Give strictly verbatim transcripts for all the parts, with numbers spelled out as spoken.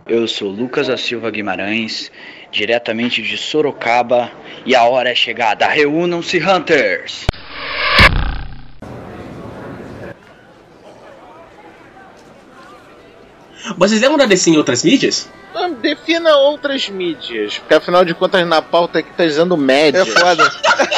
Eu sou Lucas da Silva Guimarães, diretamente de Sorocaba, e a hora é chegada. Reúnam-se, Hunters! Vocês lembram da D C em outras mídias? Não, defina outras mídias, porque afinal de contas na pauta aqui tá dizendo média. É foda.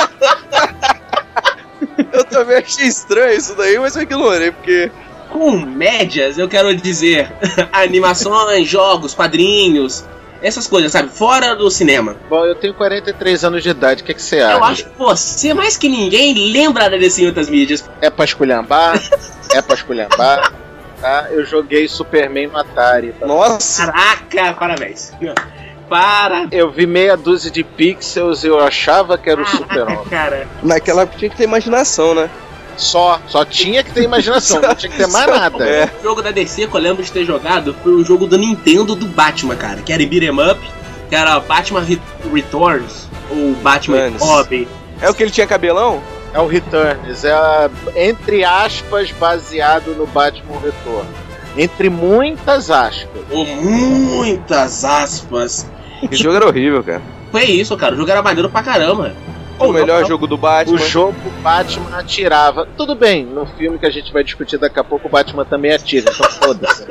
Eu também achei estranho isso daí, mas eu ignorei, porque... Com médias, eu quero dizer animações, jogos, quadrinhos, essas coisas, sabe? Fora do cinema. Bom, eu tenho quarenta e três anos de idade, o que, é que você acha? Eu acho que você, mais que ninguém, lembra da D C em outras mídias. É pra esculhambar, é pra esculhambar, tá? Eu joguei Superman no Atari. Tá? Nossa! Caraca, parabéns. Para. Eu vi meia dúzia de pixels e eu achava que era o Super-Homem. Cara. Naquela época tinha que ter imaginação, né? Só, só tinha que ter imaginação, não tinha que ter mais nada. É. O jogo da D C que eu lembro de ter jogado foi um jogo do Nintendo do Batman, cara. Que era beat'em up, que era Batman Returns, ou Batman Robin. É o que ele tinha cabelão? É o Returns, é entre aspas baseado no Batman Returns. Entre muitas aspas. Ou muitas aspas. Esse jogo era horrível, cara. Foi isso, cara. O jogo era maneiro pra caramba. O oh, melhor não, jogo do Batman. O jogo Batman atirava. Tudo bem, no filme que a gente vai discutir daqui a pouco, o Batman também atira, então foda-se.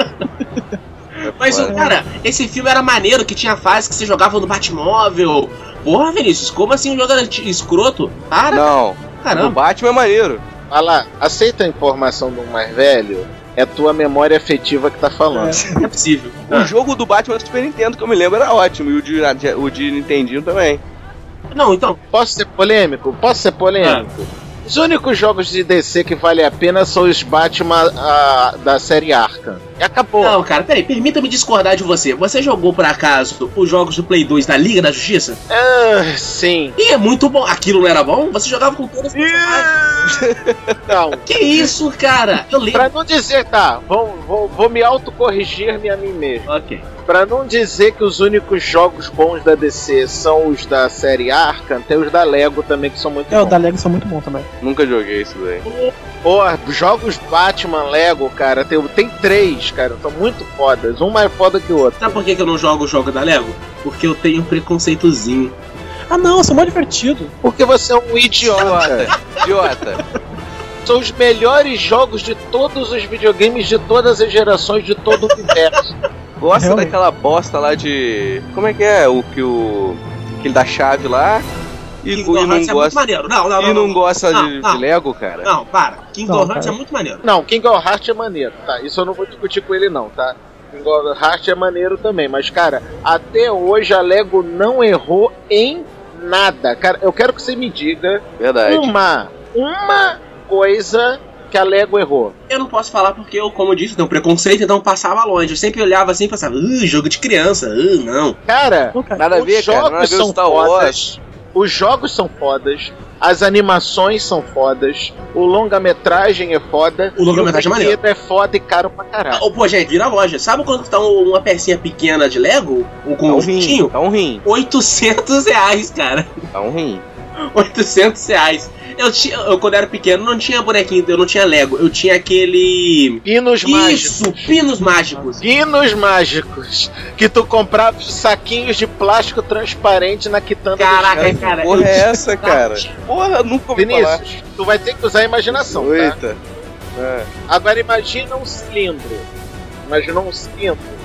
Mas, cara, esse filme era maneiro, que tinha fase que você jogava no Batmóvel. Porra, Vinícius, como assim um jogo era escroto? Ah, não. Caramba. O Batman é maneiro. Olha lá, aceita a informação do mais velho? É tua memória afetiva que tá falando. É, é possível. O ah. jogo do Batman do Super Nintendo, que eu me lembro, era ótimo. E o de, o de Nintendinho também. Não, então... Posso ser polêmico? Posso ser polêmico? Ah. Os únicos jogos de D C que valem a pena são os Batman a, da série Arkham. E acabou. Não, cara, peraí, permita-me discordar de você. Você jogou, por acaso, os jogos do Play dois da Liga da Justiça? Ah, sim. E é muito bom. Aquilo não era bom? Você jogava com todas as personagens. Não. Que isso, cara? Eu lembro. Pra não dizer, tá, vou, vou, vou me autocorrigir-me a mim mesmo. Ok. Pra não dizer que os únicos jogos bons da D C são os da série Arkham, tem os da Lego também que são muito é, bons. É, os da Lego são muito bons também. Nunca joguei isso daí. Pô, jogos Batman Lego, cara, tem, tem três, cara, são muito fodas. Um mais foda que o outro. Sabe por que eu não jogo o jogo da Lego? Porque eu tenho um preconceitozinho. Ah não, são muito divertidos. Porque você é um idiota. Idiota. São os melhores jogos de todos os videogames de todas as gerações de todo o universo. Gosta Realmente. daquela bosta lá de... Como é que é? O que o... Aquele da chave lá. E, e não Hearts gosta... É muito não, não, e não, não gosta não, de, não. de Lego, cara? Não, para. Kingdom Hearts é muito maneiro. Não, Kingdom Hearts é maneiro, tá? Isso eu não vou discutir com ele não, tá? Kingdom Hearts é maneiro também, mas cara, até hoje a Lego não errou em nada. Cara, eu quero que você me diga Verdade. uma, uma coisa que a Lego errou. Eu não posso falar porque eu, como eu disse, tenho um preconceito, então passava longe. Eu sempre olhava assim e pensava, uh, jogo de criança, uh, não. Cara, nada a ver, os jogos cara, nada a ver são Star fodas, os jogos são fodas, as animações são fodas, o longa-metragem é foda, o longa-metragem é maneiro. é foda e caro pra caralho. Oh, pô, gente, vira a loja. Sabe quando tá um, uma pecinha pequena de Lego? Um tá um rim, tá um rim. oitocentos reais, cara. Tá um rim. oitocentos reais. Eu tinha, eu, quando era pequeno, não tinha bonequinho, eu não tinha Lego, eu tinha aquele... Pinos Isso, mágicos. Isso, pinos mágicos. Pinos mágicos. Que tu comprava saquinhos de plástico transparente na quitanda. Caraca, do cara. Porra, é essa, cara? Porra, nunca ouvi Vinícius, falar. Tu vai ter que usar a imaginação, Eita. Tá? É. Agora imagina um cilindro. Imagina um cilindro.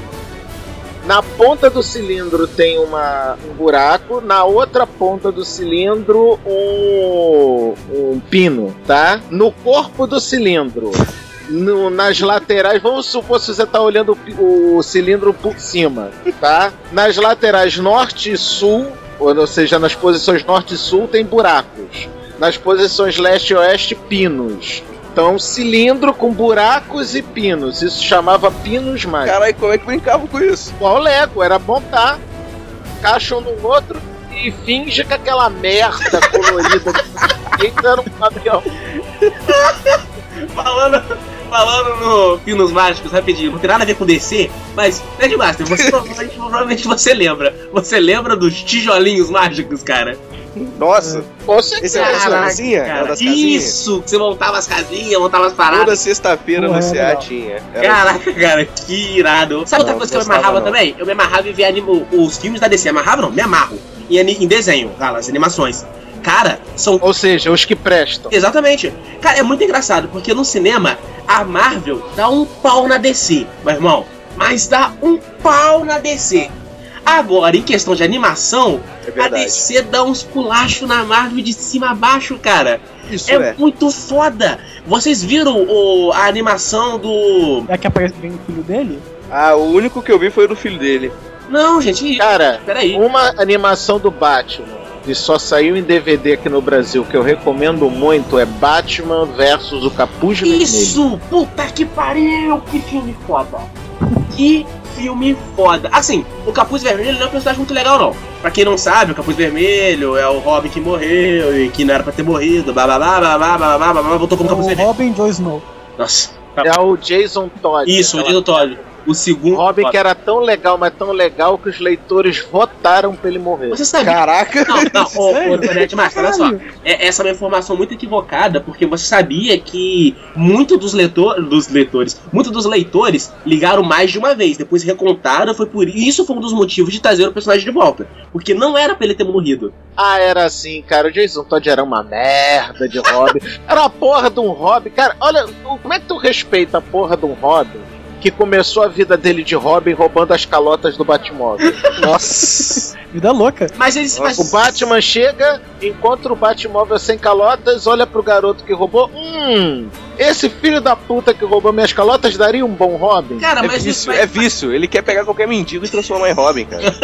Na ponta do cilindro tem uma, um buraco, na outra ponta do cilindro um, um pino, tá? No corpo do cilindro, no, nas laterais, vamos supor se você tá olhando o, o cilindro por cima, tá? Nas laterais norte e sul, ou seja, nas posições norte e sul tem buracos. Nas posições leste e oeste, pinos. Então, cilindro com buracos e pinos. Isso chamava pinos mágicos. Caralho, como é que brincavam com isso? Igual Lego, era montar, caixa um no outro e finge que aquela merda colorida era um avião. falando, falando no Pinos Mágicos, rapidinho, não tem nada a ver com D C, mas, Nerd Master, você provavelmente, provavelmente você lembra. Você lembra dos tijolinhos mágicos, cara? Nossa, esse é o das casinhas? É o das casinhas? Isso, que você montava as casinhas, montava as paradas. Toda sexta-feira no C A tinha. Era Caraca, assim. Cara, que irado. Sabe outra coisa que eu me amarrava não. também? Eu me amarrava em ver animo, os filmes da D C. Amarrava não, me amarro. Em, em desenho, cara, as animações. Cara, são... Ou seja, os que prestam. Exatamente. Cara, é muito engraçado, porque no cinema, a Marvel dá um pau na D C, meu irmão. Mas dá um pau na D C. Agora, em questão de animação, é a D C dá uns pulachos na Marvel de cima a baixo, cara. Isso é, é muito foda. Vocês viram o, a animação do... É que aparece bem o filho dele? Ah, o único que eu vi foi do filho dele. Não, gente... Cara, peraí. Uma animação do Batman que só saiu em D V D aqui no Brasil, que eu recomendo muito, é Batman versus o Capuz Vermelho. Isso! Puta que pariu! Que filme foda! Que filme foda! Assim, o Capuz Vermelho não é um personagem muito legal, não. Pra quem não sabe, o Capuz Vermelho é o Robin que morreu e que não era pra ter morrido, blá blá blá blá blá blá blá blá blá, voltou como Capuz Vermelho. Robin Joe Snow. Nossa. É o Jason Todd. Isso, o Jason Todd. O segundo. Robin que era tão legal, mas tão legal que os leitores votaram pra ele morrer. Você sabia? Caraca! Não, não, ô, ô, Nerd Master, olha só. É, essa é uma informação muito equivocada, porque você sabia que muitos dos, leitor, dos leitores, muitos dos leitores ligaram mais de uma vez, depois recontaram, foi por isso foi um dos motivos de trazer o personagem de volta. Porque não era pra ele ter morrido. Ah, era assim, cara. O Jason Todd era uma merda de Robin. Era a porra de um Robin. Cara, olha, como é que tu respeita a porra de um Robin que começou a vida dele de Robin roubando as calotas do Batmóvel? Nossa, vida louca. Mas eles, mas... O Batman chega, encontra o Batmóvel sem calotas, olha pro garoto que roubou. Hum, esse filho da puta que roubou minhas calotas daria um bom Robin? Cara, é mas vício, mas... é vício. Ele quer pegar qualquer mendigo e transformar em Robin, cara.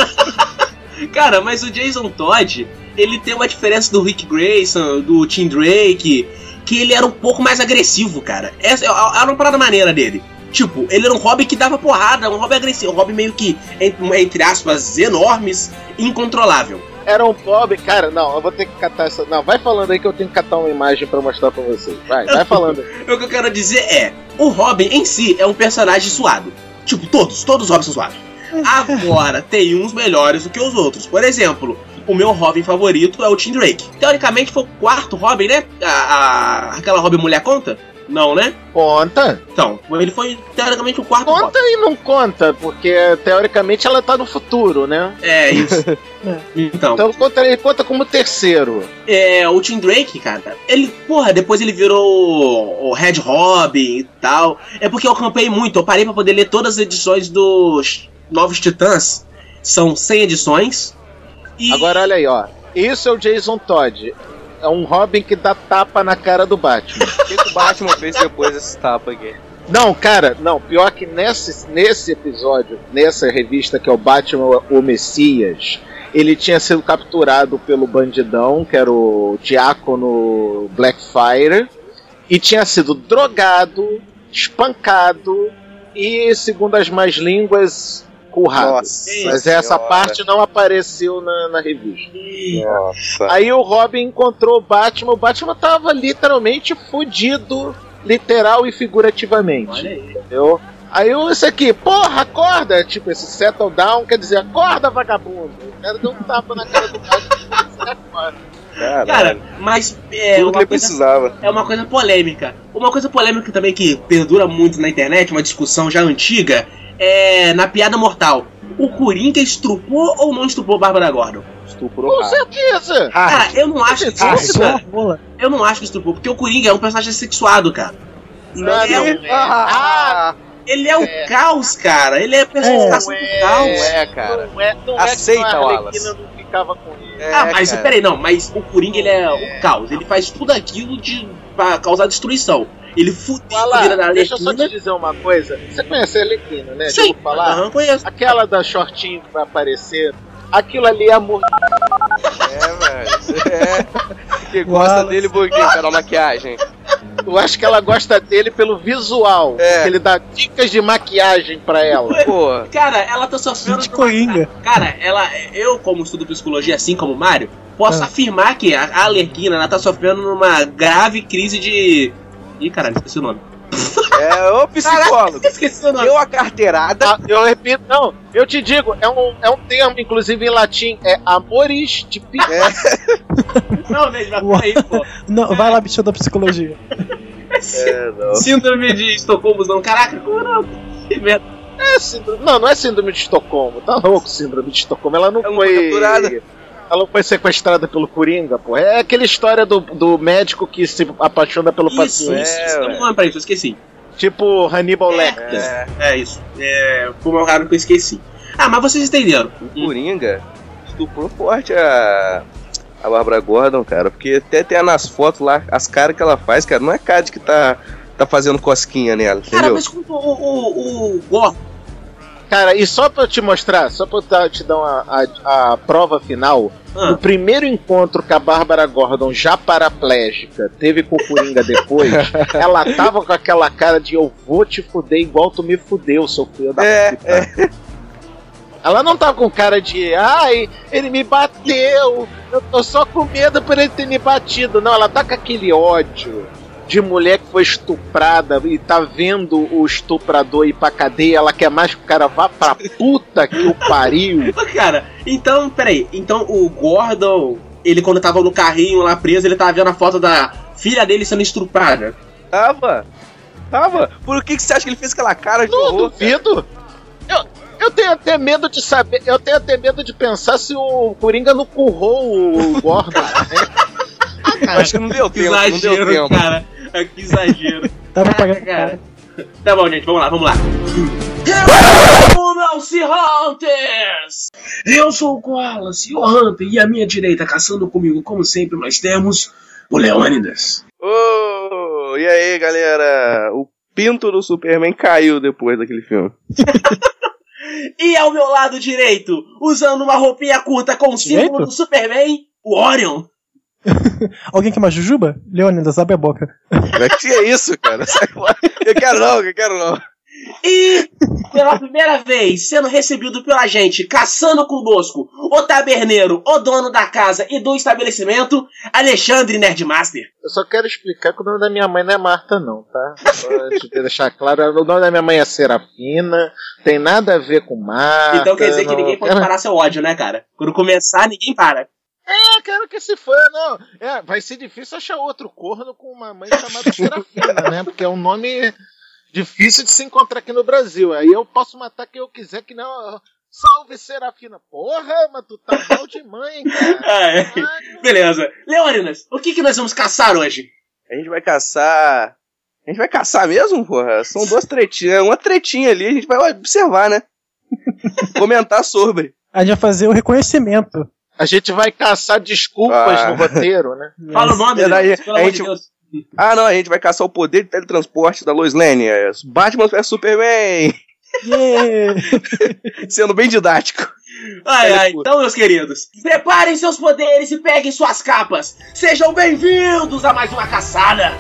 Cara, mas o Jason Todd, ele tem uma diferença do Rick Grayson, do Tim Drake, que ele era um pouco mais agressivo, cara. Essa era uma parada maneira dele. Tipo, ele era um Robin que dava porrada, um Robin agressivo, um Robin meio que, entre aspas, enormes, incontrolável. Era um Robin, cara, não, eu vou ter que catar essa... Não, vai falando aí que eu tenho que catar uma imagem pra mostrar pra vocês. Vai, vai falando. O que eu quero dizer é, o Robin em si é um personagem suado. Tipo, todos, todos os Robins são suados. Agora, tem uns melhores do que os outros. Por exemplo, o meu Robin favorito é o Tim Drake. Teoricamente foi o quarto Robin, né? A, a, aquela Robin mulher conta? Não, né? Conta. Então, ele foi teoricamente o quarto Conta Robin. E não conta, porque teoricamente ela tá no futuro, né? É, isso. Então, então conta, ele conta como terceiro. É, o Tim Drake, cara, ele, porra, depois ele virou o, o Red Robin e tal. É porque eu acampei muito, eu parei pra poder ler todas as edições dos Novos Titãs. São cem edições. E... Agora olha aí, ó. Isso é o Jason Todd. É um Robin que dá tapa na cara do Batman. O que, que o Batman fez depois desse tapa aqui? Não, cara, não. Pior que nesse, nesse episódio, nessa revista que é o Batman o Messias, ele tinha sido capturado pelo bandidão, que era o Diácono Blackfire, e tinha sido drogado, espancado e, segundo as más línguas, currado. Nossa, mas essa senhora. parte não apareceu na, na revista. Nossa. Aí o Robin encontrou o Batman. O Batman tava literalmente fudido, literal e figurativamente. Olha aí. Entendeu? Aí esse aqui, porra, acorda! Tipo, esse settle down quer dizer, acorda, vagabundo! O cara deu um tapa na cara do Batman. Caralho. Cara, mas é Tudo uma, que ele coisa, precisava. é uma coisa polêmica. Uma coisa polêmica também que perdura muito na internet, uma discussão já antiga, é na piada mortal. O Coringa estrupou ou não estrupou Bárbara Gordon? Estuprou. Com certeza! Cara, eu não acho que Ah, estrupou. Eu não acho que estuprou, porque o Coringa é um personagem sexuado, cara. Não, Ele é, não, um- é. Ah, ele é o É. caos, cara. Ele é a personificação Não do é, caos. Não é, cara. Não é, não Aceita, é que a Wallace. Arlequina não ficava com ele. É, Ah, mas cara. peraí, não, mas o Coringa ele é o caos, ele faz tudo aquilo de, pra causar destruição. Ele fudeu a vida da Fala, deixa eu só Arlequina. te dizer uma coisa. Você conhece a Arlequina, né? Sim, Deixa eu falar. aham, conheço. Aquela da shortinho que vai aparecer, aquilo ali é amor. É, velho. É. Porque gosta Wallace. dele por quê? Pela maquiagem. Eu acho que ela gosta dele pelo visual. É. Porque ele dá dicas de maquiagem pra ela. Pô. Cara, ela tá sofrendo De de uma- Coringa. Cara, ela, eu como estudo psicologia assim como o Mário, posso Ah. afirmar que a a Arlequina ela tá sofrendo numa grave crise de... Ih, caralho, esqueci o nome. É, É, ô psicólogo. Esqueci o nome. Deu a carteirada. Ah, eu repito, não, eu te digo, é um, é um termo, inclusive em latim, é amoris de pi... É. Não, velho, mas peraí, pô. Não, vai lá, bicho da psicologia. É, não. Síndrome de Estocolmo, não. Caraca, como não? Que merda. É síndrome, não, não é síndrome de Estocolmo, tá louco síndrome de Estocolmo, ela não Ela não foi... foi capturada. Ela não foi sequestrada pelo Coringa, pô. É aquela história do, do médico que se apaixona pelo Isso, paciente. isso, É, isso. ué. Não lembro pra isso, eu esqueci. Tipo Hannibal Lecter. É, é isso. É, foi mal raro que eu esqueci. Ah, mas vocês entenderam. O Coringa estuprou forte a, a Bárbara Gordon, cara. Porque até tem nas fotos lá, as caras que ela faz, cara, não é cara de que tá, tá fazendo cosquinha nela, Cara, entendeu? mas como o, o, o Gordon. Cara, e só pra eu te mostrar, só pra eu dar- te dar uma, a, a prova final, Ah. o primeiro encontro que a Bárbara Gordon, já paraplégica, teve com o Coringa depois, ela tava com aquela cara de eu vou te fuder igual tu me fudeu, seu filho da É, puta. Ela não tava com cara de ai, ele me bateu, eu tô só com medo por ele ter me batido. Não, ela tá com aquele ódio de mulher que foi estuprada e tá vendo o estuprador ir pra cadeia, ela quer mais que o cara vá pra puta que o pariu. Cara, então, peraí. Então o Gordon, ele quando tava no carrinho lá preso, ele tava vendo a foto da filha dele sendo estuprada. Tava. Tava. Por que, que você acha que ele fez aquela cara de Não horror? duvido. Eu, eu tenho até medo de saber, eu tenho até medo de pensar se o Coringa não currou o Gordon. Cara, acho que não deu Que tempo, não deu exagero, tempo. cara. Que exagero. Tava pagando Cara. Tá bom, gente, vamos lá, vamos lá. Mouse Hunters! Eu sou o Wallace, o Hunter, e à minha direita, caçando comigo, como sempre, nós temos o Leônidas. Ô, e aí, galera? O pinto do Superman caiu depois daquele filme. E ao meu lado direito, usando uma roupinha curta com o símbolo Direito? do Superman, o Orion. Alguém quer uma jujuba? Leônidas, abre a boca. Mas que é isso, cara? Sai fora. Eu quero não, eu quero não. E, pela primeira vez, sendo recebido pela gente, caçando conosco, o taberneiro, o dono da casa e do estabelecimento, Alexandre Nerdmaster. Eu só quero explicar que o nome da minha mãe não é Marta, não, tá? Só te deixar claro, o nome da minha mãe é Serafina, tem nada a ver com Marta. Então quer dizer que não- ninguém pode Quero- parar seu ódio, né, cara? Quando começar, ninguém para. É, quero que se for, não. É, vai ser difícil achar outro corno com uma mãe chamada Serafina, né? Porque é um nome difícil de se encontrar aqui no Brasil. Aí eu posso matar quem eu quiser, que não. Salve Serafina. Porra, mas tu tá mal de mãe, cara. Ah, é. Caralho. Beleza. Leônidas, o que, que nós vamos caçar hoje? A gente vai caçar. A gente vai caçar mesmo, porra? São duas tretinhas. Uma tretinha ali, a gente vai observar, né? Comentar sobre. A gente vai fazer o reconhecimento. A gente vai caçar desculpas Ah. no roteiro, né? Fala o nome, Verdade, Leônidas, pelo a amor gente- de Deus. Ah, não, a gente vai caçar o poder de teletransporte da Lois Lane. É Batman versus Superman. Yeah. Sendo bem didático. Ai, ai, então, meus queridos, preparem seus poderes e peguem suas capas. Sejam bem-vindos a mais uma caçada.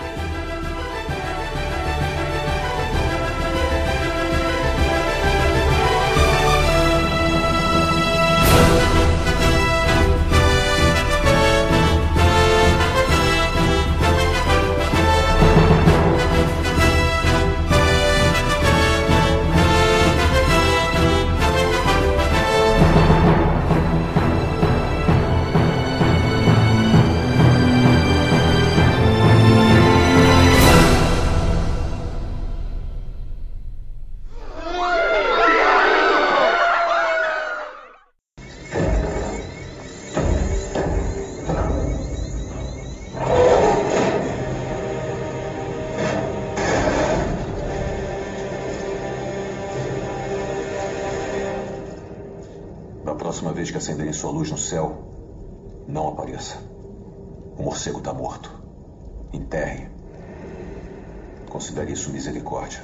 Da próxima vez que acenderem sua luz no céu, não apareça. O morcego está morto. Enterre. Considere isso misericórdia.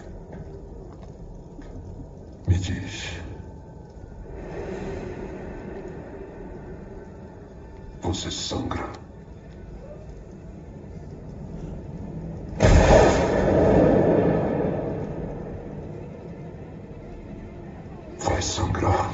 Me diz. Você sangra. Vai sangrar.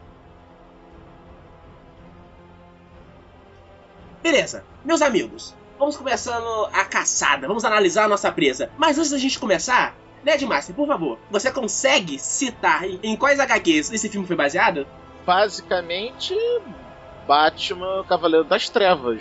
Beleza, meus amigos, vamos começando a caçada, vamos analisar a nossa presa. Mas antes da gente começar, Nerdmaster, por favor, você consegue citar em, em quais H Qs esse filme foi baseado? Basicamente, Batman, Cavaleiro das Trevas.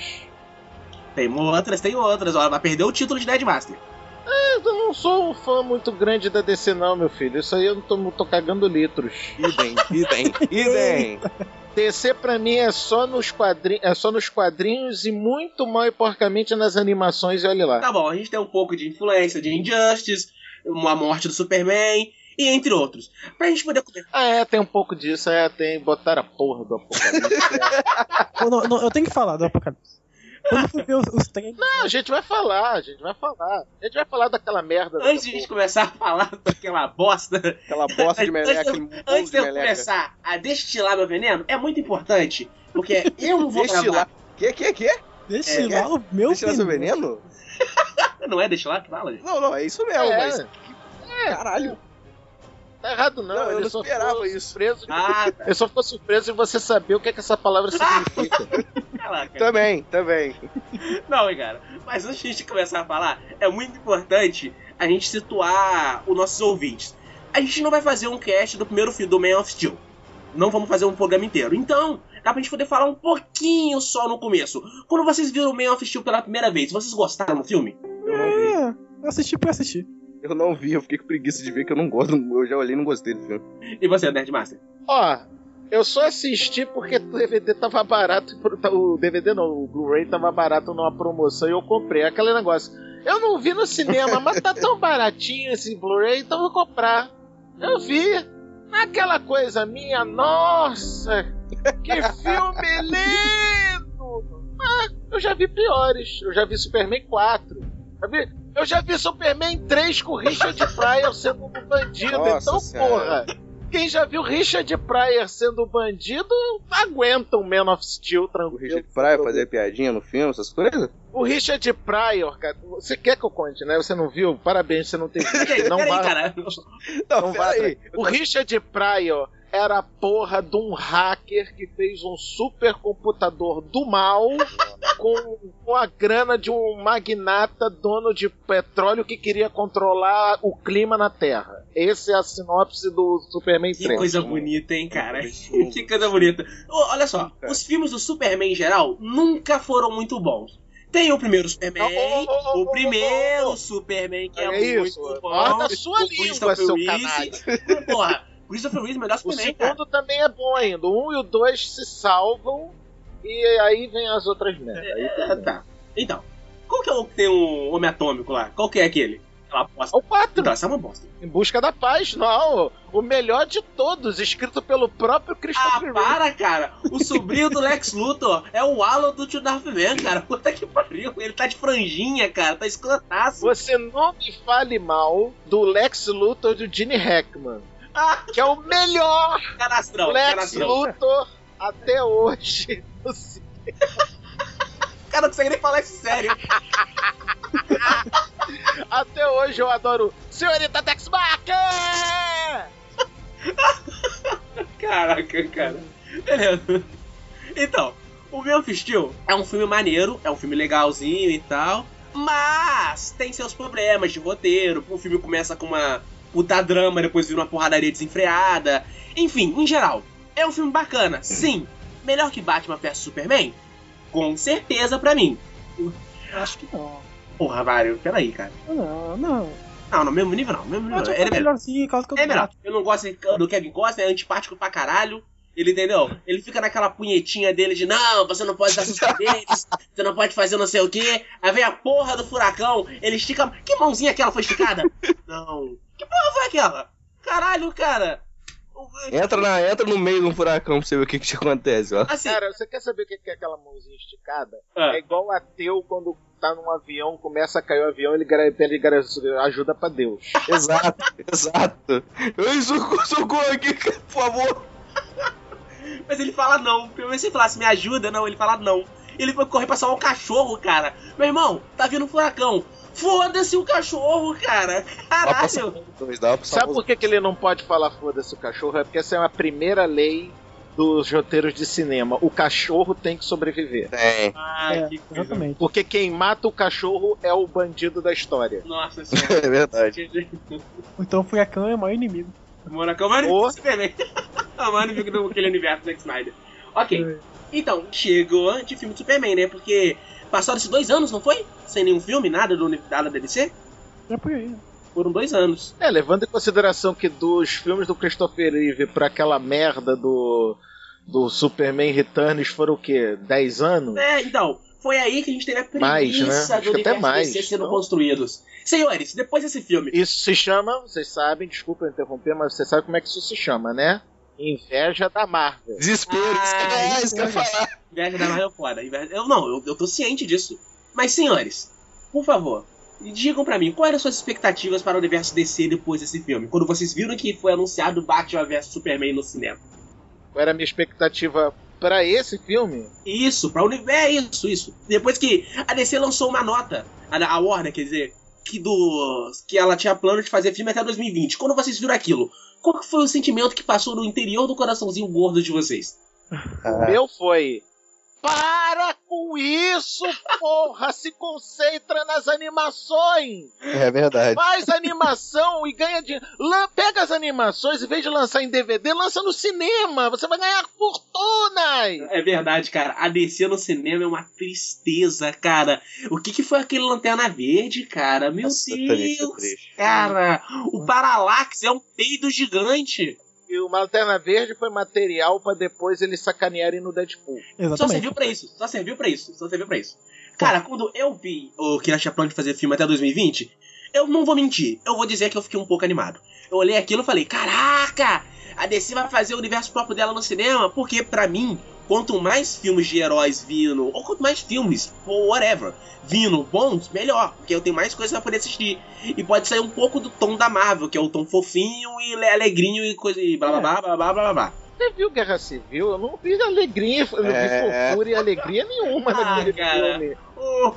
Tem outras, tem outras, ó, vai perder o título de Nerdmaster. É, eu não sou um fã muito grande da D C não, meu filho. Isso aí eu não tô, tô cagando litros. Idem, idem, idem. D C pra mim é só nos quadrinhos, é só nos quadrinhos e muito mal e porcamente nas animações, e olha lá. Tá bom, a gente tem um pouco de influência de Injustice, uma morte do Superman, e entre outros. Pra gente poder... Ah, é, tem um pouco disso, é, tem. Botaram a porra do Apocalipse. eu, não, não, eu tenho que falar do Apocalipse. Quando for ver os, os treinos... Não, a gente vai falar, a gente vai falar. A gente vai falar daquela merda. Antes de a gente começar a falar daquela bosta... Aquela bosta de meleca. Antes, eu, antes de eu meleca. começar a destilar meu veneno, é muito importante, porque eu não vou destilar. gravar... Que, que, que? Destilar é, o meu destilar seu veneno? Não é destilar que fala, gente? Não, não, é isso mesmo, é. mas... É. Caralho. Tá errado não, não eu não só esperava isso. Surpreso, ah, tá. Eu só ficou surpreso de você saber o que, é que essa palavra significa. Caraca. Também, também. Não, cara, mas antes de a gente começar a falar, é muito importante a gente situar os nossos ouvintes. A gente não vai fazer um cast do primeiro filme do Man of Steel. Não vamos fazer um programa inteiro. Então, dá pra gente poder falar um pouquinho só no começo. Quando vocês viram o Man of Steel pela primeira vez, vocês gostaram do filme? Eu não vi. É, eu assisti pra assistir. Eu não vi, eu fiquei com preguiça de ver que eu não gosto. Eu já olhei e não gostei do filme. E você, Nerdmaster? Ó, eu só assisti porque o D V D tava barato. O D V D não, o Blu-ray tava barato numa promoção e eu comprei. Aquele negócio. Eu não vi no cinema, mas tá tão baratinho esse Blu-ray, então eu vou comprar. Eu vi. Aquela coisa minha, nossa, que filme lindo! Ah, eu já vi piores. Eu já vi Superman quatro. Já vi? Eu já vi Superman três com Richard Pryor sendo um bandido. Nossa então, senhora. porra, quem já viu Richard Pryor sendo bandido, aguenta um Man of Steel tranquilo. O Richard Pryor fazer piadinha no filme, essas coisas? O Richard Pryor, cara, você quer que eu conte, né? Você não viu? Parabéns, você não tem visto. Não Peraí, vai, cara. não, Não, vai. peraí. O Richard Pryor era a porra de um hacker que fez um supercomputador do mal com, com a grana de um magnata dono de petróleo que queria controlar o clima na Terra. Essa é a sinopse do Superman Que três. coisa bonita, hein, cara? Que coisa bonita. Ô, olha só, os filmes do Superman em geral nunca foram muito bons. Tem o primeiro Superman, Oh, oh, oh, o primeiro oh, oh. Superman que é, É muito isso. bom. Guarda a sua o língua, seu Reeve. Porra, Christopher Reeve, melhor O Superman, cara. segundo também é bom ainda. O um e o dois se salvam e aí vem as outras merdas. Aí É, tá. Então, qual que é o que tem o Homem Atômico lá? Qual que é aquele? Aquela bosta. O quatro. Então, essa é uma bosta. Em Busca da Paz, não. O melhor de todos, escrito pelo próprio Ah, Christopher Reeve. para, cara! O sobrinho do Lex Luthor é o Alan do Tio Darth Man, cara. Puta que pariu. Ele tá de franjinha, cara. Tá escrotaço. Você não me fale mal do Lex Luthor do Gene Hackman, Ah, que é o melhor canastrão, Lex canastrão. Luthor até hoje. no cinema. O cara não consegue nem falar isso sério. Até hoje eu adoro Senhorita Tex Barker! Caraca, cara. Beleza. Então, o Man of Steel é um filme maneiro, é um filme legalzinho e tal, mas tem seus problemas de roteiro. O filme começa com uma puta drama, depois vira uma porradaria desenfreada. Enfim, em geral, é um filme bacana. Sim, melhor que Batman versus Superman? Com certeza pra mim. Eu acho que não. Porra, Mário, peraí, cara. Não, não. Não, no mesmo nível não, no mesmo Eu nível. acho Ele é que é melhor. melhorzinho, causa que eu É melhor. Eu não gosto do Kevin Costner, é antipático pra caralho. Ele, entendeu? Ele fica naquela punhetinha dele de não, você não pode dar seus cabelos, você não pode fazer não sei o quê. Aí vem a porra do furacão, ele estica. Que mãozinha aquela foi esticada? Não. Que porra foi aquela? Caralho, cara. Entra, na, entra no meio de um furacão pra você ver o que que acontece, ó. Assim, Cara, você quer saber o que é aquela mãozinha esticada? Ah. É igual o ateu quando tá num avião, começa a cair o avião, ele gra- pede gra- ajuda pra Deus. Exato, exato. Ei, socorro, socorro aqui, por favor. mas ele fala não. Pelo menos se ele falasse me ajuda, não, ele fala não. Ele foi correr pra salvar o cachorro, cara. Meu irmão, tá vindo um furacão. Foda-se o cachorro, cara. Caralho. Dois, dá pra Sabe por que, que ele não pode falar foda-se o cachorro? É porque essa é a primeira lei dos roteiros de cinema. O cachorro tem que sobreviver. Tem. Ah, É, que coisa. exatamente. Porque quem mata o cachorro é o bandido da história. Nossa senhora. É verdade. Então o Furacão é o maior inimigo. Monarcão, mano, Oh. Superman. A mano fica naquele universo do Zack Snyder. Ok. É. Então, chegou de filme de Superman, né? Porque passaram esses dois anos, não foi? Sem nenhum filme, nada do nada da D C? É por aí. Foram dois anos. É, levando em consideração que dos filmes do Christopher Reeve pra aquela merda do, do Superman Returns foram o quê? dez anos? É, então, foi aí que a gente teve a premissa Mais, né? do Acho que até universo mais, D C sendo não? construídos. Senhores, depois desse filme... Isso se chama, vocês sabem, desculpa eu interromper, mas vocês sabem como é que isso se chama, né? Inveja da Marvel. Desespero, Ah, isso, é, isso que eu ia falar. Inveja da Marvel é foda. Inveja... Eu não, eu, eu tô ciente disso. Mas, senhores, por favor, digam pra mim, quais eram suas expectativas para o universo D C depois desse filme? Quando vocês viram que foi anunciado Batman versus Superman no cinema. Qual era a minha expectativa pra esse filme? Isso, pra universo, isso, isso. Depois que a D C lançou uma nota, a, a Warner, quer dizer, que, do, que ela tinha plano de fazer filme até dois mil e vinte. Quando vocês viram aquilo, qual que foi o sentimento que passou no interior do coraçãozinho gordo de vocês? O meu foi... Para com isso, porra! Se concentra nas animações! É verdade. Faz animação e ganha dinheiro. Lan- Pega as animações, em vez de lançar em D V D, lança no cinema! Você vai ganhar fortunas! É verdade, cara. A D C no cinema é uma tristeza, cara. O que que foi aquele Lanterna Verde, cara? Meu Nossa, Deus! triste, triste. Cara, o Parallax é um peido gigante. E o Lanterna Verde foi material pra depois eles sacanearem no Deadpool. Só Exatamente. serviu pra isso, só serviu pra isso, só serviu pra isso. Cara, quando eu vi o que tinha plano de fazer filme até dois mil e vinte, eu não vou mentir, eu vou dizer que eu fiquei um pouco animado. Eu olhei aquilo e falei, caraca, a D C vai fazer o universo próprio dela no cinema, porque pra mim, quanto mais filmes de heróis vindo, ou quanto mais filmes, ou whatever, vindo bons, melhor, porque eu tenho mais coisas pra poder assistir. E pode sair um pouco do tom da Marvel, que é o tom fofinho e alegrinho e coisa e blá blá blá blá blá blá blá. Você viu Guerra Civil? Eu não vi alegria, eu não vi É. fofura e alegria nenhuma Ah, naquele cara. filme. Oh,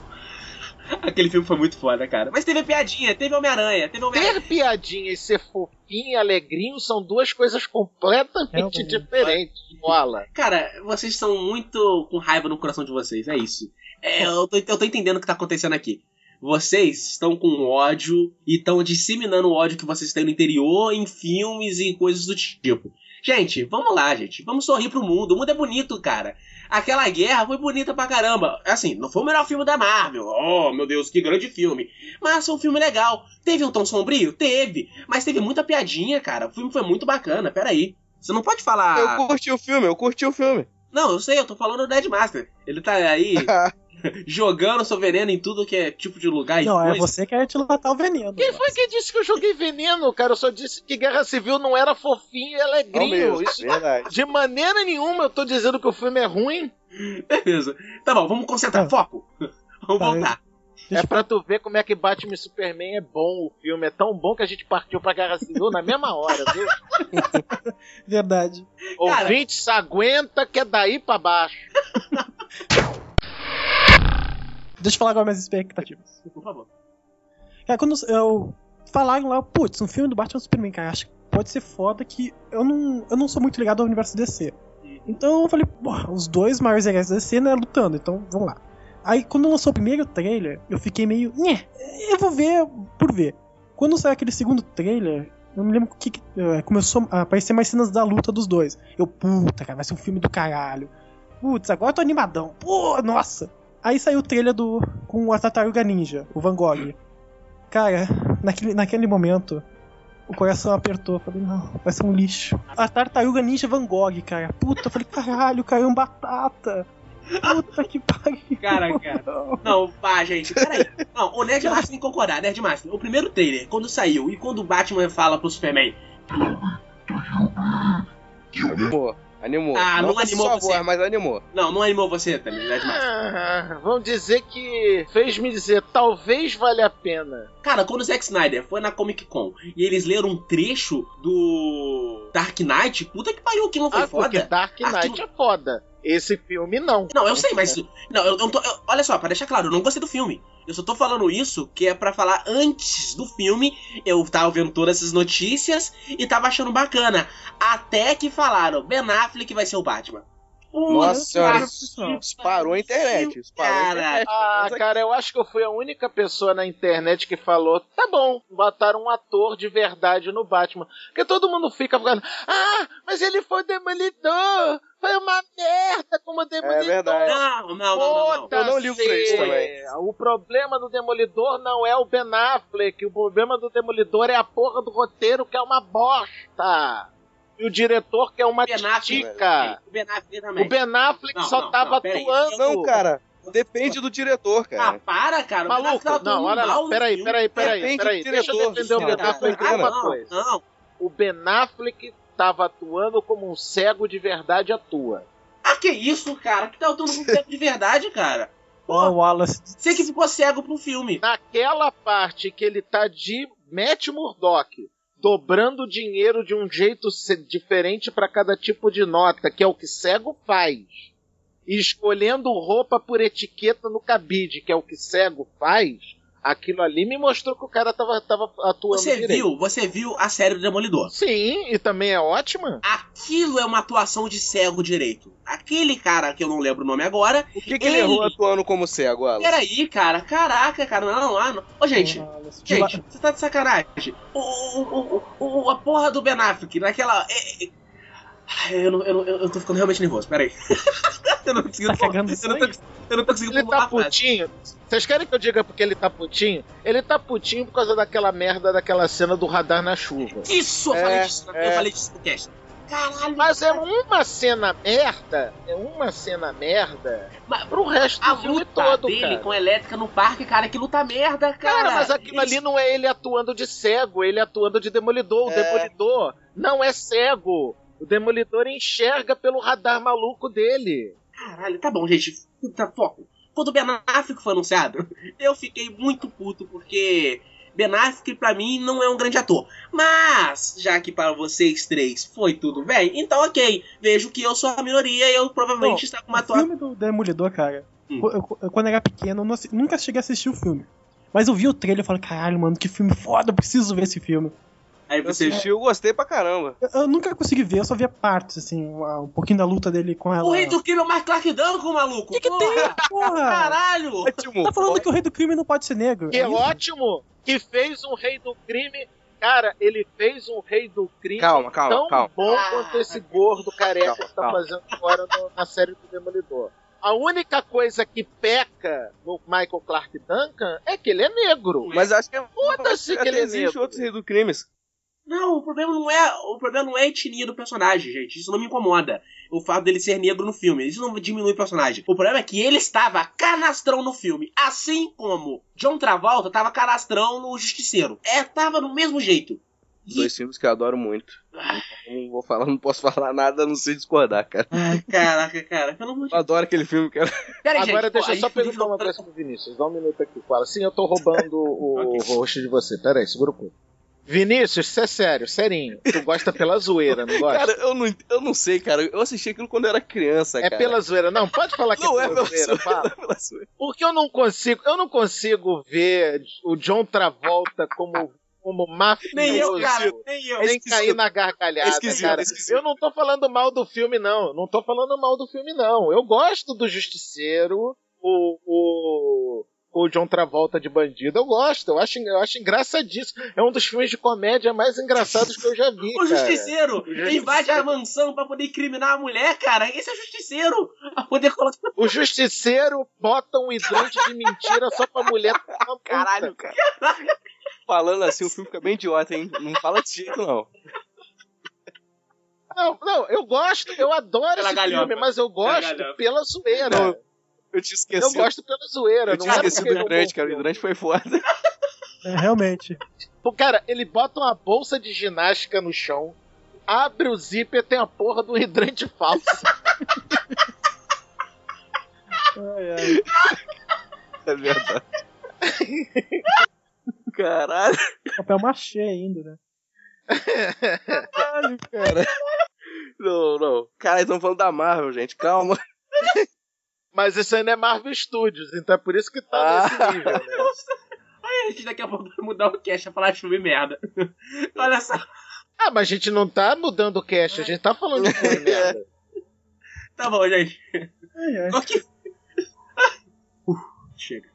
aquele filme foi muito foda, cara. Mas teve piadinha, teve Homem-Aranha, teve Homem-Aranha. Ter piadinha e ser fofinho e alegrinho são duas coisas completamente Realmente. diferentes. Bola. Cara, vocês são muito com raiva no coração de vocês, é isso. É, eu, tô, eu tô entendendo o que tá acontecendo aqui. Vocês estão com ódio e estão disseminando o ódio que vocês têm no interior em filmes e coisas do tipo. Gente, vamos lá, gente. Vamos sorrir pro mundo. O mundo é bonito, cara. Aquela guerra foi bonita pra caramba. Assim, não foi o melhor filme da Marvel. Oh, meu Deus, que grande filme. Mas foi um filme legal. Teve um tom sombrio? Teve. Mas teve muita piadinha, cara. O filme foi muito bacana. Pera aí. Você não pode falar... Eu curti o filme, eu curti o filme. Não, eu sei, eu tô falando do Dead Master. Ele tá aí jogando seu veneno em tudo que é tipo de lugar e Não, é coisa. você que quer te matar o veneno. Quem foi que disse que eu joguei veneno, cara? Eu só disse que Guerra Civil não era fofinho e alegrinho. mesmo, Isso verdade. de maneira nenhuma eu tô dizendo que o filme é ruim. Beleza. Tá bom, vamos concentrar. Tá. Foco. Vamos Tá, voltar. Deixa É pra tu ver como é que Batman e Superman é bom. O filme é tão bom que a gente partiu pra Guerra Civil na mesma hora, viu? Verdade. Cara. Ouvinte, se aguenta que é daí pra baixo. Deixa eu falar agora minhas expectativas. Por favor. Cara, quando eu falaram lá, putz, um filme do Batman e Superman, cara, acho que pode ser foda que eu não, eu não sou muito ligado ao universo D C. Então eu falei, porra, os dois maiores heróis da D C, né, lutando, então vamos lá. Aí quando lançou o primeiro trailer, eu fiquei meio, nhé, eu vou ver por ver. Quando saiu aquele segundo trailer, eu me lembro que, que uh, começou a aparecer mais cenas da luta dos dois. Eu, puta, cara, vai ser um filme do caralho. Putz, agora eu tô animadão. Pô, nossa. Aí saiu o trailer do, com a Tartaruga Ninja, o Van Gogh. Cara, naquele, naquele momento, o coração apertou. Eu falei, não, vai ser um lixo. A Tartaruga Ninja Van Gogh, cara. Puta, eu falei, caralho, caiu um batata. Puta que pariu. Cara, cara. Não, pá, gente, peraí. Não, o Nerd Master tem que concordar, Nerd Master. O primeiro trailer, quando saiu, e quando o Batman fala pro Superman. Animou, animou. Ah, não com animou sua você. voz, mas animou. Não, não animou você, tá, Nerd Master. Ah, vamos dizer que fez me dizer, talvez valha a pena. Cara, quando o Zack Snyder foi na Comic Con e eles leram um trecho do Dark Knight, puta que pariu, aquilo não foi Ah, foda. porque Dark Knight Aquilo- é foda. Esse filme não. Não, eu sei, mas. Não, eu, eu tô. eu- olha só, pra deixar claro, eu não gostei do filme. Eu só tô falando isso que é pra falar antes do filme. Eu tava vendo todas essas notícias e tava achando bacana. Até que falaram, Ben Affleck vai ser o Batman. Nossa senhora, isso disparou a internet. Disparou a internet. Ah, cara, eu acho que eu fui a única pessoa na internet que falou, tá bom, botaram um ator de verdade no Batman. Porque todo mundo fica falando, ah, mas ele foi o Demolidor, foi uma merda como Demolidor. É verdade. Não, não, não, não, não. Eu não ligo pra isso também. O problema do Demolidor não é o Ben Affleck, o problema do Demolidor é a porra do roteiro que é uma bosta. E o diretor que é uma Ben Affleck, tica. o Ben Affleck também. O Ben Affleck Não, só não, tava não, peraí. atuando. Não, cara. Depende do diretor, Ah, cara. para, cara. O Ben Affleck Maluco, tava não, atuando olha mal lá, no peraí, filme. peraí, peraí, Depende peraí, do deixa eu diretor, defender o Ben cara. Affleck Ah, uma não, coisa. não. O Ben Affleck tava atuando como um cego de verdade atua. Ah, que isso, cara? Que tá atuando com cego de verdade, cara? Ó, o Wallace. Você que ficou cego pro filme. Naquela parte que ele tá de Matt Murdock, dobrando dinheiro de um jeito se- diferente para cada tipo de nota, que é o que cego faz, e escolhendo roupa por etiqueta no cabide, que é o que cego faz, aquilo ali me mostrou que o cara tava, tava atuando Você direito. viu, você viu a série do Demolidor. Sim, e também é ótima. Aquilo é uma atuação de cego direito. Aquele cara, que eu não lembro o nome agora. O que, que ele Ele- errou atuando como cego, Alan? Peraí, cara. Caraca, cara. Não, ah, não. Ô, gente. Wallace. Gente, você tá de sacanagem. O, o, o, o- a porra do Ben Affleck, naquela. É, é... Ai, Eu, não, eu, não, eu tô ficando realmente nervoso, peraí. eu não consigo. Tá cagando eu, não tô, eu não tô conseguindo Ele formular tá a frase. putinho. Vocês querem que eu diga porque ele tá putinho? Ele tá putinho por causa daquela merda daquela cena do radar na chuva. Isso, eu É, falei disso. Eu é. falei disso no cast. Caralho, Mas é cara. uma cena merda, é uma cena merda Mas pro resto a do filme luta todo, dele cara. com a elétrica no parque, cara, que luta merda, cara. Cara, mas aquilo Eles- ali não é ele atuando de cego, ele atuando de demolidor. O É. demolidor não é cego. O demolidor enxerga pelo radar maluco dele. Caralho, tá bom, gente. Tá, foco. Quando o Ben Affleck foi anunciado, eu fiquei muito puto, porque Ben Affleck, pra mim, não é um grande ator. Mas, já que para vocês três foi tudo bem, então ok. Vejo que eu sou a minoria e eu provavelmente Não, está com uma O atuação. filme do Demolidor, cara, Hum. eu- eu- eu, quando era pequeno, eu não assi- nunca cheguei a assistir o filme. Mas eu vi o trailer e falei, caralho, mano, que filme foda, eu preciso ver esse filme. Aí Eu você. assisti, eu gostei pra caramba. Eu, eu nunca consegui ver, eu só via partes, assim, um, um pouquinho da luta dele com ela. O rei do crime é o Mark Clark Duncan, maluco! O que, que tem, porra? Caralho! Ótimo. Tá falando que o rei do crime não pode ser negro? Que é é isso? ótimo, que fez um rei do crime. Cara, ele fez um rei do crime Calma, calma, tão calma. bom Ah. quanto esse gordo careca Calma, que tá calma. fazendo agora no- na série do Demolidor. A única coisa que peca no Michael Clark Duncan é que ele é negro. Mas acho que é. Foda-se que até ele é existe negro. outros reis do crimes. Não, o problema não é o problema não é a etnia do personagem, gente. Isso não me incomoda. O fato dele ser negro no filme, isso não diminui o personagem. O problema é que ele estava canastrão no filme, assim como John Travolta estava canastrão no Justiceiro. É, tava do mesmo jeito. Dois filmes que eu adoro muito. Não vou falar, não posso falar nada, a não sei discordar, cara. Ai, caraca, cara, pelo amor de Eu adoro aquele filme, cara. Pera aí, Agora gente, deixa pô, eu a só gente perguntar uma coisa pro Vinícius. Dá um minuto aqui. Fala, sim, eu tô roubando o host de você. Pera aí, segura o cu. Vinícius, isso é sério, serinho. Tu gosta pela zoeira, não gosta? Cara, eu não, eu não sei, cara. Eu assisti aquilo quando eu era criança, é cara. pela zoeira. Não, pode falar que Não é é pela pela zoeira. zoeira, Fala. não é pela zoeira. Porque eu não consigo, eu não consigo ver o John Travolta como, como mafioso. Nem eu, cara, nem eu. Nem esquisito. cair na gargalhada, É esquisito, cara. é esquisito. Eu não tô falando mal do filme, não. Não tô falando mal do filme, não. Eu gosto do Justiceiro, o, o, o John Travolta de bandido. Eu gosto, eu acho, eu acho engraçadíssimo. É um dos filmes de comédia mais engraçados que eu já vi, O cara. Justiceiro O Justiceiro. invade a mansão pra poder incriminar a mulher, cara. Esse é o Justiceiro. Pra poder colocar. O Justiceiro bota um hidrante de mentira só pra mulher tomar uma multa. Caralho, cara. Falando assim, o filme fica bem idiota, hein? Não fala desse jeito, não. Não, não, eu gosto, eu adoro Pela esse galhofa. filme, mas eu gosto Pela galhofa. pela zoeira. Não, Eu te esqueci. Eu gosto pela zoeira. Eu não tinha é esquecido porque do ele é um hidrante, bom cara. O filme. hidrante foi foda. É, realmente. Pô, cara, ele bota uma bolsa de ginástica no chão, abre o zíper, tem a porra do hidrante falso. Ai, ai. É verdade. Caralho. Papel machê ainda, né? Caralho, cara. Não, não. Cara, estão falando da Marvel, gente. Calma. Mas isso ainda é Marvel Studios, então é por isso que tá nesse Ah. nível, né? Aí a gente daqui a pouco vai mudar o cast a falar de filme merda. Olha só. Ah, mas a gente não tá mudando o cast, a gente tá falando de filme merda. Tá bom, gente. Ai, ai. Qual que... Uh, chega.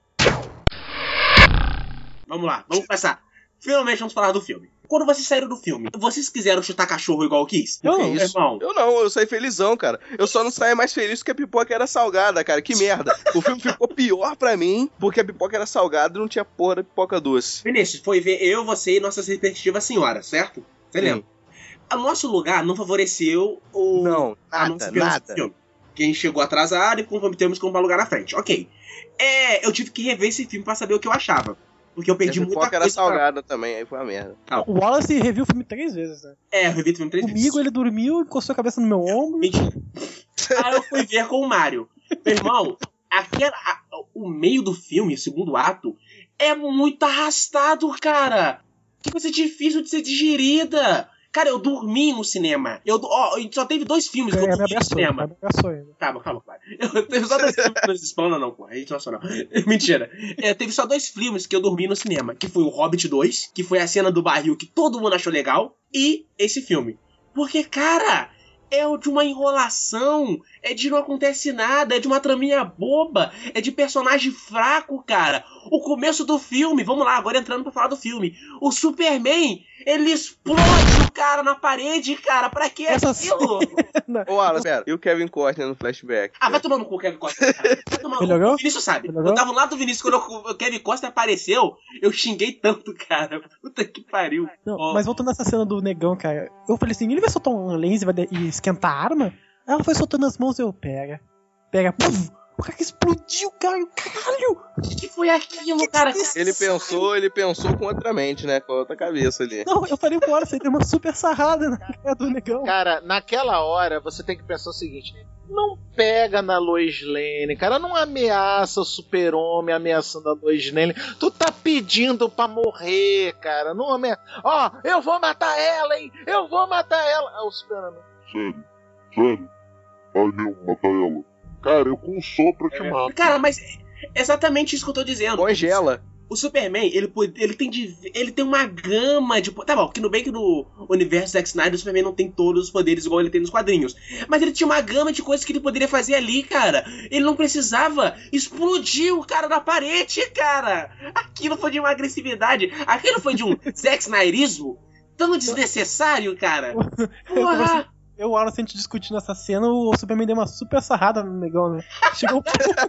Vamos lá, vamos começar. Finalmente vamos falar do filme. Quando vocês saíram do filme, vocês quiseram chutar cachorro igual eu quis? Eu Que não, isso? irmão. Eu não, eu saí felizão, cara. Eu só não saí mais feliz porque a pipoca era salgada, cara. Que merda. O filme ficou pior pra mim porque a pipoca era salgada e não tinha porra da pipoca doce. Vinícius, foi ver eu, você e nossas respectivas senhoras, certo? Você Sim. lembra? O nosso lugar não favoreceu o... Não, a nada, nossa experiência nada. do filme. Quem chegou atrasado e comprometemos com um lugar na frente. Ok. É, eu tive que rever esse filme pra saber o que eu achava. Porque eu E a perdi muita pipoca era coisa. pra- salgada também, aí foi uma merda. O Wallace reviu o filme três vezes, né? É, eu revi o filme três vezes. Comigo ele dormiu, encostou a cabeça no meu ombro. Mentira. Aí eu fui ver com o Mário. Meu irmão, aquela, a- o meio do filme, o segundo ato, é muito arrastado, cara. Que coisa difícil de ser digerida. Cara, eu dormi no cinema. Eu, ó, só teve dois filmes que eu É, me dormi no abraçou, me cinema. abraçou ainda. Calma, calma, claro. Eu teve só dois filmes. Não explana, não, porra. É internacional. Mentira. É, teve só dois filmes que eu dormi no cinema. Que foi o Hobbit dois, que foi a cena do barril que todo mundo achou legal. E esse filme. Porque, cara, é de uma enrolação. É de não acontece nada. É de uma traminha boba. É de personagem fraco, cara. O começo do filme. Vamos lá, agora entrando pra falar do filme. O Superman, ele explode o cara na parede, cara. Pra que Essa aquilo? Ô, Alan, pera. E o Kevin Costner no flashback? Ah, vai tomar no cu, Kevin Costner, cara. Vai tomar no cu. Melhorou? O Vinícius sabe. Melhorou? Eu tava lá do Vinícius quando o o Kevin Costner apareceu, eu xinguei tanto, cara. Puta que pariu. Não, Ó, mas voltando nessa cena do negão, cara, eu falei assim, ele vai soltar um laser e vai de- e esquentar a arma? Aí ela foi soltando as mãos e eu, pega, pega, puf, o cara que explodiu, cara, caralho! O que, que foi aquilo, cara? Ele pensou, ele pensou com outra mente, né? Com outra cabeça ali. Não, eu falei pro hora, você deu uma super sarrada na cara do negão. Cara, naquela hora você tem que pensar o seguinte: não pega na Lois Lane, cara, não ameaça o Super-Homem ameaçando a Lois Lane. Tu tá pedindo pra morrer, cara, não ameaça. Ó, eu vou matar ela, hein? Eu vou matar ela. Ah, o Super-Homem. Sério, sério. Ai meu, mata ela. Cara, eu com um sopro te mato. Cara, mas é exatamente isso que eu tô dizendo. Congela. O Superman, ele, pode- ele, tem, de- ele tem uma gama de... Tá bom, que no bem que no universo Zack Snyder o Superman não tem todos os poderes igual ele tem nos quadrinhos. Mas ele tinha uma gama de coisas que ele poderia fazer ali, cara. Ele não precisava explodir o cara na parede, cara. Aquilo foi de uma agressividade. Aquilo foi de um Zack Snyderismo tão desnecessário, cara. Porra! Eu e o Wallace, a gente discutindo essa cena, o Superman deu uma super sarrada no negão, né? Chegou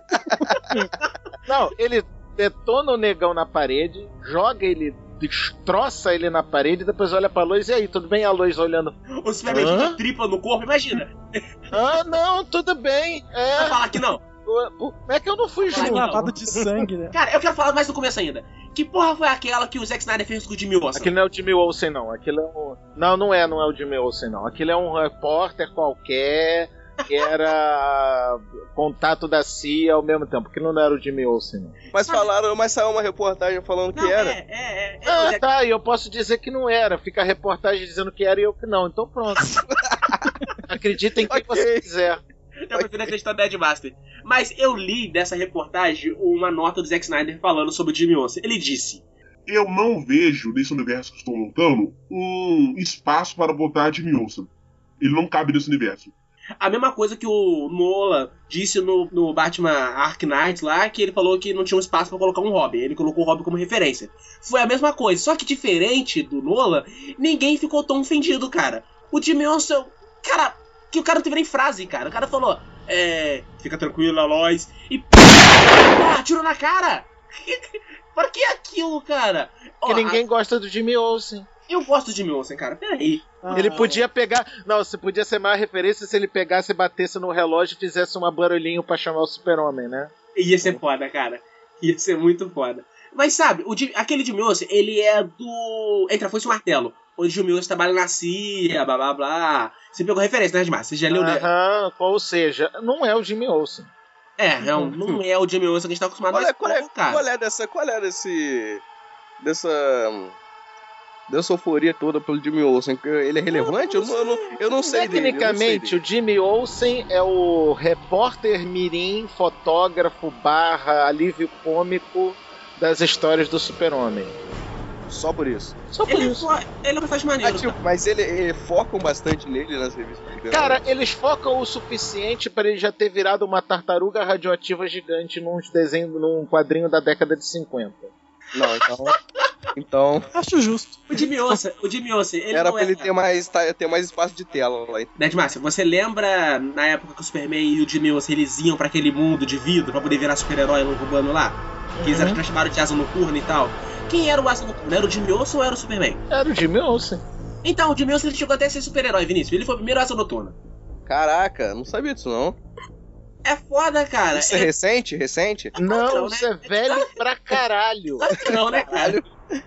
Não, ele detona o negão na parede, joga ele, destroça ele na parede, depois olha pra Lois, e aí, tudo bem? A Lois olhando. O Superman Hã? tinha tripla no corpo, imagina. Ah, não, tudo bem. Vai É, falar que não. como é que eu não fui Vai, junto? não. lavado de sangue, né? Cara, eu quero falar mais do começo ainda. Que porra foi aquela que o Zack Snyder fez com o Jimmy Olsen? Aquele não é o Jimmy Olsen, não. Aquilo é um... Não, não é, não é o Jimmy Olsen, não. Aquilo é um repórter qualquer que era contato da C I A ao mesmo tempo. Aquilo não era o Jimmy Olsen, não. Mas falaram, mas saiu uma reportagem falando Não, que era. É, é, é. é, Ah, o Zack- tá, e eu posso dizer que não era. Fica a reportagem dizendo que era e eu que não. Então pronto. Acreditem em quem Ok. você quiser. Eu prefiro acreditar no Dead Master. Mas eu li dessa reportagem uma nota do Zack Snyder falando sobre o Jimmy Olsen. Ele disse: Eu não vejo nesse universo que estou montando um espaço para botar Jimmy Olsen. Ele não cabe nesse universo. a mesma coisa que o Nolan disse no, no Batman Ark Knight lá, que ele falou que não tinha um espaço pra colocar um Robin. Ele colocou o Robin como referência. Foi a mesma coisa, só que diferente do Nolan, ninguém ficou tão ofendido, cara. O Jimmy Olsen, cara, que o cara não teve nem frase, cara. O cara falou, é, fica tranquilo, Lois, e pá, tirou na cara. Por que aquilo, cara? Ó, Porque ninguém a- gosta do Jimmy Olsen. Eu gosto do Jimmy Olsen, cara, peraí. Ele Ah, podia pegar. Não, se podia ser mais referência se ele pegasse e batesse no relógio e fizesse um barulhinho pra chamar o Super-Homem, né? Ia ser foda, cara. Ia ser muito foda. Mas sabe, o, Jim- aquele Jimmy Olsen, ele é do Entre a Foice e o Martelo, onde o Jimmy Olsen trabalha na C I A, blá blá blá. Você pegou referência, né, Edmar? Você já leu, né? Aham, ou seja, não é o Jimmy Olsen. É, não, não é o Jimmy Olsen que a gente tá acostumado Qual é, a qual, é, porra, cara. qual é dessa. Qual é desse. Dessa. deu essa euforia toda pelo Jimmy Olsen. Ele é relevante? Eu não, eu não, eu não sei dele. Tecnicamente, o Jimmy Olsen é o repórter mirim, fotógrafo barra alívio cômico das histórias do Super-Homem. Só por isso. Só por Ele, isso. é, ele é um personagem maneiro. Ah, tipo, mas ele, ele focam bastante nele nas revistas. Cara, eles focam o suficiente para ele já ter virado uma tartaruga radioativa gigante num desenho, num quadrinho da década de cinquenta. Não, então. Então. Acho justo. O Jimmy Olsen, o Jimmy Olsen, ele Era não pra é... ele ter mais, tá, ter mais espaço de tela lá. Ned Márcio, você lembra na época que o Superman e o Jimmy Olsen eles iam pra aquele mundo de vidro pra poder virar super-herói no cubano lá? Que eles Uhum. até chamaram de asa noturna e tal. Quem era o asa noturna? Era o Jimmy Olsen ou era o Superman? Era o Jimmy Olsen. Então, o Jimmy Olsen ele chegou até a ser super-herói, Vinícius. Ele foi o primeiro asa noturna. Caraca, não sabia disso não. É foda, cara. Isso é recente? Recente? Não, Não, isso né? é velho pra caralho. Não, né, cara?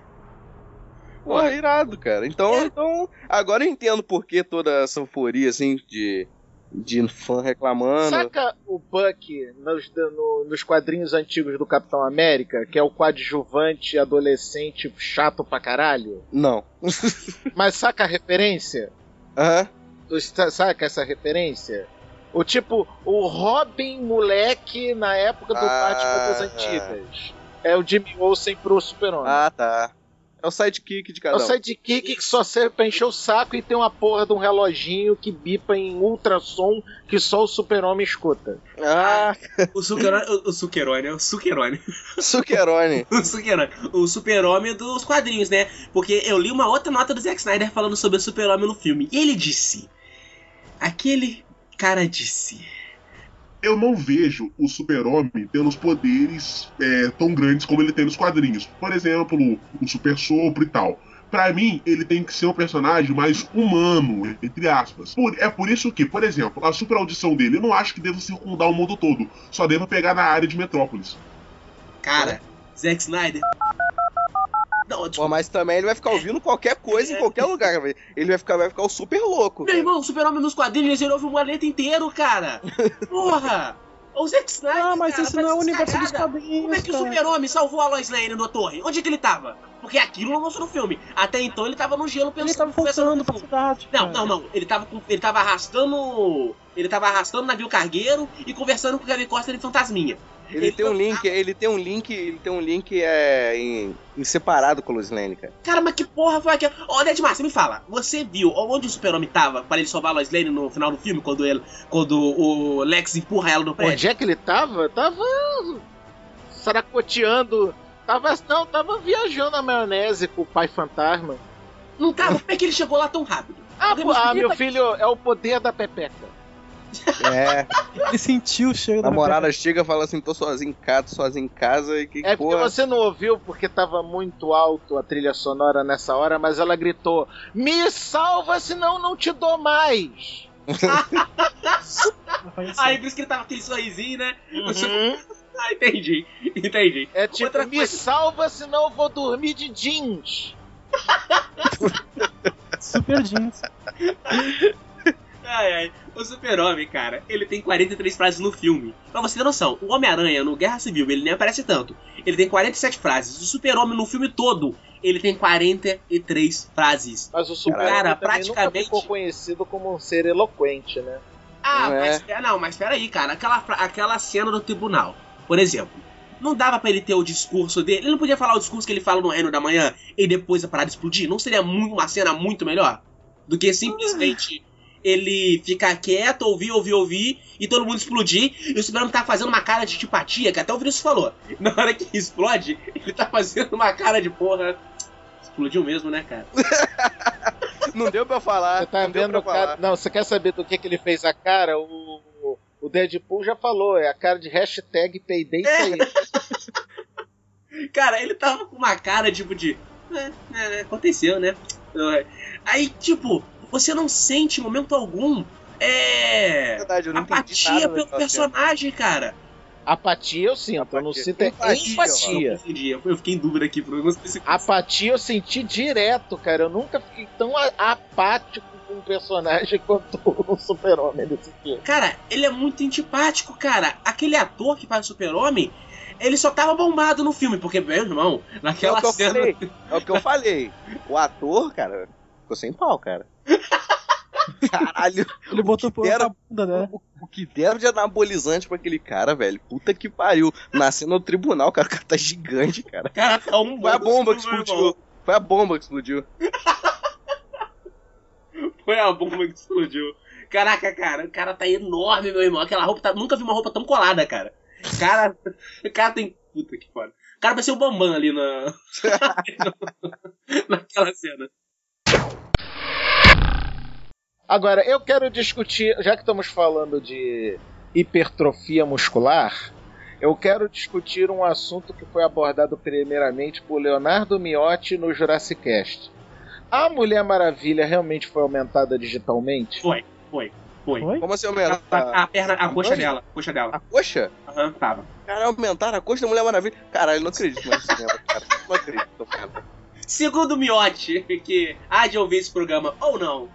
Pô, irado, cara. Então, É. então, agora eu entendo por que toda essa euforia, assim, de, de fã reclamando. Saca o Buck nos, no- nos quadrinhos antigos do Capitão América, que é o coadjuvante adolescente chato pra caralho? Não. Mas saca a referência? Aham. Os- Saca essa referência? O tipo, o Robin moleque na época do Ah. Batman das antigas. É o Jimmy Olsen pro Super-Homem. Ah, tá. É o sidekick de É cada o um. sidekick que só serve pra encher o saco e tem uma porra de um reloginho que bipa em ultrassom que só o Super-Homem escuta. Ah, O Suquerone, o, o Suquerone, o Suquerone, Suquerone. o Suquerone, o Super-Homem dos quadrinhos, né? Porque eu li uma outra nota do Zack Snyder falando sobre o Super-Homem no filme. E ele disse, aquele cara disse... Eu não vejo o Super-Homem tendo os poderes é, tão grandes como ele tem nos quadrinhos. Por exemplo, o Super Sopro e tal. Pra mim, ele tem que ser um personagem mais humano, entre aspas. Por- é por isso que, por exemplo, a super audição dele, eu não acho que deva circundar o mundo todo. Só deva pegar na área de Metrópolis. Cara, Zack Snyder... Não, Pô, desculpa. mas também ele vai ficar ouvindo qualquer coisa em qualquer lugar. velho. Ele vai ficar, vai ficar o super louco. Meu cara. irmão, o Super-Homem nos quadrinhos, ele ouve um planeta inteiro, cara. Porra! O Zack Snyder, Ah, mas cara, esse não é o faz universo dos cagada. quadrinhos, Como é que o cara. Super-Homem salvou a Lois Lane na torre? Onde é que ele tava? Porque aquilo não mostrou no filme. Até então ele tava no gelo pensando... Ele tava pensando voltando no pra filme. cidade. Não, cara. não, não. Ele tava, com, ele tava arrastando... Ele tava arrastando o navio cargueiro e conversando com o Kevin Costner em Fantasminha. Ele tem um link, ele tem um link, ele tem um link é, em, em separado com o Lois Lane, cara. Cara, mas que porra foi aquela? Ô, Ned Márcio, me fala. Você viu onde o Super-Homem tava para ele salvar a Lois Lane no final do filme, quando, ele, quando o Lex empurra ela no prédio? Onde é que ele tava? Tava saracoteando. Tava, não, tava viajando na maionese com o pai fantasma. Não tava? Como é que ele chegou lá tão rápido? Ah, Alguém pô, me ah, explica meu filho, é o poder da pepeca. É, Ele sentiu o cheiro a da namorada chega e fala assim, tô sozinho em casa, sozinho em casa e que É porque porra. você não ouviu porque tava muito alto a trilha sonora nessa hora, mas ela gritou: "Me salva, senão não te dou mais!" Aí por isso que ele tava com aquele sorrisinho, né? Uhum. Ah, entendi. Entendi. É tipo, Outra me coisa. salva, senão eu vou dormir de jeans. Super jeans. Ai, ai. O Super-Homem, cara, ele tem quarenta e três frases no filme. Pra você ter noção, o Homem-Aranha no Guerra Civil, ele nem aparece tanto. Ele tem quarenta e sete frases. O Super-Homem no filme todo, ele tem quarenta e três frases. Mas o Super Cara, também nunca praticamente- ficou conhecido como um ser eloquente, né? Ah, Não é? mas é, não, mas peraí, cara. Aquela, fra- aquela cena do tribunal, por exemplo. Não dava pra ele ter o discurso dele. Ele não podia falar o discurso que ele fala no Reino da Manhã e depois a parada explodir? Não seria muito, uma cena muito melhor? Do que simplesmente ele ficar quieto, ouvir, ouvir, ouvir e todo mundo explodir e o Superman tá fazendo uma cara de antipatia, que até o Vinícius falou. Na hora que explode, ele tá fazendo uma cara de porra. Explodiu mesmo, né, cara? Não deu pra eu falar. Você tá não deu vendo pra o cara. falar. Não, você quer saber do que, que ele fez a cara? O, o Deadpool já falou, é a cara de hashtag peidei isso aí. Cara, ele tava com uma cara tipo de. É, é, aconteceu, né? Aí, tipo, você não sente em momento algum. É. Verdade, eu não entendi apatia nada pelo daquela personagem, cara. Apatia eu sinto, eu não Apatia. sinto é Empatia, Eu empatia. confundi, eu fiquei em dúvida aqui, por não sei se. Apatia eu senti direto, cara. Eu nunca fiquei tão a- apático com um personagem quanto o Super-Homem desse filme. Cara, ele é muito antipático, cara. Aquele ator que faz o Super-Homem, Ele só tava bombado no filme, porque, meu irmão, naquela é o que eu cena... falei. É o que eu falei. O ator, cara, ficou sem pau, cara. Caralho. Ele botou por deram, a bunda, né? O, o que deram de anabolizante pra aquele cara, velho. Puta que pariu. Nascendo no tribunal, cara, o cara tá gigante, cara. Cara, tá um Foi a bomba que monstro, explodiu. Foi a bomba que explodiu. Foi a bomba que explodiu. Caraca, cara, o cara tá enorme, meu irmão. Aquela roupa tá... Nunca vi uma roupa tão colada, cara. Cara, o cara tem... Puta que foda. O cara vai ser o Bambam ali na... naquela cena. Agora, eu quero discutir, já que estamos falando de hipertrofia muscular, eu quero discutir um assunto que foi abordado primeiramente por Leonardo Miotti no Jurassic Cast. A Mulher Maravilha realmente foi aumentada digitalmente? Foi, foi, foi. Foi? Como assim A, aumentaram? a, a perna, a coxa mãe? dela, a coxa A dela. coxa? Aham, tava. Cara, aumentaram a coxa da Mulher Maravilha. Caralho, não acredito mais nisso mesmo, cara. Não acredito, cara. Segundo o Miotti, que há de ouvir esse programa ou não,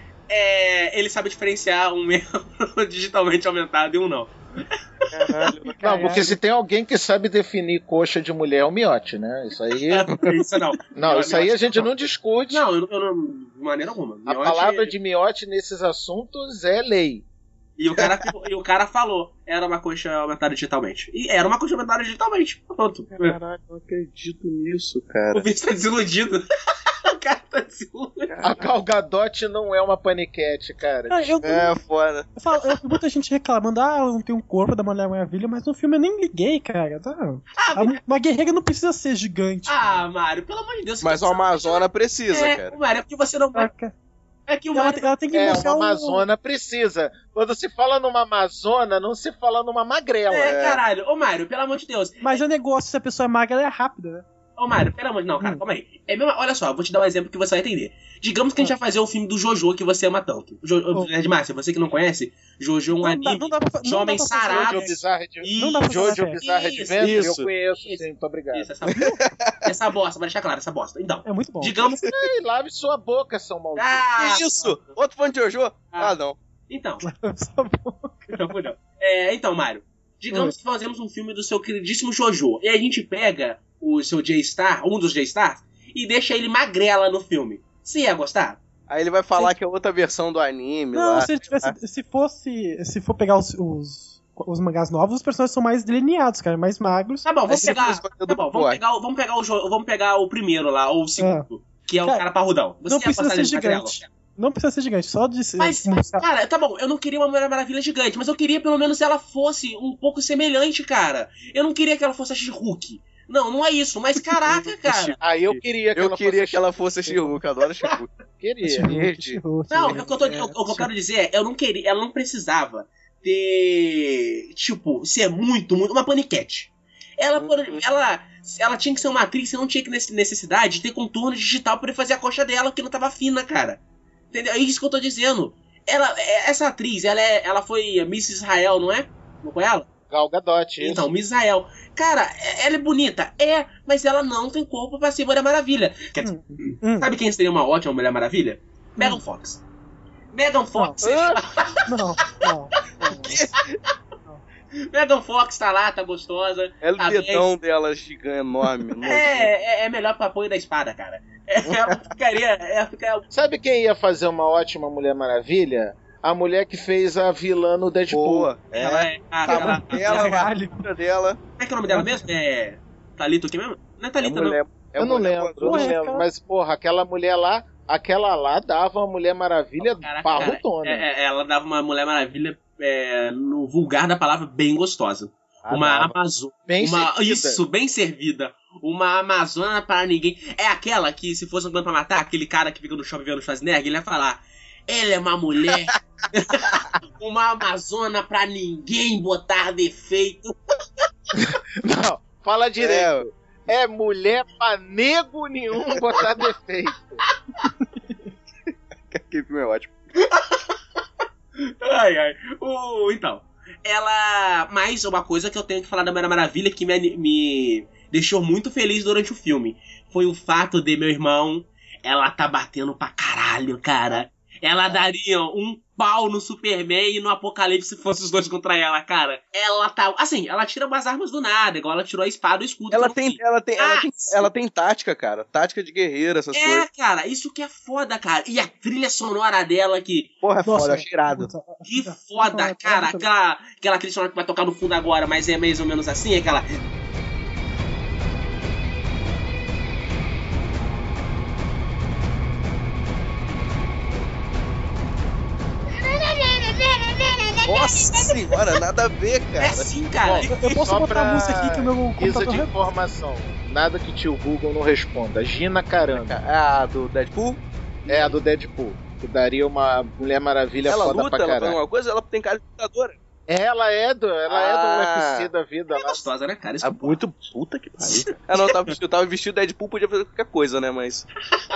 é, ele sabe diferenciar um membro digitalmente aumentado e um não. Caralho. Não, porque se tem alguém que sabe definir coxa de mulher é o Miotti, né? Isso aí... Isso não. Não, isso aí a gente não. não discute. Não, eu, eu não, de maneira alguma. A Miotti- palavra de Miotti nesses assuntos é lei. E o, cara, e o cara falou, era uma coxa aumentada digitalmente. E era uma coxa aumentada digitalmente. Pronto. Caralho, não acredito nisso, O cara. Vitor tá desiludido. O cara tá desiludido. A Gal Gadot não é uma paniquete, cara. Ah, eu, É, foda. eu falo, eu vi muita gente reclamando, ah, eu não tenho um corpo da Mulher Maravilha, mas no filme eu nem liguei, cara. Tá? Ah, A- Uma guerreira não precisa ser gigante. Ah, Mário, pelo amor de Deus. Mas você o sabe- Amazona precisa, é, cara. Mário, é porque você não vai. Saca? É que o Ela, Mário. tem- ela tem que É, mostrar uma o- amazona precisa. Quando se fala numa amazona, não se fala numa magrela. É, caralho. Ô, Mário, pelo amor de Deus. Mas o negócio, se a pessoa é magra, ela é rápida, né? Ô, Mário, pelo amor de Não, cara, Hum. calma aí. É mesmo... Olha só, eu vou te dar um exemplo que você vai entender. Digamos que a gente vai fazer o filme do Jojo que você ama tanto. Jo... Oh. Ed Márcia, você que não conhece, Jojo é um Não dá- anime não dá pra fa- de não dá homens pra fazer sarados. Jojo Bizarre de... Não dá pra Jojo fazer Bizarre Isso, Adventure, isso. eu conheço, Isso. sim, muito obrigado. Isso, essa... essa bosta, vai deixar claro, essa bosta. Então, É muito bom. digamos que... Ei, lave sua boca, São Maldito. Ah, Que isso? Outro fã de Jojo? Ah. Ah, não. então, Só bom. não foi não. É, então, Mário, digamos que fazemos um filme do seu queridíssimo Jojo, e a gente pega o seu J-Star, um dos J-Stars, e deixa ele magrela no filme. Você ia gostar? Aí ele vai falar que é outra versão do anime Não, lá. se ele tivesse. Se fosse. Se for pegar os, os, os mangás novos, os personagens são mais delineados, cara, mais magros. Tá bom, vamos Esse pegar. depois vai ter Tá do bom, vamos Forte. pegar, o- vamos pegar o jo- vamos pegar o primeiro lá, ou o segundo, que é o Cara, cara parrudão. Você não ia precisa gostar ser dele magrelo? gigante. Não precisa ser gigante, só de ser. Mas, mostrar- cara, tá bom, eu não queria uma Mulher Maravilha gigante, mas eu queria pelo menos ela fosse um pouco semelhante, cara. Eu não queria que ela fosse a She-Hulk. Não, não é isso, mas caraca, cara. Aí eu queria que Eu ela queria fosse... que ela fosse She-Hulk, adoro She-Hulk. Queria. She-Hulk, Não, né? o que eu, tô, o, o que eu quero dizer é, eu não queria, ela não precisava ter, tipo, ser muito, muito, uma paniquete. Ela, por- ela, ela tinha que ser uma atriz, você não tinha que nesse- necessidade de ter contorno digital pra fazer a coxa dela, que não tava fina, cara. Entendeu? É isso que eu tô dizendo. Ela, essa atriz, ela, é, ela foi Miss Israel, não é? Não foi ela? Gal Gadot, isso. Então, Miss Israel. Cara, é- ela é bonita? É, mas ela não tem corpo pra ser Mulher Maravilha. Quer dizer, Hum. sabe quem seria uma ótima Mulher Maravilha? Megan Fox. Megan Fox. Não, não. Megan Fox tá lá, tá gostosa. É o tá dedão dela gigante, enorme. bem. É, é, é melhor pra apoio da espada, cara. É, ela ficaria. Ela ficaria Sabe quem ia fazer uma ótima Mulher Maravilha? A mulher que fez a vilã no Deadpool. Boa. ela É. é. Ah, Tá ela, bom. Ela, Caralho. a dela. como é que é o nome dela mesmo? É. Thalita o que mesmo? Não é É Thalita, não. mulher, é Eu não mulher lembro, eu não Ué, lembro. cara. Mas, porra, aquela mulher lá, aquela lá dava uma Mulher Maravilha Caraca, cara, parrudona. é- é- ela dava uma Mulher Maravilha, é, no vulgar da palavra, bem gostosa. Ah, uma dava. Amazônia. Bem uma, servida. isso, bem servida. Uma Amazônia para ninguém. É aquela que, se fosse um plano pra matar, aquele cara que fica no shopping vendo Schwarzenegger, ele ia falar: ela é uma mulher, uma Amazônia pra ninguém botar defeito. Não, fala direito. É, mulher pra nego nenhum botar defeito. Aquele filme é ótimo. Ai, ai. O, então, ela. Mais uma coisa que eu tenho que falar da Mulher Maravilha que me, me deixou muito feliz durante o filme foi o fato de, meu irmão, ela tá batendo pra caralho, cara. ela daria um pau no Superman e no Apocalipse se fosse os dois contra ela, cara. Ela tá... Assim, ela tira umas armas do nada, igual ela tirou a espada e o escudo. Ela tem, ela, tem, ela, tem, Ah, ela tem tática, cara. Tática de guerreira, essas É, coisas. cara, isso que é foda, cara. E a trilha sonora dela que... Porra, é Nossa, foda, eu achei irado. puta, Que puta, foda, puta, cara. puta. Aquela, aquela trilha sonora que vai tocar no fundo agora, mas é mais ou menos assim, aquela... Nossa senhora, nada a ver, É cara. assim, cara. Eu, eu posso Só botar pra a música aqui que o meu guisa computador... de re- informação. Nada que tio Google não responda. Gina Carano. Ah, do Deadpool? É a do Deadpool. Que daria uma Mulher Maravilha Ela foda luta, pra ela faz caralho. uma coisa, ela tem cara de lutadora. Ela é do, ela é do Ah. U F C da vida É lá. gostosa, né, cara? Isso Ah, que muito puta que pariu. Ah, não, eu tava, vestido- eu tava vestido Deadpool, podia fazer qualquer coisa, né, mas...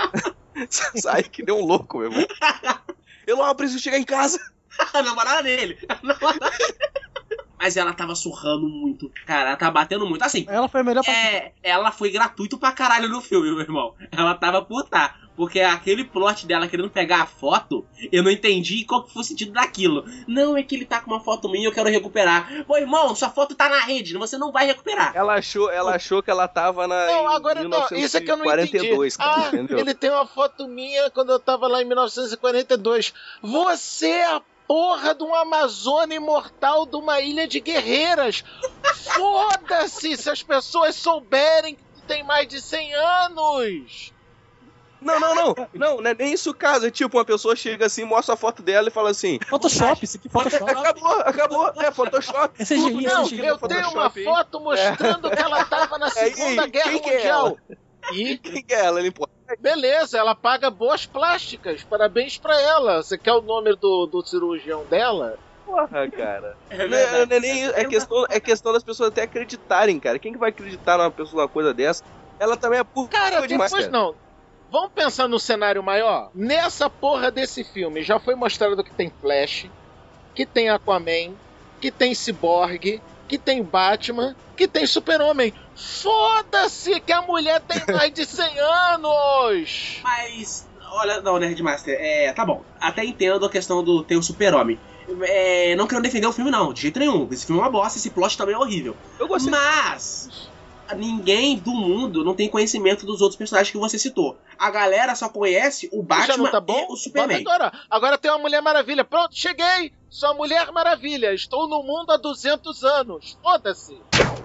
Sai que nem um louco, meu irmão. Eu não preciso chegar em casa. A namorada dele. A namorada dele. Mas ela tava surrando muito, cara. Ela tava batendo muito. Assim, Ela foi a melhor parte. é, ela foi gratuito pra caralho no filme, meu irmão. Ela tava puta. Porque aquele plot dela querendo pegar a foto, eu não entendi qual que foi o sentido daquilo. Não, é que ele tá com uma foto minha e eu quero recuperar. Pô, irmão, sua foto tá na rede, você não vai recuperar. Ela achou, ela achou que ela tava na Não, em agora não, isso é que eu não entendi. mil novecentos e quarenta e dois, cara, Ah, entendeu? ele tem uma foto minha quando eu tava lá em mil novecentos e quarenta e dois. Você é a porra de um Amazônia imortal de uma ilha de guerreiras. Foda-se se as pessoas souberem que tu tem mais de cem anos. Não, não, não, não, não é nem isso o caso. É tipo, uma pessoa chega assim, mostra a foto dela e fala assim: Photoshop, isso aqui é Photoshop. acabou, acabou, é Photoshop. É C G I, Tudo é Não, C G I. eu tenho uma Photoshop, hein? foto mostrando que ela tava na É, e aí, Segunda Guerra quem que é Mundial. E Quem que é ela? Ele importa. beleza, ela paga boas plásticas. Parabéns pra ela. Você quer o nome do, do cirurgião dela? Porra, cara. É Não é, verdade. não é nem, é, questão, é questão das pessoas até acreditarem, cara. Quem que vai acreditar numa pessoa numa coisa dessa? Ela também é burra Cara, demais, depois cara. não. Vamos pensar no cenário maior? Nessa porra desse filme já foi mostrado que tem Flash, que tem Aquaman, que tem Cyborg, que tem Batman, que tem Super-Homem. Foda-se que a mulher tem mais de cem anos! Mas, olha, não, Nerdmaster, é, tá bom. Até entendo a questão do ter o Super-Homem. É, não quero defender o filme, não, de jeito nenhum. Esse filme é uma bosta, esse plot também é horrível. Eu gostei. Mas ninguém do mundo não tem conhecimento dos outros personagens que você citou. A galera só conhece o Já Batman não tá bom? e o Superman. Bota agora. Agora tem uma Mulher Maravilha. Pronto, cheguei! Sou a Mulher Maravilha. Estou no mundo há duzentos anos. Foda-se!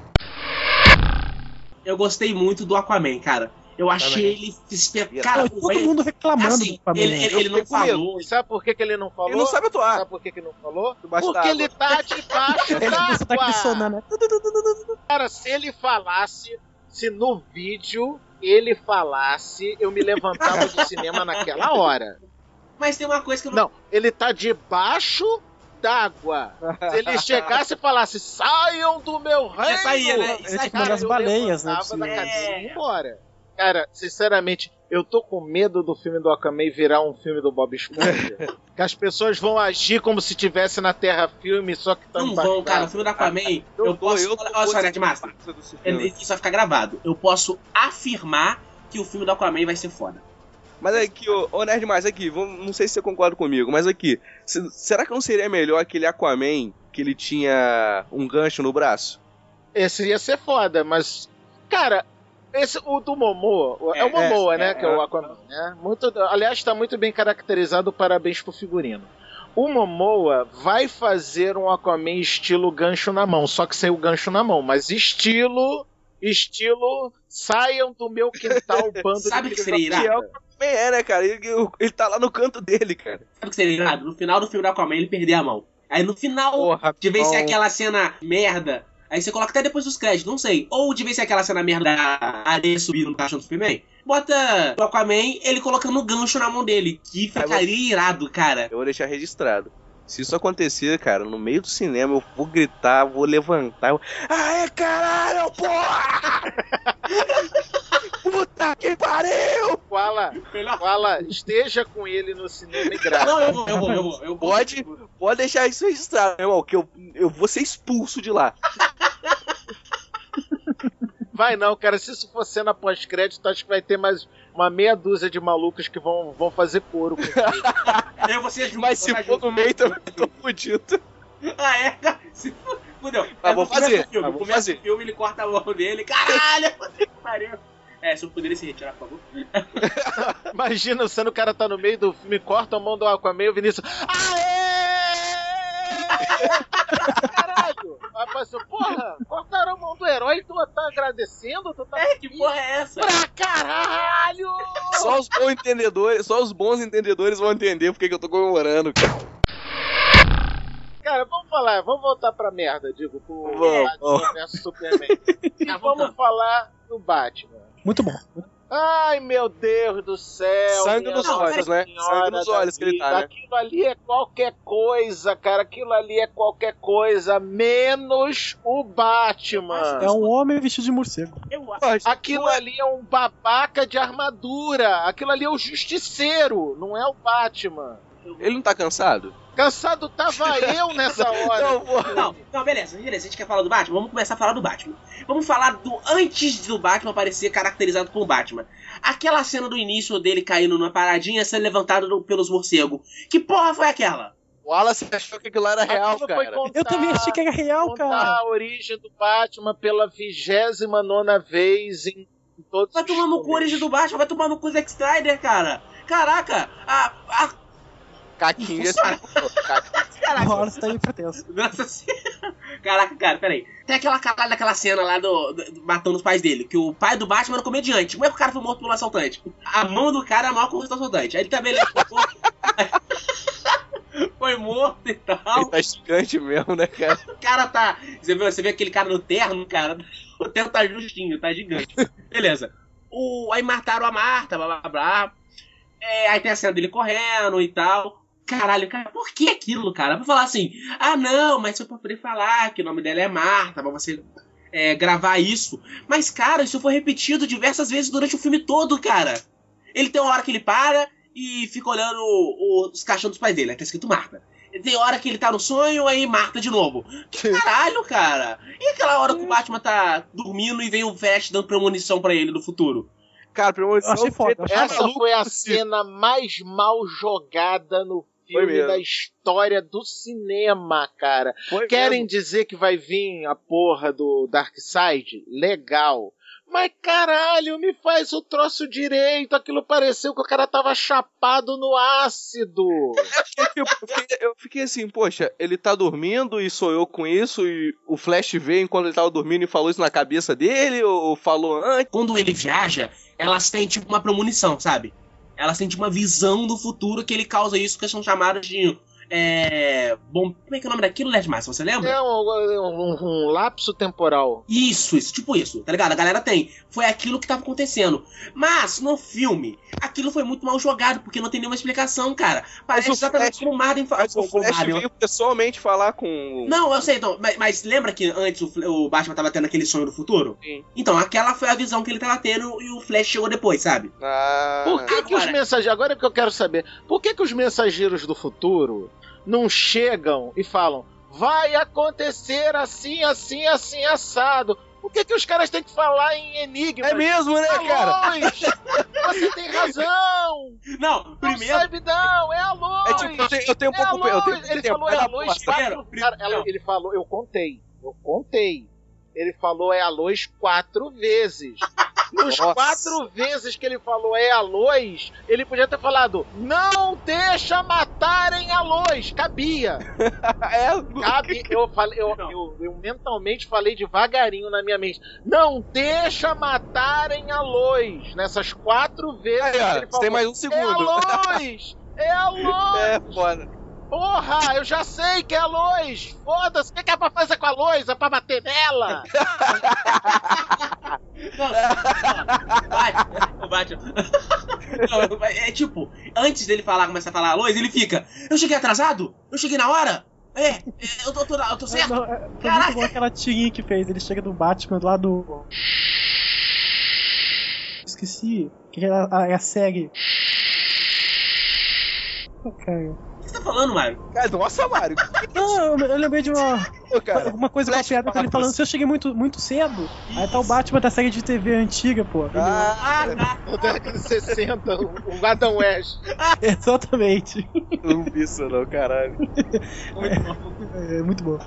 Eu gostei muito do Aquaman, cara. Eu achei ele espetacular. Cara, Pô, todo mundo reclamando assim, do Aquaman. ele, ele, ele não Eu fiquei com medo. falou. E sabe por que, que ele não falou? Ele não sabe atuar. Sabe por que, que ele não falou? Debaixo Porque d'água. ele tá debaixo Ele você tá aqui sonando, né? d'água. Cara, se ele falasse, se no vídeo ele falasse, eu me levantava do cinema naquela hora. Mas tem uma coisa que eu não. Não, ele tá debaixo d'água. Se ele chegasse e falasse, saiam do meu reino! Já saía, né? Ele Sai, tinha que mandar as eu baleias, né? levantava da É. cadeira e ia embora. Cara, sinceramente, eu tô com medo do filme do Aquaman virar um filme do Bob Esponja. Que as pessoas vão agir como se tivesse na Terra filme, só que tão Não vão, cara. O filme do Aquaman, eu, posso. eu tô olha só, Nerdmaster. participando desse É, filme. Isso vai ficar gravado. Eu posso afirmar que o filme do Aquaman vai ser foda. Mas aqui, ô, ô Nerd mais aqui, vamos, não sei se você concorda comigo, mas aqui, se- será que não seria melhor aquele Aquaman que ele tinha um gancho no braço? Esse ia ser foda, mas. Cara, esse, o do Momoa. o- É, É, o Momoa, é, né? é, que é o Aquaman, né? Muito, aliás, tá muito bem caracterizado. Parabéns pro figurino. O Momoa vai fazer um Aquaman estilo gancho na mão, só que sem o gancho na mão, mas estilo. Estilo. Saiam do meu quintal, bando Sabe de que filhos seria da Que é irado? o que o Aquaman é, né, cara? Ele, ele tá lá no canto dele, cara. Sabe o que seria irado? No final do filme do Aquaman ele perder a mão. Aí no final, Porra, de vez ser bom. aquela cena merda, aí você coloca até depois dos créditos, não sei. Ou de vez ser aquela cena merda da areia subindo no caixão do Superman, bota o Aquaman, ele colocando o gancho na mão dele, que ficaria irado, cara. Eu vou deixar registrado. Se isso acontecer, cara, no meio do cinema, eu vou gritar, vou levantar. Eu... Aê, caralho, porra! Puta que pariu! Koala, Koala, esteja com ele no cinema e grave. Não, eu vou, eu vou, eu vou. Eu vou. Pode, pode deixar isso registrado, meu irmão, que eu, eu vou ser expulso de lá. Vai não, cara. Se isso for cena pós-crédito, acho que vai ter mais uma meia dúzia de malucos que vão, vão fazer coro com Eu vou ser junto, Mas se for no meio, também tô fudido. Ah, é? Se for... Fudeu. Mas É, vou no começo fazer, do filme, mas no vou começo fazer. do filme ele corta a mão dele. Caralho! Puta que pariu. É, se eu poderia se retirar, por favor. Imagina sendo o cara tá no meio do filme, corta a mão do Aquaman e o Vinícius. Aê! Caralho! Rapaz, porra, cortaram a mão do herói e tu tá agradecendo? Tu tá É, que porra é essa? pra caralho! Só os bons entendedores, só os bons entendedores vão entender porque que eu tô comemorando, cara. Cara, vamos falar, vamos voltar pra merda, digo, pro Vamos, Batman versus Superman. E Tá vamos voltando. falar do Batman. Muito bom. Ai, meu Deus do céu. Sangue minha nos Nossa olhos, né? Senhora Sangue nos da olhos que ele tá, vida. né? Aquilo ali é qualquer coisa, cara. Aquilo ali é qualquer coisa, menos o Batman. É um homem vestido de morcego. Eu acho. Pode. Aquilo ali é um babaca de armadura. Aquilo ali é o Justiceiro, não é o Batman. Ele não tá cansado? Cansado tava eu nessa hora. Não, porra. Não, não, beleza, beleza. A gente quer falar do Batman? Vamos começar a falar do Batman. Vamos falar do antes do Batman aparecer caracterizado como Batman. Aquela cena do início dele caindo numa paradinha, sendo levantado no- pelos morcegos. Que porra foi aquela? O Wallace achou que aquilo era real, Aquilo foi cara. contar- Eu também achei que era real, contar cara. a origem do Batman pela vigésima nona vez em, em todos Vai os tomar no cu a filmes. origem do Batman, vai tomar no cu o Zack Snyder, cara. Caraca, a... a Caquinho esse. caraca. Agora você tá aí pretenso. Nossa senhora. Caraca, cara, peraí. Tem aquela caralho daquela cena lá do, do- do- matando os pais dele, que o pai do Batman era comediante. Como é que o cara foi morto por um assaltante? A mão do cara é maior que o rosto do assaltante. Aí ele também foi morto e tal. Ele tá gigante mesmo, né, cara? O cara tá. Você vê, você vê aquele cara no terno, cara? O terno tá justinho, tá gigante. Beleza. O, aí mataram a Marta, blá blá blá. É, aí tem a cena dele correndo e tal. Caralho, cara, por que aquilo, cara? Pra falar assim, ah não, mas foi pra poder falar que o nome dela é Marta, pra você é, gravar isso. Mas, cara, isso foi repetido diversas vezes durante o filme todo, cara. Ele tem uma hora que ele para e fica olhando o- os caixões dos pais dele, aí tá escrito Marta. Tem hora que ele tá no sonho, aí Marta de novo. Caralho, cara. E aquela hora que o Batman tá dormindo e vem o Flash dando premonição pra ele no futuro? Cara, premonição. Eu achei foda, eu achei é Essa maluco foi a possível. cena mais mal jogada no Foi filme mesmo. da história do cinema, cara. Foi Querem mesmo. dizer que vai vir a porra do Darkseid? Legal. Mas caralho, me faz o troço direito. Aquilo pareceu que o cara tava chapado no ácido. Eu fiquei, eu fiquei assim, poxa, ele tá dormindo e sonhou com isso e o Flash veio enquanto ele tava dormindo e falou isso na cabeça dele ou falou antes? Quando ele viaja, elas têm tipo uma premonição, sabe? Elas têm tipo uma visão do futuro que ele causa isso, que são chamadas de. É. Bom, como é que é o nome daquilo, Led Massa? Você lembra? É um, um- um lapso temporal. Isso, isso, tipo isso, tá ligado? A galera tem. Foi aquilo que tava acontecendo. Mas, no filme, aquilo foi muito mal jogado, porque não tem nenhuma explicação, cara. Parece o exatamente Flash- como o Marden fala. Mas o Flash veio pessoalmente falar com. Não, eu sei, então, mas, mas lembra que antes o, Fl- o Batman tava tendo aquele sonho do futuro? Sim. Então, aquela foi a visão que ele tava tendo e o Flash chegou depois, sabe? Ah, Por que, que os Agora- mensageiros. Agora é que eu quero saber. Por que, que os mensageiros do futuro não chegam e falam: vai acontecer assim, assim, assim, assado? Por que, que os caras têm que falar em enigma? é mesmo, né, cara? Luz! Você tem razão! Não, Não primeiro. sabe não, é a luz! É tipo, eu tenho, eu tenho um É a pouco. Eu tenho luz! um Ele tempo, falou vai é a dar luz porra. quatro... Primeiro, Cara, ela- não. ele falou, eu contei, eu contei. Ele falou é a luz quatro vezes. Nos Nossa. quatro vezes que ele falou é a luz, ele podia ter falado: não deixa matarem a luz. Cabia. É, Cabe. Eu, falei, eu, eu, eu mentalmente falei devagarinho na minha mente: não deixa matarem a luz. Nessas quatro vezes Aí, que ó, ele você falou: tem mais um é segundo. a luz! É a luz! É, foda. Porra, eu já sei que é a luz! Foda-se, o que, que é pra fazer com a luz? É pra bater nela? Bate, bate. Não, é tipo, antes dele falar, começar a falar a luz, ele fica: eu cheguei atrasado? Eu cheguei na hora? É, é, eu tô, eu tô, eu tô certo? Não, é- foi Caraca. muito bom aquela tirinha que fez. Ele chega do Batman lá do. Esqueci. Que era a, a série. Oh, cara. O que você tá falando, Mário? Cara, nossa, Mário. Não, eu, eu lembrei de uma, Pô, cara, uma coisa com a piada que ele falando, se eu cheguei muito, muito cedo, aí tá o Batman da série de T V antiga, pô. Ah, Ah, tá. No década de sessenta, o o Adam West. Exatamente. eu não vi isso não, caralho. Muito bom. É muito bom.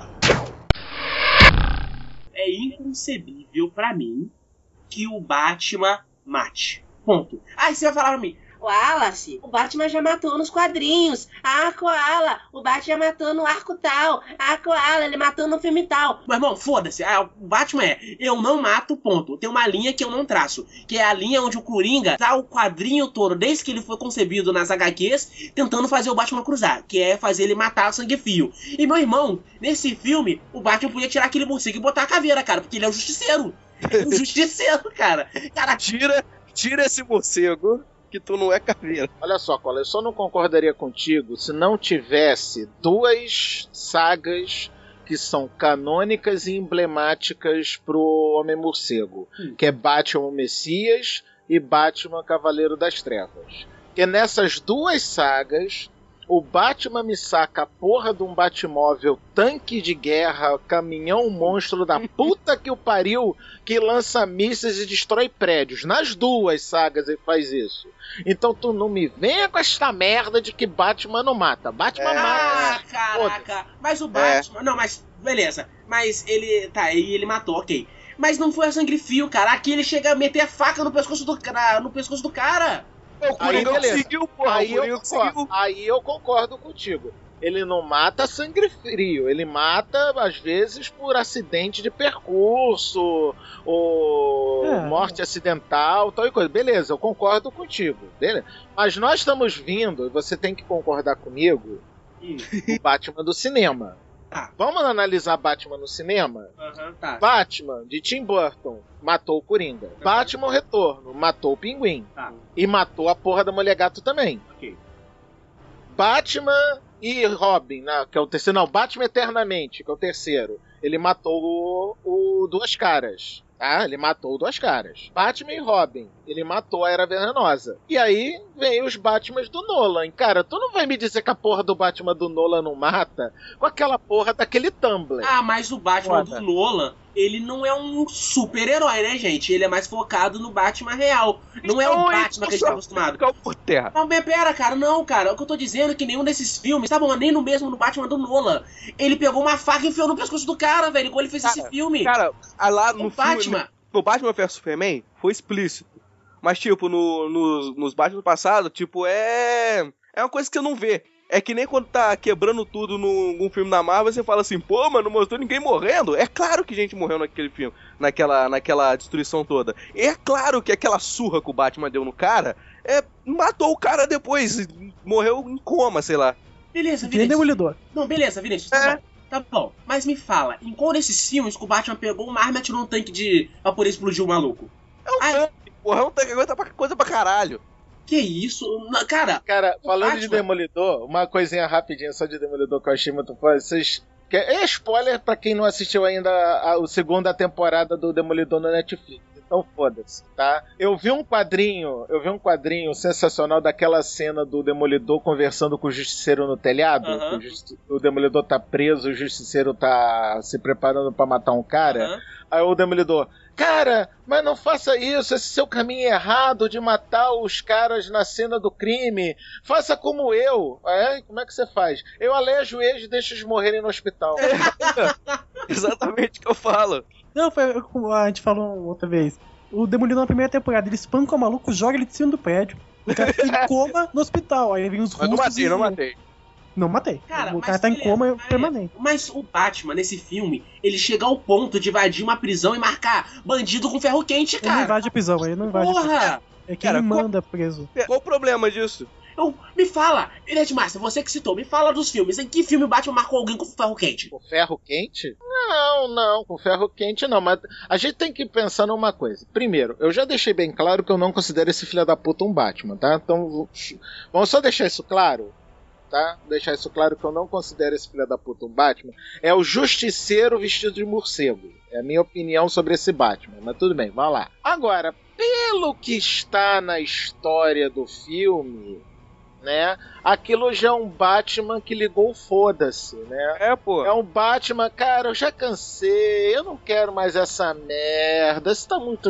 É inconcebível pra mim que o Batman mate. Ponto. Aí você vai falar pra mim, Wallace, o Batman já matou nos quadrinhos. Ah, Koala, o Batman já matou no arco tal. Ah, Koala, ele matou no filme tal. meu irmão, foda-se. Ah, o Batman é, eu não mato, ponto. Tem uma linha que eu não traço, que é a linha onde o Coringa tá o quadrinho todo, desde que ele foi concebido nas agá quês, tentando fazer o Batman cruzar, que é fazer ele matar o sangue fio. E meu irmão, nesse filme, o Batman podia tirar aquele morcego e botar a caveira, cara, porque ele é o justiceiro. Ele é o justiceiro, cara. Cara, Tira, tira esse morcego que tu não é caveira. Olha só, Cola, eu só não concordaria contigo se não tivesse duas sagas que são canônicas e emblemáticas pro Homem-Morcego, hum. que é Batman Messias e Batman Cavaleiro das Trevas. Porque nessas duas sagas, o Batman me saca a porra de um Batmóvel tanque de guerra, caminhão monstro da puta que o pariu, que lança mísseis e destrói prédios. Nas duas sagas ele faz isso. Então tu não me venha com esta merda de que Batman não mata. Batman ah, mata. caraca. Mas o Batman... É. Não, mas... Beleza. Mas ele... Tá, e ele matou, ok. Mas não foi a sangue frio, cara. Aqui ele chega a meter a faca no pescoço do, na, no pescoço do cara. O Coringa conseguiu, porra. Aí, eu concordo, aí eu concordo contigo. Ele não mata sangue frio, ele mata, às vezes, por acidente de percurso, ou é, morte é. acidental, tal e coisa. Beleza, eu concordo contigo. Beleza? Mas nós estamos vindo, e você tem que concordar comigo, o Batman do cinema. Ah. Vamos analisar Batman no cinema? Uhum, tá. Batman, de Tim Burton, matou o Coringa. Uhum. Batman Retorno, matou o Pinguim. Tá. E matou a porra da Mulher Gato também. Ok. Batman e Robin, né, que é o terceiro. Não, Batman Eternamente, que é o terceiro. Ele matou o, o Duas Caras. Tá? Ele matou Duas Caras. Batman e Robin. Ele matou a Era Venenosa. E aí vem os Batmans do Nolan. Cara, tu não vai me dizer que a porra do Batman do Nolan não mata com aquela porra daquele Tumblr. Ah, mas o Batman Foda. do Nolan, ele não é um super-herói, né, gente? Ele é mais focado no Batman real. Não é o Batman que a gente tá acostumado. Por terra. Não, pera, cara, não, cara. O que eu tô dizendo é que nenhum desses filmes, tá bom, nem no mesmo no Batman do Nolan. Ele pegou uma faca e enfiou no pescoço do cara, velho, igual ele fez cara, esse filme. Cara, lá no o Batman. Filme, no Batman versus Superman, foi explícito. Mas, tipo, no, no, nos Batman passados, tipo, é... É uma coisa que eu não vê. É que nem quando tá quebrando tudo num filme da Marvel, você fala assim, pô, mas não mostrou ninguém morrendo. É claro que gente morreu naquele filme, naquela, naquela destruição toda. É claro que aquela surra que o Batman deu no cara, é, matou o cara depois, morreu em coma, sei lá. Beleza, Vinícius. Demolidor. Não, beleza, Vinícius, tá é. bom. Tá bom, mas me fala, em qual desses filmes que o Batman pegou uma arma e atirou um tanque de... pra poder explodir o maluco? É um Ai, tanque, porra, é um tanque, coisa pra, coisa pra caralho. Que isso? Cara, cara, falando Batman... de Demolidor, uma coisinha rapidinha só de Demolidor que eu achei muito foda. Vocês... É spoiler pra quem não assistiu ainda a, a segunda temporada do Demolidor no Netflix. Então foda-se, tá? Eu vi um quadrinho, eu vi um quadrinho sensacional daquela cena do Demolidor conversando com o Justiceiro no telhado. Uhum. O, Justi- o Demolidor tá preso, o Justiceiro tá se preparando pra matar um cara. Uhum. Aí o Demolidor, cara, mas não faça isso, esse seu caminho é errado de matar os caras na cena do crime. Faça como eu. É? Como é que você faz? Eu alejo eles e deixo eles morrerem no hospital. Exatamente o que eu falo. Não, foi como a gente falou outra vez. O Demolidor na primeira temporada, ele espanca o maluco, joga ele de cima do prédio. O cara fica em coma no hospital. Aí vem os russos. Mas não matei, e... não matei. Não matei. Cara, o mas cara tá beleza, em coma mas, permanente. Mas o Batman, nesse filme, ele chega ao ponto de invadir uma prisão e marcar bandido com ferro quente, cara. Ele não invade a prisão, ele não invade Porra! a prisão. É que Cara, ele qual- manda preso. Qual o problema disso? Eu, me fala, Ned Márcia, você que citou, me fala dos filmes. Em que filme o Batman marcou alguém com ferro quente? Com ferro quente? Não, não, com ferro quente não. Mas a gente tem que pensar numa coisa. Primeiro, eu já deixei bem claro que eu não considero esse filho da puta um Batman, tá? Então, vamos só deixar isso claro, tá? Deixar isso claro que eu não considero esse filho da puta um Batman. É o Justiceiro vestido de morcego. É a minha opinião sobre esse Batman. Mas tudo bem, vamos lá. Agora, pelo que está na história do filme, né? Aquilo já é um Batman que ligou o foda-se, né? É, pô. É um Batman, cara, eu já cansei, eu não quero mais essa merda, isso tá muito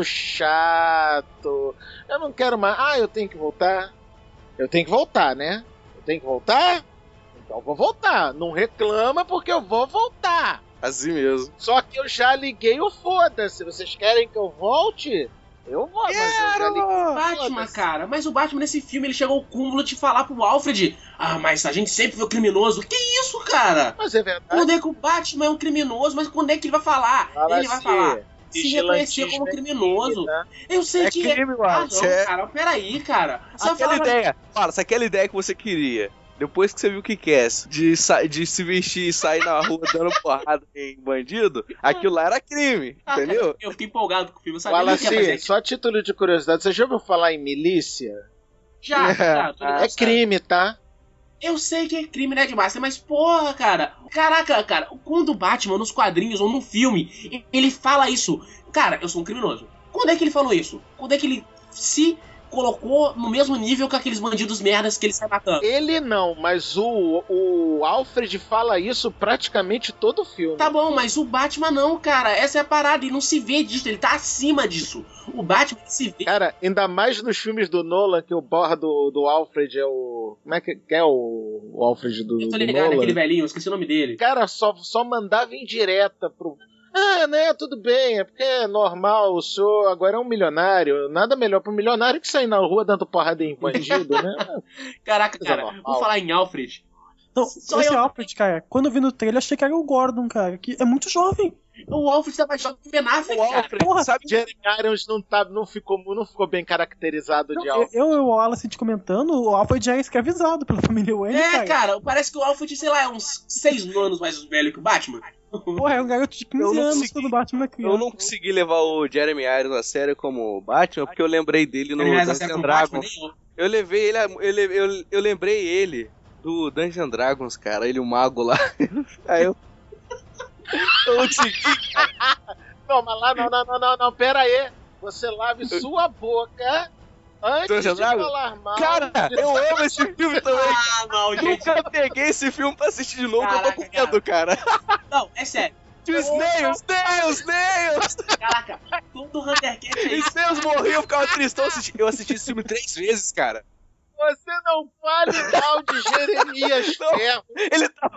chato, eu não quero mais... Ah, eu tenho que voltar? Eu tenho que voltar, né? Eu tenho que voltar? Então eu vou voltar, não reclama porque eu vou voltar. Assim mesmo. Só que eu já liguei o foda-se, vocês querem que eu volte? Eu vou, mas eu já liguei o Batman, foda-se. cara, mas o Batman nesse filme ele chegou ao cúmulo de falar pro Alfred: ah, mas a gente sempre vê o criminoso. Que isso, cara? Mas é verdade. Quando é que o Batman é um criminoso? Mas quando é que ele vai falar? Fala ele vai assim, falar. Se reconhecer como criminoso. Eu sei É que crime, é. mano. Ah, não, Isso é- cara, peraí, cara. Você vai Aquela falar. ideia, fala, se aquela ideia que você queria, depois que você viu o que quer, de, sa- de se vestir e sair na rua dando porrada em bandido, aquilo lá era crime, Ah, entendeu? cara, eu fiquei empolgado com o filme, eu sabia Fala que ia fazer. assim, só a título de curiosidade, você já ouviu falar em milícia? Já, já, tô ligado, É crime, tá? Eu sei que é crime, né, de massa, mas porra, cara. Caraca, cara, quando o Batman nos quadrinhos ou no filme, ele fala isso. Cara, eu sou um criminoso. Quando é que ele falou isso? Quando é que ele se colocou no mesmo nível que aqueles bandidos merdas que ele sai matando? Ele não, mas o, o Alfred fala isso praticamente todo o filme. Tá bom, mas o Batman não, cara. Essa é a parada. Ele não se vê disso, ele tá acima disso. O Batman se vê. Cara, ainda mais nos filmes do Nolan, que o borra do, do Alfred é o... Como é que que é o, o Alfred do, Eu tô do ligado, Nolan? aquele velhinho, eu esqueci o nome dele. Cara, só, só mandava indireta pro... Ah, né, tudo bem, é porque é normal, o senhor agora é um milionário. Nada melhor pro milionário que sair na rua dando porrada em bandido, né? Caraca, Coisa cara, normal. vou falar em Alfred. Então, Só esse eu- Alfred, cara, quando eu vi no trailer, achei que era o Gordon, cara, que é muito jovem. O Alfred tá mais jovem que o Ben Affleck, O cara. Alfred, Porra, sabe? Jeremy Irons não, tá, não, ficou, não ficou bem caracterizado de Eu, Alfred. eu e o Wallace te comentando, o Alfred já é escravizado pela família Wayne, É, cara. cara, parece que o Alfred, sei lá, é uns seis anos mais velho que o Batman. Porra, é um garoto de Eu quinze não anos consegui- quando o Batman é criança. Eu não consegui levar o Jeremy Irons a sério como Batman, porque eu lembrei dele no Aliás, Dungeons acerta and um Batman, Dragons. nem eu. Eu levei ele, a- eu, le- eu, eu lembrei ele do Dungeons and Dragons, cara, ele o mago lá. Aí eu... eu não consegui. Não, mas lá, não, não, não, não, não, pera aí. Você lave sua boca antes Dungeons de and Dragons? falar mal. Cara, de- eu amo esse filme também. Ah, não, gente. Nunca peguei esse filme pra assistir de novo, eu tô Caraca, com medo, cara. Não, é sério. Snails, Snails, Snails! Caraca, todo Huntercast é isso. Snails morreu, eu ficava tristão. Eu assisti, eu assisti esse filme três vezes, cara. Você não fale mal de Jeremias Não. Ferro. Ele tá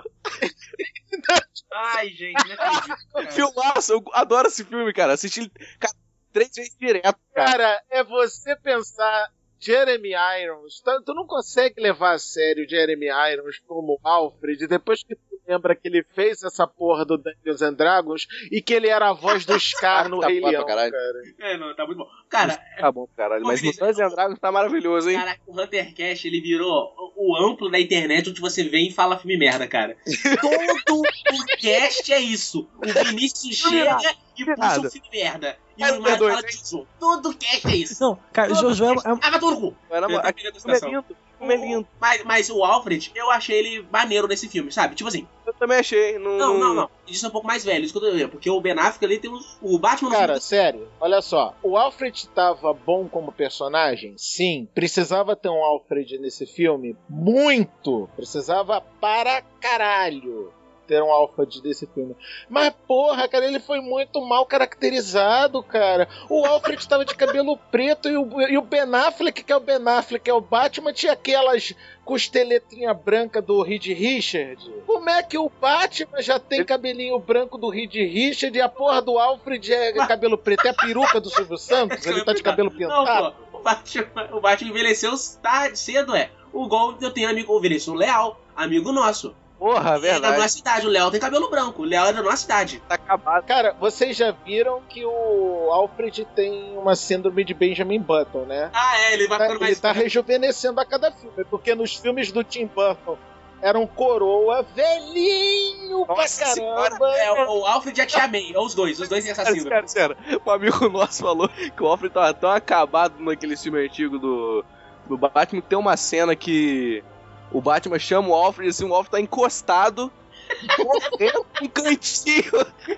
Ai, gente, não acredito. cara. filmaço, eu adoro esse filme, cara. Assisti ele cara, três vezes direto, cara. Cara, é você pensar Jeremy Irons. Tu, tu não consegue levar a sério Jeremy Irons como Alfred depois que tu lembra que ele fez essa porra do Dungeons and Dragons e que ele era a voz do Scar no Tá Rei bom pra Leão, caralho. cara. É, não, tá muito bom. Cara, Tá bom, caralho. Mas no Vinícius, Dungeons and Dragons tá maravilhoso, hein? Caraca, o Huntercast, ele virou o amplo da internet onde você vem e fala filme merda, cara. Todo o cast é isso. O Vinícius chega e puxa nada. um filme merda. E Mas o Mário perdoe, fala né? disso. Todo cast é isso. Não, cara, Todo Jojo é, cast. é, Ah, vai tomar no cu. Era uma... Eu tô Aquele pedindo filme é atenção. lindo. O filme é lindo. Mas, mas o Alfred, eu achei ele maneiro nesse filme, sabe? Tipo assim, Eu também achei. Não, não, não, não. Isso é um pouco mais velho, isso que eu tô dizendo. Porque o Ben Affleck ali tem uns... O Batman... no Cara, filme- sério, olha só. O Alfred tava bom como personagem? Sim. Precisava ter um Alfred nesse filme? Muito! Precisava para caralho ter um Alfred desse filme. Mas, porra, cara, ele foi muito mal caracterizado, cara. O Alfred tava de cabelo preto e o, e o Ben Affleck, que é o Ben Affleck, que é o Batman, tinha aquelas costeletinha branca do Reed Richard. Como é que o Batman já tem cabelinho branco do Reed Richard e a porra do Alfred é cabelo preto? É a peruca do Silvio Santos? Ele tá de cabelo pintado? Não, pô. O Batman, o Batman envelheceu tarde, cedo, é. O Gol, eu tenho amigo, o Vinícius Leal, amigo nosso. Porra, Ele é da verdade. nossa cidade, o Léo tem cabelo branco. O Léo é da nossa cidade. Tá acabado. Cara, vocês já viram que o Alfred tem uma síndrome de Benjamin Button, né? Ah, é, ele vai ficando Ele mais... tá rejuvenescendo a cada filme, porque nos filmes do Tim Burton era um coroa velhinho Nossa pra senhora, caramba. É, o, o Alfred e a Tia May, é os dois, os dois têm essa síndrome. Sério, sério. Um amigo nosso falou que o Alfred tava tão acabado naquele filme antigo do, do Batman que tem uma cena que o Batman chama o Alfred assim, o Alfred tá encostado correndo um cantinho.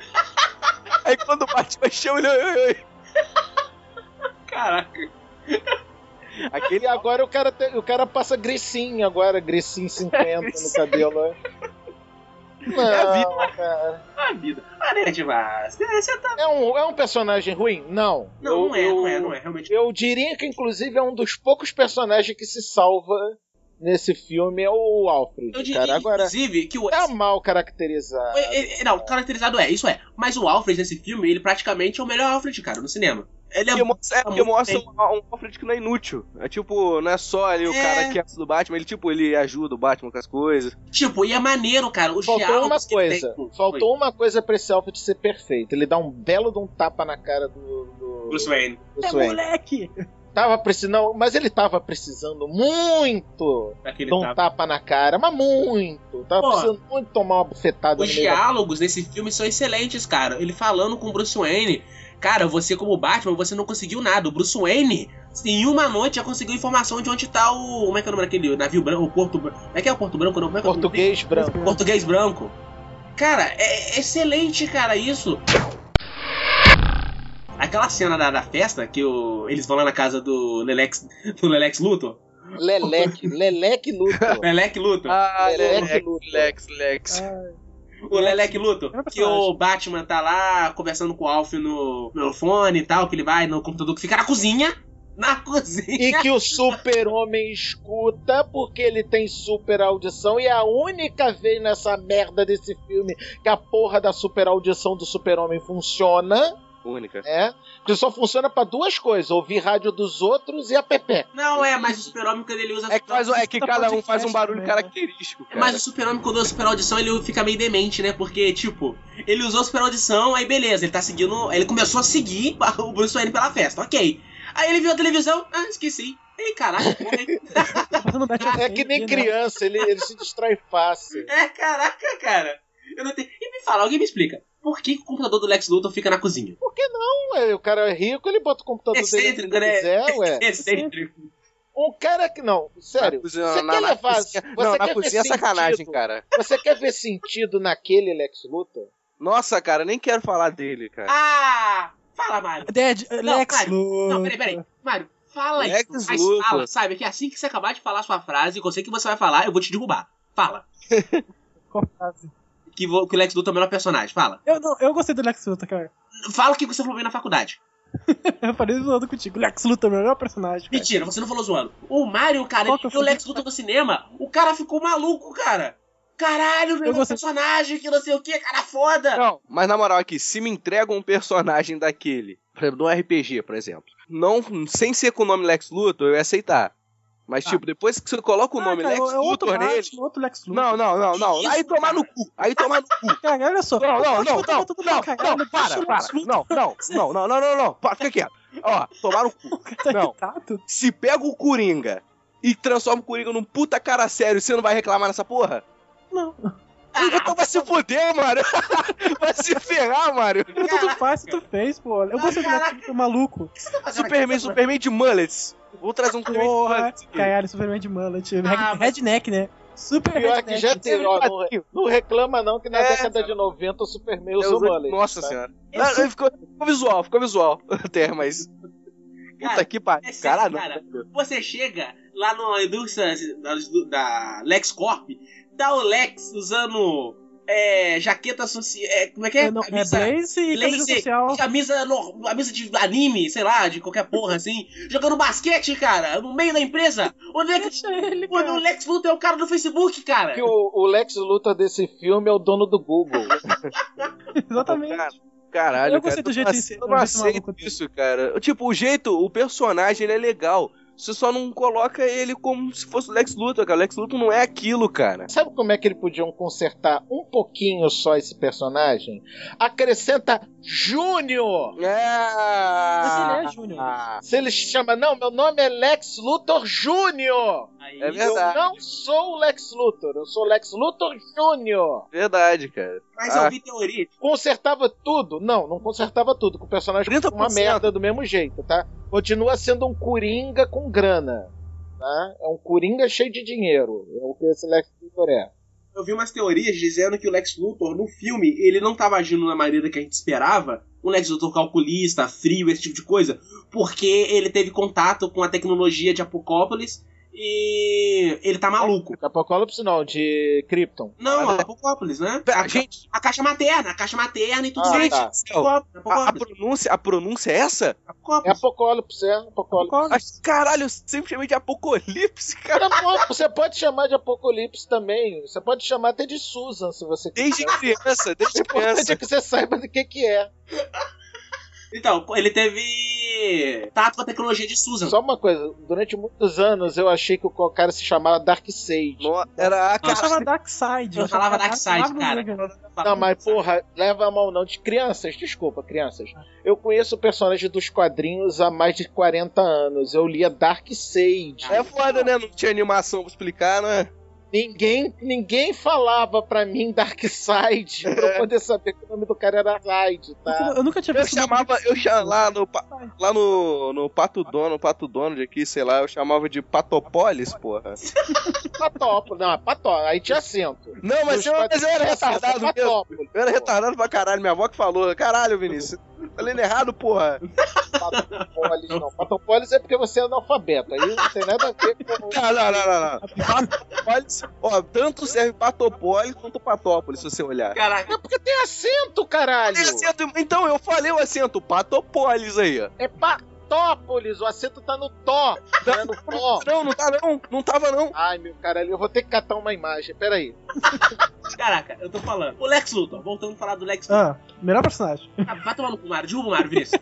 Aí quando o Batman chama ele, oi, oi, oi. Caraca. Aquele agora o cara, te, o cara passa Grecinho agora, Grecinho cinquenta no cabelo. Né? Não, É a vida. cara. A vida. Ah, né, demais. Você tá... É um, é um personagem ruim? Não. Não, eu, não é, eu, não é, não é, realmente. Eu diria que, inclusive, é um dos poucos personagens que se salva nesse filme, é o Alfred, Eu diria, cara. Agora, inclusive, que o... tá mal caracterizado. É, é, não, caracterizado é, isso é. Mas o Alfred nesse filme, ele praticamente é o melhor Alfred, cara, no cinema. Ele é, Porque mostra, é, porque muito mostra bem. um, um Alfred que não é inútil. É tipo, não é só ali o É. cara que é do Batman, ele tipo, ele ajuda o Batman com as coisas. Tipo, e é maneiro, cara. Os Faltou diálogos uma que ele coisa. tem. Faltou uma coisa pra esse Alfred ser perfeito. Ele dá um belo de um tapa na cara do, do Bruce Wayne. Bruce É Wayne. moleque! Tava precisando, mas ele tava precisando muito Daquele de um tapa. tapa na cara, mas muito. Tava Pô, precisando muito tomar uma bufetada Os no meio da... diálogos nesse filme são excelentes, cara. Ele falando com o Bruce Wayne. Cara, você como Batman, você não conseguiu nada. O Bruce Wayne, em uma noite, já conseguiu informação de onde tá o... Como é que é o nome daquele navio branco? O Porto... Como é que é o Porto Branco? Não, como é que é o nome? Português branco. Português branco. Cara, é excelente, cara, isso. Aquela cena da, da festa, que o, eles vão lá na casa do Lelex, do Lelex Luthor. Leleque, Leleque Luthor. Lelex Luthor. Ah, Lex, Lex, Luthor. Lex, Lex. O Lelex Luthor. Era Que personagem. o Batman tá lá conversando com o Alf no, no fone e tal, que ele vai no computador que fica na cozinha. Na cozinha. E que o super-homem escuta porque ele tem super audição e é a única vez nessa merda desse filme que a porra da super audição do super-homem funciona, Única. né? Que só funciona pra duas coisas, ouvir rádio dos outros e a Pepe. Não, é, mas o super-homem quando ele usa... É que, faz, é que Tá cada um podcast faz um barulho também, característico, cara. Mas o super-homem, quando usa super audição, ele fica meio demente, né? Porque, tipo, ele usou super audição, aí beleza, ele tá seguindo. Ele começou a seguir o Bruce Wayne pela festa, ok. Aí ele viu a televisão, ah, esqueci. Ei, caraca, porra, hein? Tá fazendo Batman É que nem Fade, né? criança, ele, ele se distrai fácil. É, caraca, cara. Eu não tenho... E me fala, alguém me explica. Por que, que o computador do Lex Luthor fica na cozinha? Ué, o cara é rico, ele bota o computador dele Excêntrico, onde né? quiser, ué. Excêntrico. Um cara que não, sério, Na cozinha- você na- quer na levar, cozinha- você não, quer na ver cozinha é sentido, sacanagem, cara. Você quer ver sentido naquele Lex Luthor? Nossa, cara, nem quero falar dele, cara. Ah! Fala, Mário. Dead, Não, Lex Mário. Luthor. Não, peraí, peraí. Mário, fala Lex isso. Mas Luthor. fala, sabe? Que assim que você acabar de falar a sua frase, que eu sei que você vai falar, eu vou te derrubar. Fala. Qual frase? Que, vo- que o Lex Luthor é o melhor personagem. Fala. Eu, não, eu gostei do Lex Luthor, cara. Fala o que você falou bem na faculdade. Eu falei zoando contigo. Lex Luthor é o melhor personagem, cara. Mentira, você não falou zoando. O Mario, cara, Qual ele que eu viu o falei? Lex Luthor no cinema, o cara ficou maluco, cara. Caralho, meu gostei. personagem, que não sei o que, cara foda. Não, mas na moral aqui, se me entregam um personagem daquele, por exemplo, no R P G, por exemplo, não, sem ser com o nome Lex Luthor, eu ia aceitar. Mas, tipo, depois que você coloca o Ah, nome cara, Lex é outro Luthor nele... Batman, outro Lex Luthor. Não, não, não, não. Isso, Aí tomar cara. no cu. Aí tomar no cu. Cara, olha só. Não, não, não, Batman não, tá botando não, pra caralho, não, deixa para, o Lex para. Luthor. Não, não, não, não, não, não, não. Para, fica quieto. Ó, tomar no cu. Tá Não. irritado? Se pega o Coringa e transforma o Coringa num puta cara sério, você não vai reclamar nessa porra? Não. Então vai se foder, Mário. Vai se ferrar, Mário. Tudo faz, tu fez, pô. Eu gostei do Lex Luthor maluco. O que você tá fazendo Superman, aqui? Superman de mullets. Vou trazer um Superman de Porra, mullets aqui. caralho, Superman de mullet. Ah, mas- Redneck, né? Super Pior redneck. que já teve, ó, não, não reclama não que na É, década de noventa o Superman usou Eu usei- mullet. Nossa tá? senhora. Eu Não, sou- ficou, ficou visual, ficou visual. Até, mas... Puta Cara, que pariu. É sério, Caralho. cara. Você chega lá na indústria da, da LexCorp, tá o Lex usando é, jaqueta social. É, como é que é? É, não, é Blaze e camisa Blazer, social. camisa, no- camisa de anime, sei lá, de qualquer porra assim, jogando basquete, cara, no meio da empresa. O Lex, Deixa ele, o, o cara. Lex Luthor é o cara do Facebook, cara. Que o, o Lex Luthor desse filme é o dono do Google. Exatamente. Cara, Caralho, Eu gostei cara, do jeito eu desse- não, eu não desse aceito maluco. isso, cara. Tipo, o jeito, o personagem, ele é legal. Você só não coloca ele como se fosse o Lex Luthor, cara. O Lex Luthor não é aquilo, cara. Sabe como é que eles podiam consertar um pouquinho só esse personagem? Acrescenta Júnior! Mas ele É, é Júnior. ah, Se ele chama, não, meu nome é Lex Luthor Júnior! Aí, é verdade. Eu não sou o Lex Luthor, eu sou o Lex Luthor Júnior! verdade, cara. Mas Ah, eu vi teoria. Consertava tudo? Não, não consertava tudo, que o personagem trinta continua por uma cento. merda do mesmo jeito, tá? Continua sendo um Coringa com grana, tá? É um Coringa cheio de dinheiro, é o que esse Lex Luthor é. Eu vi umas teorias dizendo que o Lex Luthor, no filme, ele não tava agindo da maneira que a gente esperava, um Lex Luthor calculista, frio, esse tipo de coisa, porque ele teve contato com a tecnologia de Apocópolis e ele tá maluco. Apocalipse não, de Krypton. Não, Apocópolis, né? A, gente, a caixa materna, a caixa materna e tudo Ah, mais. tá. a, a, pronúncia, a pronúncia é essa? É Apocalipse, é Apocalipse. Ah, caralho, eu sempre chamei de Apocalipse, cara. Não, você pode chamar de Apocalipse também. Você pode chamar até de Susan, se você quiser. Desde criança, desde O importante criança. é que você saiba do que que é. Então, ele teve tato com a tecnologia de Susan. Só uma coisa, durante muitos anos eu achei que o cara se chamava Darkseid. No, era a Eu cara. chamava Darkseid. Eu falava Darkseid, cara. Não, mas porra, leva a mão não. De crianças, desculpa, crianças. Eu conheço o personagem dos quadrinhos há mais de quarenta anos. Eu lia Darkseid. É foda, né? Não tinha animação pra explicar, né? Ninguém, ninguém falava pra mim Darkseid pra eu poder saber que o nome do cara era Side, tá? Eu nunca tinha Eu visto chamava, eu chamava lá no, pa- lá no, no Pato Dono, Pato Donald aqui, sei lá, eu chamava de Patopolis, porra. Patópolis, não, Patópolis, aí tinha acento. Não, mas Nos eu, mas eu era quadrinhos tinha retardado acento, mesmo. Patópolis, Eu era pô. retardado pra caralho, minha avó que falou. Caralho, Vinícius, tá lendo errado, porra. Patópolis, não. Patópolis é porque você é analfabeto, aí não tem nada a ver com... Não, não, não, não, não. Patópolis, ó, tanto serve Patopolis quanto Patópolis, se você olhar. Caraca. É porque tem acento, caralho! Tem acento, então eu falei o acento, Patopolis aí, ó. É Patópolis, o acento tá no tó, não é no tó. Não, não tá não, não tava não. Ai, meu caralho, eu vou ter que catar uma imagem, peraí. Caraca, eu tô falando. O Lex Luthor, voltando a falar do Lex Luthor. Ah, melhor personagem. Ah, vai tomar no cu, Mário. Derruba o Mário, Vinícius.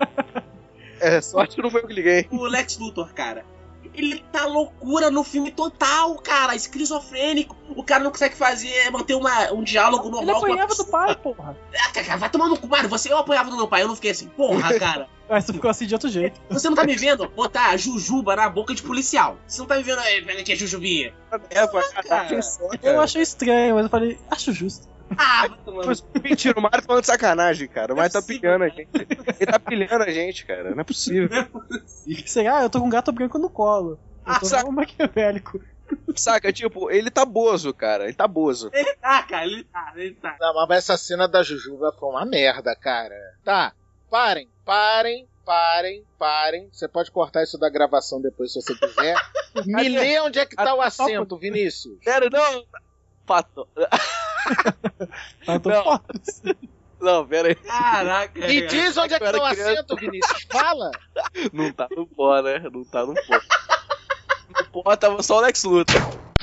É, sorte que não foi eu que liguei. O Lex Luthor, cara. Ele tá loucura no filme total, cara. Esquizofrênico. O cara não consegue fazer, manter uma, um diálogo normal. Ele com a apanhava do pessoa. pai, porra. Ah, cara, vai tomar no cu, Mário. Você, eu apanhava do meu pai, eu não fiquei assim. Porra, cara. Mas tu ficou assim de outro jeito. Você não tá me vendo botar jujuba na boca de policial. Você não tá me vendo aí, pega aqui a jujubinha. É, vai, cara. achei só, Eu cara. achei estranho, mas eu falei, acho justo. Ah, vai tomar no Mas, cu. mentira, o Mário falando de sacanagem, cara. Não é Mas tá possível, pilhando a gente. Ele tá pilhando a gente, cara. Não é possível. Sei lá, eu tô com um gato branco no colo. Eu Ah, tô saca. um maquiavélico. Saca, tipo, ele tá bozo, cara. Ele tá bozo. Ele tá, cara, ele tá, ele tá. Não, mas essa cena da Jujuba foi uma merda, cara. Tá, parem, parem, parem, parem. Você pode cortar isso da gravação depois se você quiser. Me lê onde é que tá o acento, Vinícius. Sério, não. Pato. Eu tô Não. fora. Não, pera aí. Caraca. Me cara. diz onde é que Eu era tá o criança. acento, Vinícius. Fala. Não tá no pó, né? Não tá no pó. No pó tava só o Lex Luthor.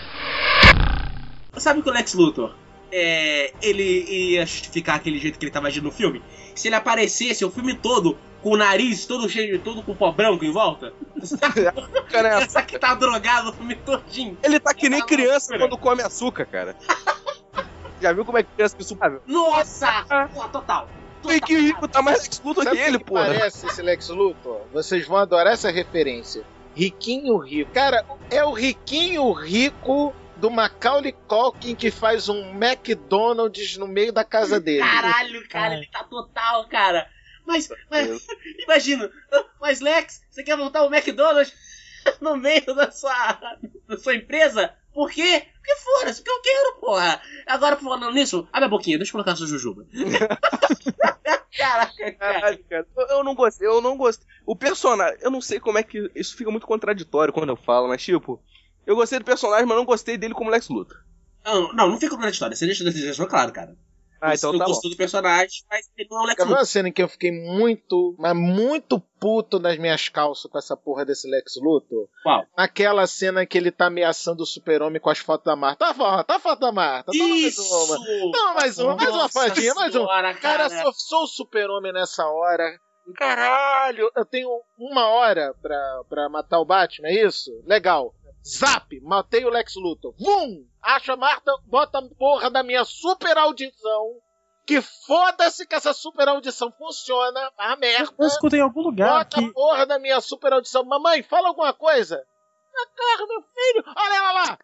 Sabe que o Lex Luthor, é, ele ia justificar aquele jeito que ele tava agindo no filme? Se ele aparecesse o filme todo com o nariz todo cheio de todo com pó branco em volta? Fica nessa. Essa que tá drogado o filme todinho. Ele tá que nem criança quando come açúcar, cara. Já viu como é que criança que suave? Nossa! Pô, total. E que rico tá mais Lex Luthor Sabe que o ele, que porra. parece esse Lex Luthor? Vocês vão adorar essa referência. Riquinho Rico. Cara, é o Riquinho Rico do Macaulay Culkin que faz um McDonald's no meio da casa dele. Caralho, cara, ele tá total, cara. Mas, mas imagina, mas Lex, você quer montar um McDonald's no meio da sua, da sua empresa? Por quê? Porque foda-se, porque eu quero, porra. Agora, falando nisso, abre a boquinha, deixa eu colocar a sua jujuba. Caraca, cara. Caralho, cara. Eu, eu não gostei, eu não gostei. O personagem, eu não sei como é que. Isso fica muito contraditório quando eu falo, mas tipo, eu gostei do personagem, mas não gostei dele como Lex Luthor. Não, não, não fica com a história, você deixa a decisão claro, cara. Ah, então eu tá bom. gostou do personagem, mas ele não é o Lex Quer ver Luthor. uma cena em que eu fiquei muito, mas muito puto nas minhas calças com essa porra desse Lex Luthor? Qual? Naquela cena que ele tá ameaçando o super-homem com as fotos da Marta. Tá, foto, tá a foto da Marta. Toma mais Isso! uma. Toma mais uma, mais uma Nossa fadinha, mais uma. senhora, Cara, cara. sou, sou o super-homem nessa hora. Caralho, eu tenho uma hora pra, pra matar o Batman, é isso? Legal. Zap, matei o Lex Luthor. Vum! Acha a Marta, bota a porra da minha super audição. Que foda-se que essa super audição funciona. A merda. Eu escutei em algum lugar Bota que. a porra da minha super audição. Mamãe, fala alguma coisa. Ah, claro, meu filho. Olha ela lá.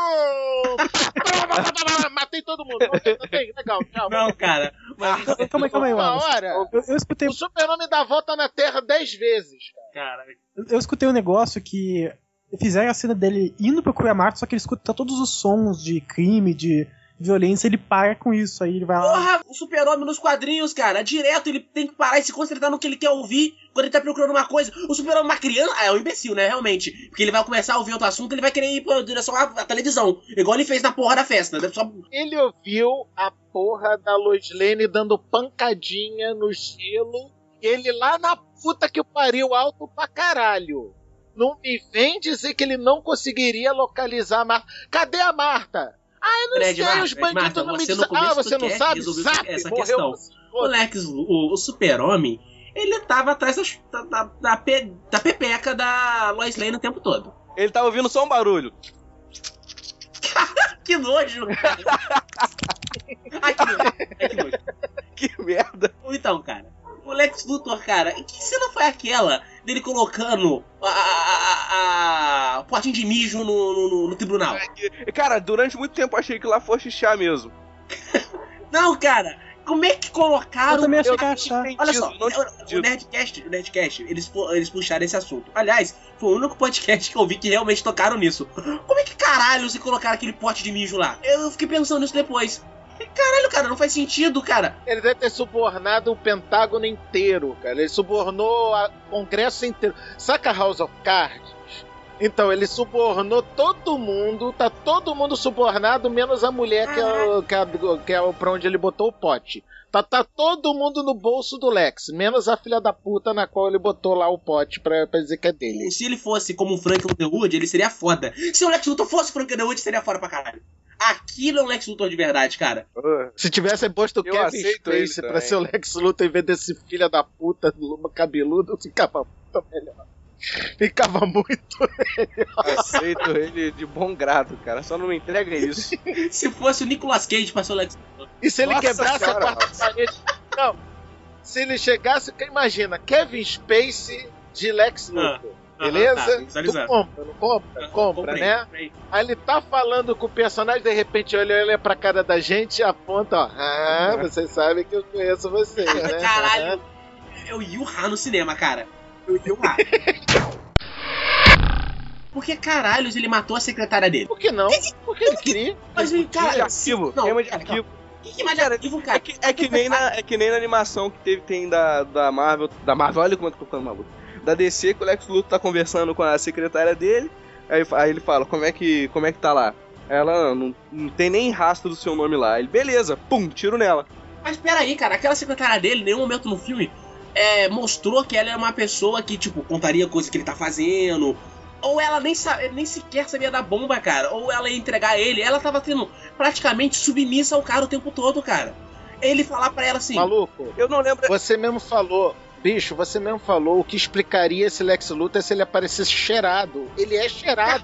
Matei todo mundo. Ok, legal, tchau. Não, cara. Mas, Calma aí, calma aí, Uma Wallace. hora, Eu, eu escutei, o super-homem dá a volta na Terra dez vezes, cara. cara, eu escutei um negócio que fizeram a cena dele indo procurar a Marta, só que ele escuta todos os sons de crime, de, violência, ele para com isso. Aí ele vai lá. Porra, o Super-Homem nos quadrinhos, cara, direto ele tem que parar e se concentrar no que ele quer ouvir quando ele tá procurando uma coisa. O Super-Homem é uma criança, ah, é um imbecil, né, realmente. Porque ele vai começar a ouvir outro assunto, ele vai querer ir pra direção à, à televisão. Igual ele fez na porra da festa, né? Só... Ele ouviu a porra da Lois Lane dando pancadinha no gelo. Ele lá na puta que pariu, alto pra caralho. Não me vem dizer que ele não conseguiria localizar a Marta. Cadê a Marta? Ah, eu não Fred, sei, Marta, os Fred, bandidos Marta, não me você dizem. no Ah, começo você do não cast sabe? resolveu Zap, essa morreu. questão. O Lex, o, o Super-Homem, ele tava atrás das- da, da, da, pe- da pepeca da Lois Lane o tempo todo. Ele tá ouvindo só um barulho. Que nojo, cara. Ai, que nojo. Ai, que nojo. Que merda. Então, cara, o Lex Luthor, cara, que cena foi aquela dele colocando a, a, a, a potinho de mijo no, no, no- no tribunal? Cara, durante muito tempo eu achei que lá fosse chá mesmo. Não, cara, como é que colocaram... Eu também achei eu que ia não achar. entendi. Olha só, Não tinha o, o entendido. Nerdcast, o Nerdcast eles, fu- eles puxaram esse assunto. Aliás, foi o único podcast que eu vi que realmente tocaram nisso. Como é que caralho se colocaram aquele pote de mijo lá? Eu fiquei pensando nisso depois. Caralho, cara, não faz sentido, cara. Ele deve ter subornado o Pentágono inteiro, cara. Ele subornou o Congresso inteiro. Saca House of Cards? Então, ele subornou todo mundo, tá todo mundo subornado, menos a mulher que é, o, que, é, que é o pra onde ele botou o pote. Tá, tá todo mundo no bolso do Lex, menos a filha da puta na qual ele botou lá o pote pra, pra dizer que é dele. Se ele fosse como o Frank Underwood, ele seria foda. Se o Lex Luthor fosse o Frank Underwood, seria foda pra caralho. Aquilo é um Lex Luthor de verdade, cara. Se tivesse posto o Eu Kevin aceito ele Spacey pra também. ser o Lex Luthor em vez desse filha da puta cabeludo, ficava muito melhor. Ficava muito. Aceito ele de bom grado, cara. Só não me entrega isso. Se fosse o Nicolas Cage pra ser o Lex Luthor. E se ele Nossa quebrasse senhora, a quarta parede? Não. Se ele chegasse, imagina, Kevin Spacey de Lex Luthor. Ah, beleza? tá, tu visualizando. compra, não compra? Compra, Comprei, né? comprei. Aí ele tá falando com o personagem, de repente olha, olha pra cara da gente e aponta, ó. Ah, vocês sabem que eu conheço vocês, né? Caralho, eu ia urrar no cinema, cara. Eu ia urrar. Porque, caralho, ele matou a secretária dele. Por que não? Porque ele queria. Mas, Queima de cara, arquivo. não, Queima de cara, arquivo. que que mais arquivo, É cara? que, é, que nem na, é que nem na animação que teve, tem da, da Marvel. Da Marvel, olha quanto que eu tô ficando maluco. Da D C, que o Lex Luthor tá conversando com a secretária dele. Aí, aí ele fala, como é que, como é que tá lá? Ela não, não tem nem rastro do seu nome lá. Ele, beleza, pum, tiro nela. Mas peraí, cara, aquela secretária dele, em nenhum momento no filme, é, mostrou que ela é uma pessoa que, tipo, contaria coisas que ele tá fazendo. Ou ela nem, sa- nem sequer sabia da bomba, cara. Ou ela ia entregar ele. Ela tava tendo praticamente submissa ao cara o tempo todo, cara. Ele falar pra ela assim... Maluco, Eu não lembro. você mesmo falou, bicho, você mesmo falou o que explicaria esse Lex Luthor é se ele aparecesse cheirado. Ele é cheirado.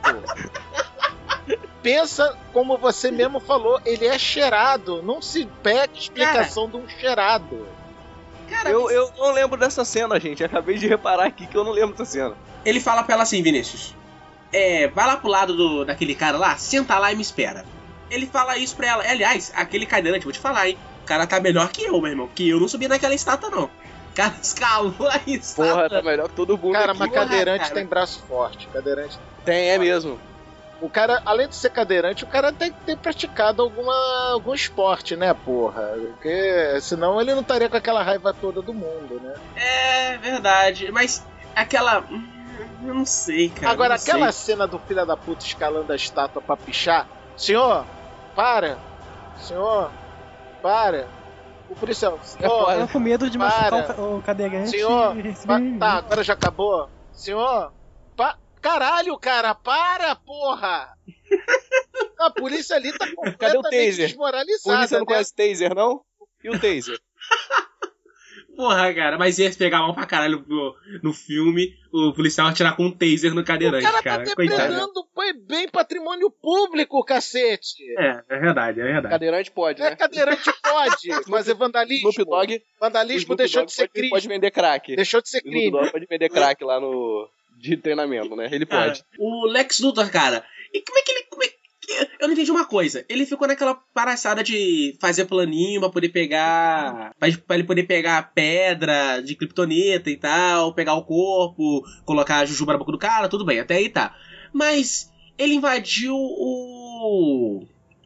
Pensa como você mesmo falou, ele é cheirado. Não se pede explicação de um cheirado. Cara, Eu, eu não lembro dessa cena, gente. Acabei de reparar aqui que eu não lembro dessa cena. ele fala pra ela assim, Vinícius. É, vai lá pro lado do, daquele cara lá, senta lá e me espera. Ele fala isso pra ela. Aliás, aquele cadeirante, vou te falar, hein. O cara tá melhor que eu, meu irmão. Que eu não subi naquela estátua, não. O cara escalou a estátua. Porra, tá melhor que todo mundo Cara, aqui. mas porra, cadeirante cara. tem braço forte. Cadeirante. Tem, é mesmo. O cara, além de ser cadeirante, o cara tem que ter praticado alguma, algum esporte, né, porra? Porque senão ele não estaria com aquela raiva toda do mundo, né? É verdade, mas aquela... hum, eu não sei, cara. Agora, não aquela sei. cena do filho da puta escalando a estátua pra pichar. Senhor, para! Senhor, para! O policial, senhor, Eu com medo de Para. machucar o, o cadeirante. senhor, e receber pa- um- tá, agora já acabou? Senhor, pa... caralho, cara, para, porra! A polícia ali tá completamente taser? desmoralizada. Polícia não né? conhece taser, não? E o taser? Porra, cara, mas ia pegar mal pra caralho no, no filme o policial atirar com um taser no O cadeirante, cara cara. tá Coitado. depredando foi bem patrimônio público, cacete! É, é verdade, é verdade. Cadeirante pode, É, né? cadeirante pode fazer vandalismo. Snoop Dogg, Vandalismo Snoop deixou Dogg de ser pode, crime. pode vender crack. Deixou de ser Snoop crime. Dogg pode vender crack lá no... de treinamento, né? Ele Cara, pode. o Lex Luthor, cara, e como é que ele... Como é que... Eu não entendi uma coisa. Ele ficou naquela palhaçada de fazer planinho pra poder pegar... Pra, pra ele poder pegar pedra de kryptonita e tal, pegar o corpo, colocar a jujuba na boca do cara, tudo bem, até aí tá. Mas ele invadiu o...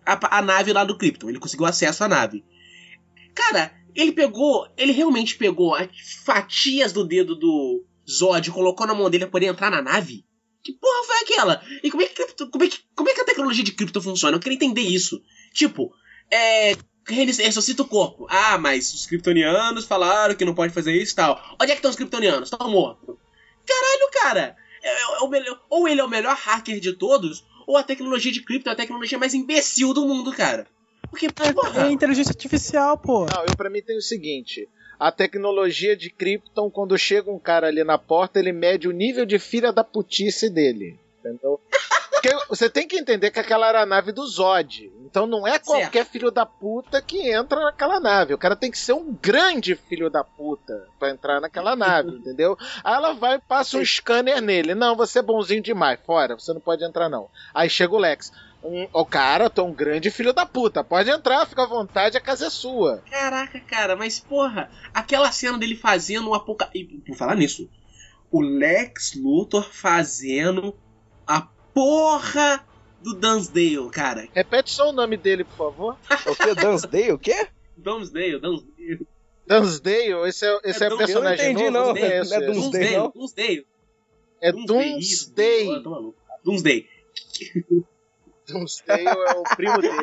a, a nave lá do Krypton. Ele conseguiu acesso à nave. Cara, ele pegou... Ele realmente pegou as fatias do dedo do Zod e colocou na mão dele pra poder entrar na nave? Que porra foi aquela? E como é que, como é que, como é que a tecnologia de Krypton funciona? Eu queria entender isso. Tipo, é... ressuscita o corpo. Ah, mas os kryptonianos falaram que não pode fazer isso e tal. Onde é que estão os kryptonianos? Estão mortos. Caralho, cara. É, é o melhor, ou ele é o melhor hacker de todos, ou a tecnologia de Krypton é a tecnologia mais imbecil do mundo, cara. Porque, porra... É inteligência artificial, pô. Não, eu pra mim tem o seguinte... A tecnologia de Krypton, quando chega um cara ali na porta, ele mede o nível de filha da putice dele. Entendeu? Porque você tem que entender que aquela era a nave do Zod. Então não é qualquer certo. filho da puta que entra naquela nave. O cara tem que ser um grande filho da puta pra entrar naquela nave, entendeu? Aí ela vai e passa um scanner nele. Não, você é bonzinho demais. Fora, você não pode entrar não. Aí chega o Lex. Um, o cara, tu é um grande filho da puta. Pode entrar, fica à vontade, a casa é sua. Caraca, cara, mas porra, aquela cena dele fazendo um apocalipse. Por falar nisso, o Lex Luthor fazendo a porra do Dunsdale, cara. Repete só o nome dele, por favor. O que? Dunsdale? O quê? Dunsdale, Dunsdale. Dunsdale? Esse é, esse é, é personagem novo? Eu não entendi, não. Não é Dunsdale, não? Dunsdale. É Dunsdale. Dunsdale. Dunsdale é o primo dele.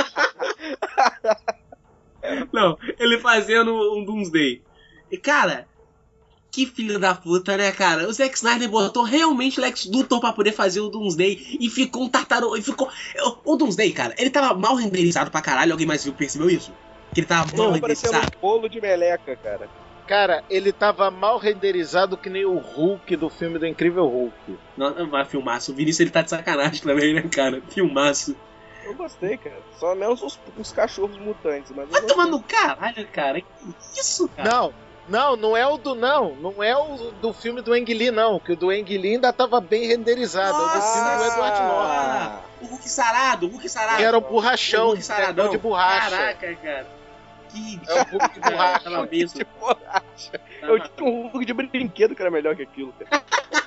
Não, ele fazendo um Doomsday. E, cara, que filho da puta, né, cara? O Zack Snyder botou realmente Lex Luthor pra poder fazer o Doomsday e ficou um tartaruga. E ficou... O Doomsday, cara, ele tava mal renderizado pra caralho. Alguém mais viu, percebeu isso? Que ele tava mal renderizado. Parecendo um bolo de meleca, cara. Cara, ele tava mal renderizado que nem o Hulk do filme do Incrível Hulk. Não, não vai filmaço. O Vinícius, ele tá de sacanagem também, né, cara? Filmaço. Eu gostei, cara. Só menos os, os cachorros mutantes, mas... Vai tomar no caralho, cara. Que isso, cara? Não, não, não é o do... Não, não é o do filme do Ang Lee, não. Que o do Ang Lee ainda tava bem renderizado. Nossa, é o do filme do Edward Norton. Ah, o Hulk sarado, o Hulk sarado. Que era o borrachão, o Hulk saradão de borracha. Caraca, cara. Que é o Hulk de borracha. Tava mesmo. De borracha. Eu tinha um Hulk de brinquedo que era melhor que aquilo, cara.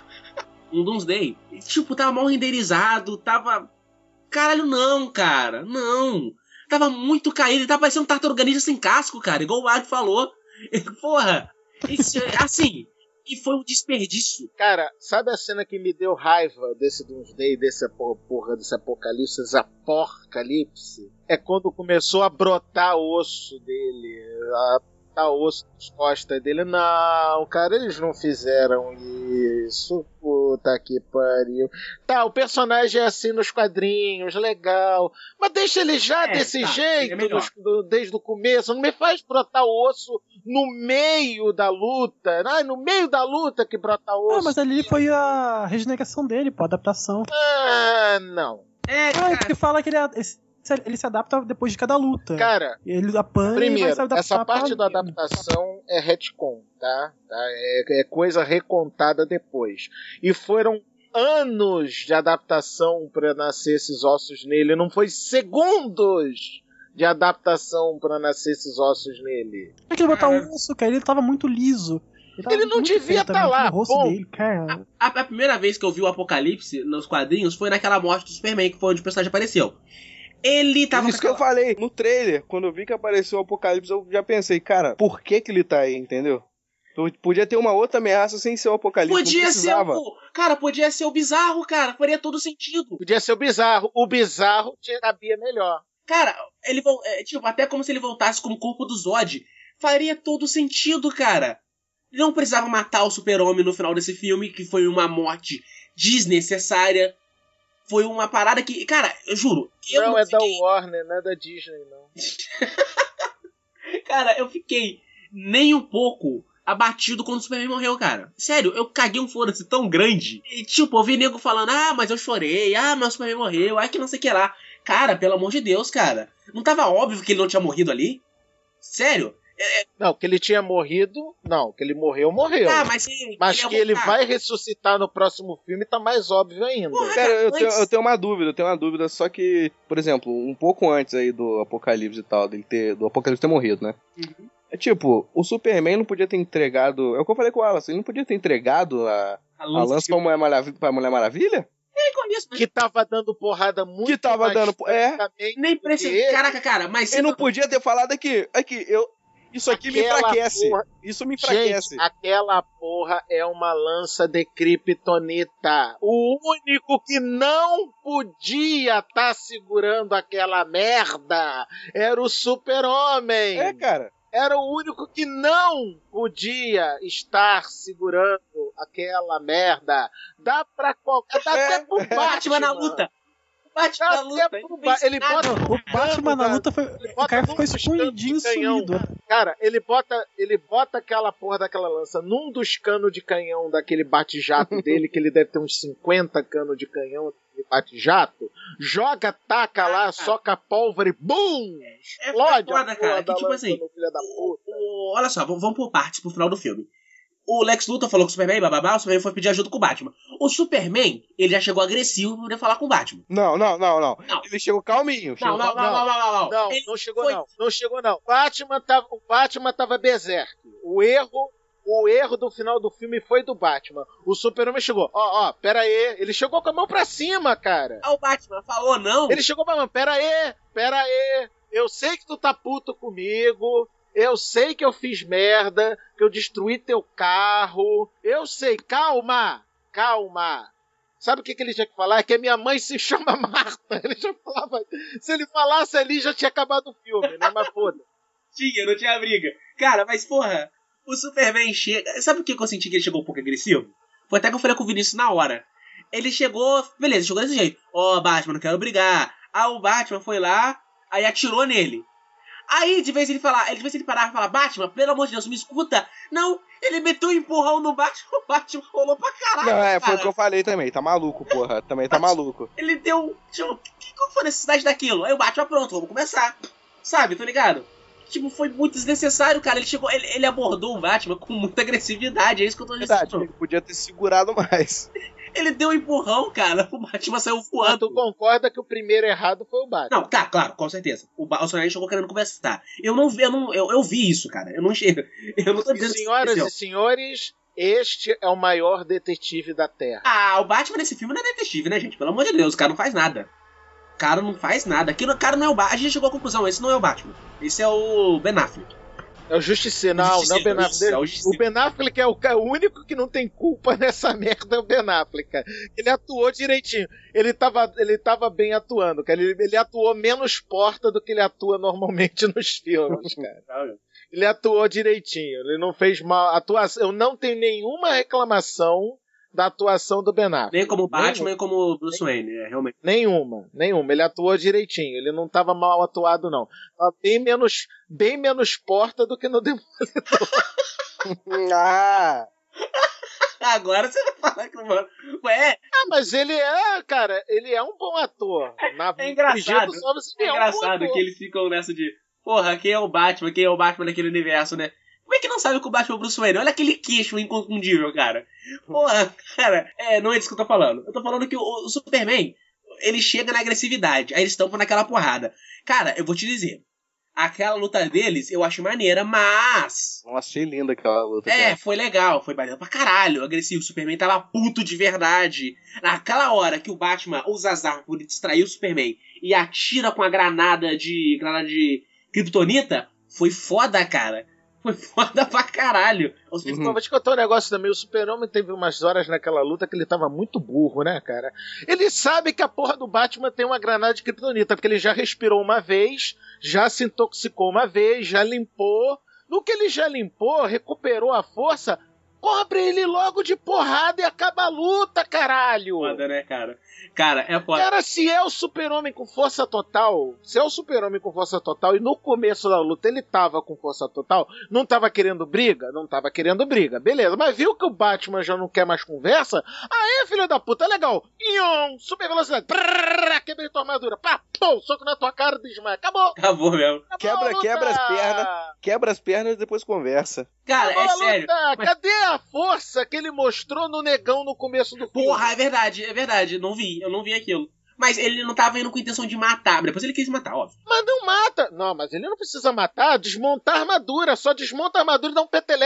Um Doomsday. Tipo, tava mal renderizado, tava... Caralho, não, cara. Não. Tava muito caído, tava parecendo um tartaruga ninja sem casco, cara. Igual o Mark falou. Porra. Isso, assim... E foi um desperdício. Cara, sabe a cena que me deu raiva desse Doomsday, desse porra, desse apocalipse, esse apocalipse? É quando começou a brotar osso dele, a botar osso nas costas dele. Não, cara, eles não fizeram isso. Puta que pariu. Tá, o personagem é assim nos quadrinhos, legal. Mas deixa ele já é, desse tá, jeito, é nos, do, desde o começo. Não me faz brotar o osso no meio da luta. Ai, no meio da luta que brota osso. Ah, mas ali foi a regeneração dele, pô, a adaptação. Ah, não. É, ah, cara. porque fala que ele, ele se adapta depois de cada luta. Cara, ele apanha primeiro, e vai se essa parte da adaptação é retcon, tá? tá? É, é coisa recontada depois. E foram anos de adaptação pra nascer esses ossos nele. Não foi segundos de adaptação pra nascer esses ossos nele. Tem que botar um osso, cara. Ele tava muito liso. Ele, ele não devia estar tá lá, rosto dele, cara. A, a, a primeira vez que eu vi o Apocalipse nos quadrinhos foi naquela morte do Superman, que foi onde o personagem apareceu. Ele tava... Isso que aquela... eu falei, no trailer, quando eu vi que apareceu o Apocalipse, eu já pensei, cara, por que que ele tá aí, entendeu? Podia ter uma outra ameaça sem ser o Apocalipse. Podia ser o... Cara, podia ser o Bizarro, cara. Faria todo sentido. Podia ser o Bizarro. O Bizarro cabia melhor. Cara, ele é, tipo, até como se ele voltasse como corpo do Zod. Faria todo sentido, cara. Ele não precisava matar o Super-Homem no final desse filme, que foi uma morte desnecessária. Foi uma parada que... Cara, eu juro... Eu não, não é fiquei... da Warner, não é da Disney, não. Cara, eu fiquei nem um pouco abatido quando o Superman morreu, cara. Sério, eu caguei um foda-se tão grande. E, tipo, eu vi nego falando, ah, mas eu chorei, ah, mas o Superman morreu, ah, que não sei o que lá. Cara, pelo amor de Deus, cara. Não tava óbvio que ele não tinha morrido ali? Sério? É... Não, que ele tinha morrido... Não, que ele morreu, morreu. Ah, mas... Ele, mas ele que ele vai ressuscitar no próximo filme tá mais óbvio ainda. Porra, cara, eu, mas... tenho, eu tenho uma dúvida, eu tenho uma dúvida, só que, por exemplo, um pouco antes aí do Apocalipse e tal, dele ter, do Apocalipse ter morrido, né? Uhum. É tipo, o Superman não podia ter entregado... É o que eu falei com o Alan, ele não podia ter entregado a, a lança, a lança pra, Mulher Maravilha, pra Mulher Maravilha? nem com isso, né? que tava dando porrada muito Que tava mais dando. É. francamente Nem do precisa. que ele. Caraca, cara, mas Ele não podia ter falado aqui. Aqui, eu. Isso aqui me Aquela enfraquece. porra- Isso me enfraquece. Gente, aquela porra é uma lança de kryptonita. O único que não podia estar segurando aquela merda era o Super-Homem. É, cara. Era o único que não podia estar segurando aquela merda. Dá pra qualquer. Dá É, até pro é. Batman na luta. O Batman Dá na luta. até Ele pro não Ba- fez Ele nada. bota O Batman na da- luta foi. ele O bota cara num ficou dos escondidinho, canos de canhão. sumido. Cara, ele bota, ele bota aquela porra daquela lança num dos canos de canhão daquele bate-jato dele, que ele deve ter uns cinquenta canos de canhão daquele bate-jato, joga, taca lá, soca pólvora e BUM! Explode é foda, a porra cara, da que tipo lança assim, no filho da puta. O- olha só, vamos, vamos por partes pro final do filme. O Lex Luthor falou com o Superman, bababá, o Superman foi pedir ajuda com o Batman. O Superman, ele já chegou agressivo pra poder falar com o Batman. Não, não, não, não. Não. Ele chegou calminho. Não, chegou não, não, não, não, não, não. Não, Ele não chegou foi- não, não chegou não. Batman tava, o Batman tava berserk. O erro, o erro do final do filme foi do Batman. O Super-Homem chegou, ó, ó, pera aí. Ele chegou com a mão pra cima, cara. Ah, o Batman falou não. Ele chegou pra mão, pera aí, pera aí. Eu sei que tu tá puto comigo. Eu sei que eu fiz merda, que eu destruí teu carro. Eu sei, calma, calma. Sabe o que, que ele tinha que falar? É que a minha mãe se chama Marta. Ele já falava. Se ele falasse ali, já tinha acabado o filme, né? Mas foda. Tinha, não tinha briga. Cara, mas porra, o Superman chega. Sabe o que eu senti que ele chegou um pouco agressivo? Foi até que eu falei com o Vinícius na hora. Ele chegou, beleza, chegou desse jeito. Ó, oh, Batman, não quero brigar. Ah, o Batman foi lá, aí atirou nele. Aí, de vez ele falar, de vez ele parava e falar, Batman, pelo amor de Deus, me escuta. Não, ele meteu um empurrão no Batman, o Batman rolou pra caralho. Não, é, foi cara. o que eu falei também. Tá maluco, porra. Também tá maluco. Ele deu. Tipo, que, qual foi a necessidade daquilo? Aí o Batman, pronto, vamos começar. Sabe, tô ligado? Tipo, foi muito desnecessário, cara. Ele chegou, ele, ele abordou o Batman com muita agressividade. É isso que eu tô Verdade, dizendo. ele podia ter segurado mais. Ele deu um empurrão, cara. O Batman saiu Mas voando. tu concorda que o primeiro errado foi o Batman? Não, tá, claro, com certeza. O, ba- o Superman chegou querendo conversar. Eu não vi, eu não, eu, eu vi isso, cara. Eu não cheguei. Eu não tô E dizendo que senhoras isso e senhores, este é o maior detetive da Terra. Ah, o Batman nesse filme não é detetive, né, gente? Pelo amor de Deus, o cara não faz nada. O cara não faz nada. Aquilo, o cara não é o Batman. A gente chegou à conclusão, esse não é o Batman. Esse é o Ben Affleck. É o Justiceiro. Não, O não é o Ben Justiceiro, isso, é o Affleck. Justiceiro. O Ben Affleck é o, ca- o único que não tem culpa nessa merda, é o Ben Affleck, cara. Ele atuou direitinho. Ele tava, ele tava bem atuando, cara. Ele, ele atuou menos porta do que ele atua normalmente nos filmes, cara. Ele atuou direitinho. Ele não fez mal. Atuação. Eu não tenho nenhuma reclamação da atuação do Ben Affleck. Nem como Batman, Nenhuma. nem como Bruce Wayne, é, realmente. Nenhuma, nenhuma. Ele atuou direitinho. Ele não estava mal atuado, não. Tava bem menos, bem menos porta do que no Demolidor. Ah! Agora você vai falar que não. Ué, Ah, mas ele é, cara, ele é um bom ator. Na, é engraçado. no Frigido Sobres, É ele um bom engraçado ator. que eles ficam nessa de. Porra, quem é o Batman? Quem é o Batman daquele universo, né? Como é que não sabe que o Batman é o Bruce Wayne? Olha aquele queixo inconfundível, cara. Porra, cara, é, não é disso que eu tô falando. Eu tô falando que o, o Superman, ele chega na agressividade, aí eles tampam naquela porrada. Cara, eu vou te dizer, aquela luta deles eu acho maneira, mas... Nossa, achei linda aquela luta. É, cara. foi legal, foi maneiro pra caralho, agressivo. O Superman tava puto de verdade. Naquela hora que o Batman usa as armas pra distrair o Superman e atira com a granada de. granada de Kryptonita, foi foda, cara. Foi foda pra caralho. Os- Uhum. Vou te contar um negócio também. O Super-Homem teve umas horas naquela luta que ele tava muito burro, né, cara? Ele sabe que a porra do Batman tem uma granada de kryptonita, porque ele já respirou uma vez, já se intoxicou uma vez, já limpou. No que ele já limpou, recuperou a força, cobre ele logo de porrada e acaba a luta, caralho! Foda, né, cara? Cara, é foda. Cara, se é o Super-Homem com força total, se é o Super-Homem com força total e no começo da luta ele tava com força total, não tava querendo briga? Não tava querendo briga, beleza. Mas viu que o Batman já não quer mais conversa? Aí, filho da puta, legal. Ion, super velocidade. Brrr, quebrei tua armadura. Pá, pô, soco na tua cara, desmaia. Acabou. Acabou mesmo. Acabou Quebra- a luta. quebra as pernas. Quebra as pernas e depois conversa. Cara, Acabou é a sério. luta. Mas- Cadê a força que ele mostrou no negão no começo do filme? Porra, é verdade, é verdade. Não vi, eu não vi aquilo. Mas ele não tava indo com intenção de matar. Depois ele quis matar, óbvio. Mas não mata. Não, mas ele não precisa matar, desmontar a armadura. Só desmonta a armadura e dá um peteleco na testa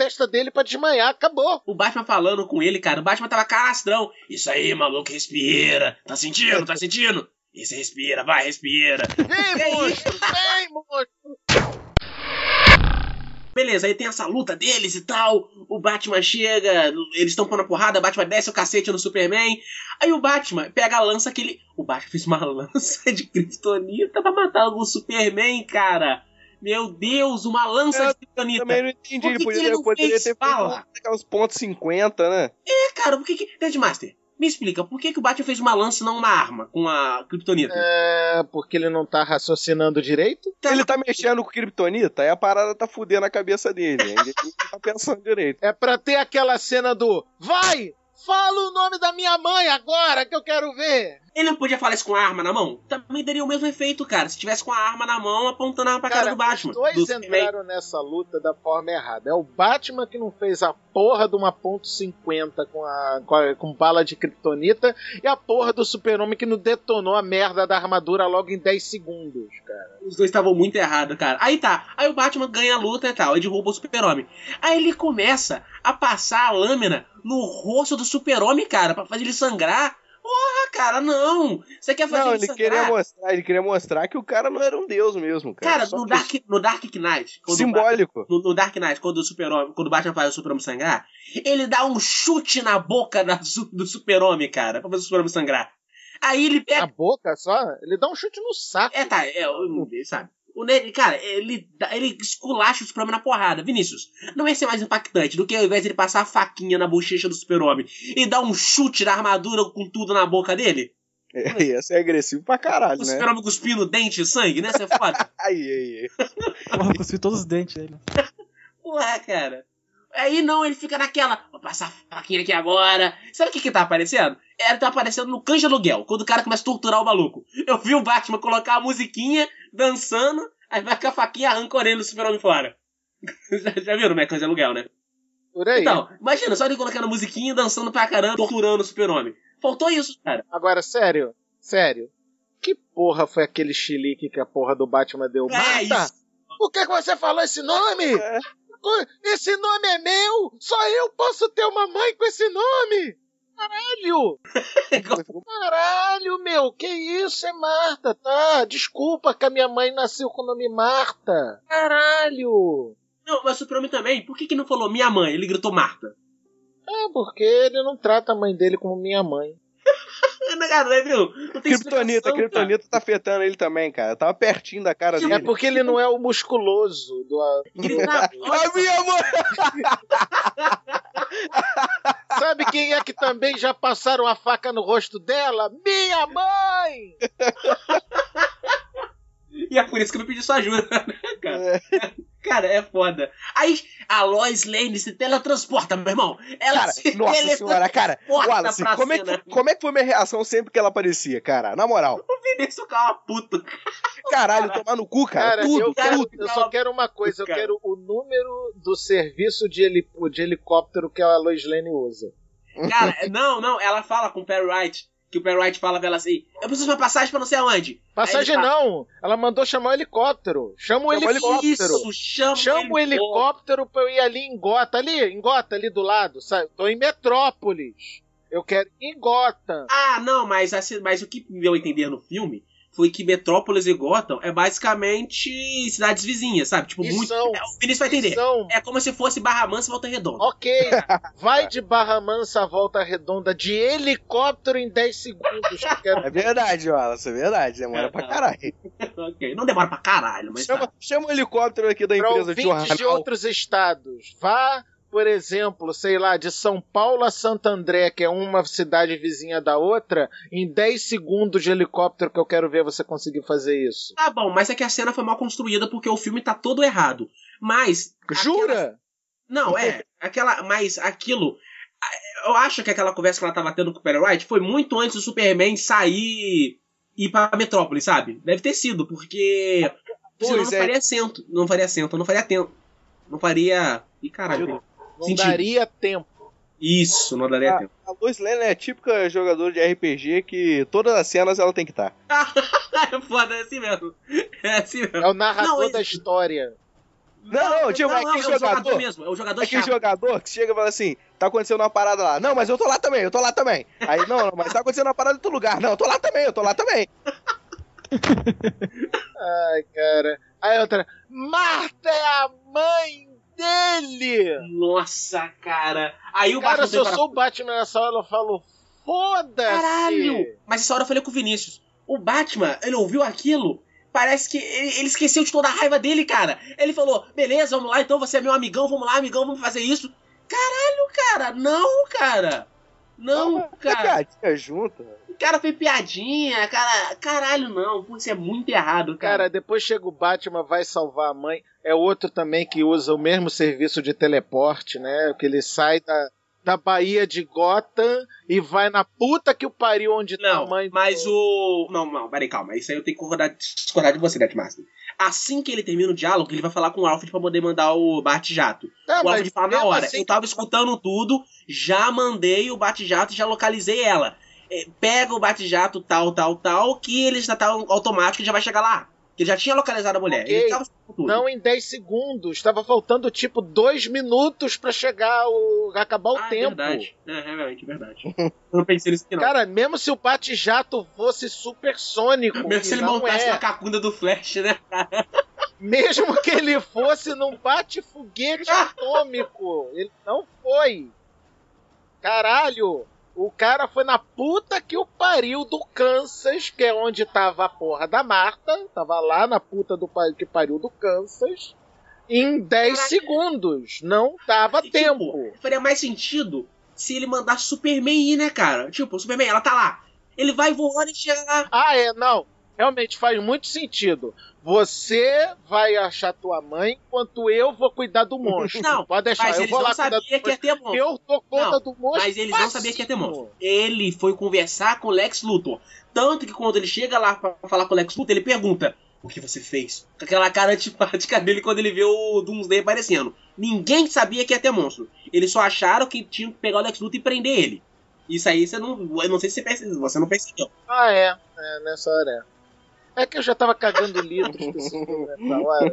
testa dele pra desmaiar, acabou. O Batman falando com ele, cara, o Batman tava canastrão. Isso aí, maluco, respira. Tá sentindo, tá sentindo? Isso, respira, vai, respira. Vem, monstro, vem, monstro. Beleza, aí tem essa luta deles e tal. O Batman chega, eles estão pondo a porrada, o Batman desce o cacete no Superman. Aí o Batman pega a lança que ele... O Batman fez uma lança de Kryptonita pra matar o Superman, cara. Meu Deus, uma lança Eu de Kryptonita. Também não entendi, Por que ele poderia, que ele não poderia fez ter bala? feito aquelas pontos cinquenta, né? É, cara, por que que... Deadmaster, me explica, por que que o Batman fez uma lança e não uma arma com a Kryptonita? É, porque ele não tá raciocinando direito? Ele tá mexendo com Kryptonita, aí a parada tá fudendo a cabeça dele. Aí ele não tá pensando direito. É pra ter aquela cena do vai, fala o nome da minha mãe agora que eu quero ver. Ele não podia falar isso com a arma na mão? Também daria o mesmo efeito, cara. Se tivesse com a arma na mão, apontando a arma pra cara, Cara, do Batman. os dois do Superman. entraram nessa luta da forma errada. É o Batman que não fez a porra de uma ponto cinquenta com, a, com, a, com bala de Kryptonita e a porra do Super-Homem que não detonou a merda da armadura logo em dez segundos, cara. Os dois estavam muito errados, cara. Aí tá. Aí o Batman ganha a luta e tal. Aí derruba o Super-Homem. Aí ele começa a passar a lâmina no rosto do Super-Homem, cara, pra fazer ele sangrar. Porra, cara, não! Você quer fazer Não, ele ele sangrar? queria mostrar, ele queria mostrar que o cara não era um deus mesmo, cara. Cara, Só no que- Dark, no Dark Knight... quando o Simbólico. No, no Dark Knight, quando o, Super-Homem, quando o Batman faz o Super-Homem sangrar, ele dá um chute na boca da, su- do Super-Homem, cara, pra fazer o Super-Homem sangrar. Aí ele pega... A boca só, ele dá um chute no saco. É, tá, é, o- sabe? O Ned, cara, ele, dá- ele esculacha o Super-Homem na porrada. Vinícius, não ia ser mais impactante do que ao invés de ele passar a faquinha na bochecha do Super-Homem e dar um chute na armadura com tudo na boca dele? É, ia ser agressivo pra caralho, O né? Super-Homem cuspindo dente e sangue, né? Você é foda. Ai, ai, ai. Porra, cuspi todos os dentes dele. Porra, cara. Aí não, ele fica naquela, vou passar a faquinha aqui agora. Sabe o que que tá aparecendo? Ele tá aparecendo no Cães de Aluguel, quando o cara começa a torturar o maluco. Eu vi o Batman colocar a musiquinha, dançando, aí vai com a faquinha, arranca a orelha do Super-Homem fora. já, já viram, né? Cães de Aluguel, né? Por aí. Então, imagina, só ele colocando a musiquinha, dançando pra caramba, torturando o Super-Homem. Faltou isso, cara. Agora, sério, sério. Que porra foi aquele chilique que a porra do Batman deu? É Marta, isso. por que que você falou esse nome? É. Esse nome é meu! Só eu posso ter uma mãe com esse nome! Caralho! Caralho, meu! Que isso? É Marta, tá? Desculpa que a minha mãe nasceu com o nome Marta! Caralho! Não, mas o Super-Homem também, por que que não falou minha mãe? Ele gritou Marta. É porque ele não trata a mãe dele como minha mãe. Cara, né, viu? Não tem Kryptonita, explicação, Kryptonita tá afetando ele também, cara. Tava pertinho da cara Tipo, É dele. porque ele não é o musculoso do. cara. Gritar, A olha, minha mãe! Sabe quem é que também já passaram a faca no rosto dela? Minha mãe! e é por isso que eu não pedi sua ajuda, né, cara? Cara, é foda. Aí a Lois Lane se teletransporta, meu irmão. Ela Cara, se nossa senhora, cara. teletransporta Wallace, pra como é, cena. que, como é que foi minha reação sempre que ela aparecia, cara? Na moral. O Vinícius ficava puto. Caralho, tomar no cu, cara. Cara, tudo, eu, quero, tudo. eu só quero uma coisa, eu Cara. quero o número do serviço de, heli, de helicóptero que a Lois Lane usa. Cara, não, não, ela fala com o Perry White, que o Perry White fala pra ela assim, eu preciso de uma passagem pra não sei aonde. Passagem Aí ele fala, não, ela mandou chamar o helicóptero. Chama o Chama o helicóptero. Isso, chama, Chama o helicóptero pra eu ir ali em Gota. Ali, em Gota, ali do lado, sabe? Tô em Metrópolis. Eu quero ir em Gotham. Ah, não, mas, assim, mas o que me deu a entender no filme foi que Metrópolis e Gotham é basicamente cidades vizinhas, sabe? Tipo, E muito... são- É, o Vinícius vai entender. São, É como se fosse Barra Mansa e Volta Redonda. ok, vai de Barra Mansa a Volta Redonda de helicóptero em dez segundos. Que eu quero... É verdade, Wallace, é verdade. Demora pra caralho. Ok, não demora pra caralho, mas Chama, tá. chama o helicóptero aqui da Para empresa de ouvintes de jornal. outros estados, vá, por exemplo, sei lá, de São Paulo a Santo André, que é uma cidade vizinha da outra, em dez segundos de helicóptero que eu quero ver você conseguir fazer isso. Tá bom, mas é que a cena foi mal construída porque o filme tá todo errado. Mas... aquela- Jura? Não, é. Aquela, mas aquilo... Eu acho que aquela conversa que ela tava tendo com o Perry White foi muito antes do Superman sair e ir pra Metrópole, sabe? Deve ter sido, porque... Senão não Pois é. faria acento. Não faria acento, não faria tempo. Não faria... Ih, caralho. Não Sentido. daria tempo. Isso, não daria Ah, tempo. a Lois Lane é a típica jogadora de R P G que todas as cenas ela tem que estar. É foda, é assim mesmo. É assim mesmo. É o narrador Não, ele- da história. Não, não, tipo, é aquele é o jogador jogador mesmo, é o jogador É aquele chato. jogador que chega e fala assim, tá acontecendo uma parada lá. Não, mas eu tô lá também, eu tô lá também. Aí, não, não, mas tá acontecendo uma parada em outro lugar. Não, eu tô lá também, eu tô lá também. Ai, cara. Aí outra, Marta é a mãe dele! Nossa, cara. Aí o Cara, Batman se eu veio sou o Batman nessa hora, eu falo, foda-se! Caralho! Mas essa hora eu falei com o Vinícius. O Batman, ele ouviu aquilo, parece que ele, ele esqueceu de toda a raiva dele, cara. Ele falou, beleza, vamos lá, então você é meu amigão, vamos lá, amigão, vamos fazer isso. Caralho, cara, não, cara. Não, Não, cara. piadinha junto. O cara foi piadinha, cara. Caralho, não. Pô, isso é muito errado, cara. Cara, depois chega o Batman, vai salvar a mãe. É outro também que usa o mesmo serviço de teleporte, né? Que ele sai da, da Baía de Gotham e vai na puta que o pariu onde tá Não, a mãe. mas o... Não, não, peraí, calma. Isso aí eu tenho que concordar, discordar de você, Deathmaster. Assim que ele termina o diálogo, ele vai falar com o Alfred pra poder mandar o Bate-Jato. Não, o Alfred fala na mesmo hora. assim eu tava que- escutando tudo, já mandei o Bate-Jato e já localizei ela. É, pega o Bate-Jato tal, tal, tal, que ele já tá automático e já vai chegar lá. Ele já tinha localizado a mulher. Ok. Ele tava escutando tudo. Não em dez segundos. Tava faltando tipo dois minutos pra chegar o. acabar o ah, é tempo. verdade. É, realmente, é verdade. Eu não pensei nisso aqui, não. Cara, mesmo se o Bate-Jato fosse supersônico, Mesmo se que ele não montasse é, na cacunda do Flash, né? mesmo que ele fosse num bate-foguete atômico, ele não foi. Caralho, o cara foi na puta que o pariu do Kansas, que é onde tava a porra da Marta, tava lá na puta do pa- que pariu do Kansas, em dez Caraca. segundos. Não dava Tipo, tempo. faria mais sentido se ele mandar Superman ir, né, cara? Tipo, o Superman, ela tá lá. Ele vai voando e chega lá. Ah, é, não. Realmente faz muito sentido. Você vai achar tua mãe, enquanto eu vou cuidar do monstro. Não, Pode deixar, mas eu eles vou não lá cuidar sabiam do que ia monstro. ter monstro. Eu dou conta Não, do monstro. Mas eles não facinho. sabiam que ia ter monstro. Ele foi conversar com o Lex Luthor. Tanto que quando ele chega lá pra falar com o Lex Luthor, ele pergunta: o que você fez? Com aquela cara antipática dele quando ele vê o Doomsday aparecendo. Ninguém sabia que ia ter monstro. Eles só acharam que tinham que pegar o Lex Luthor e prender ele. Isso aí você não. Eu não sei se você percebeu. Você não percebeu. Ah, é. É, nessa hora é. É que eu já tava cagando litros desse filme nessa hora.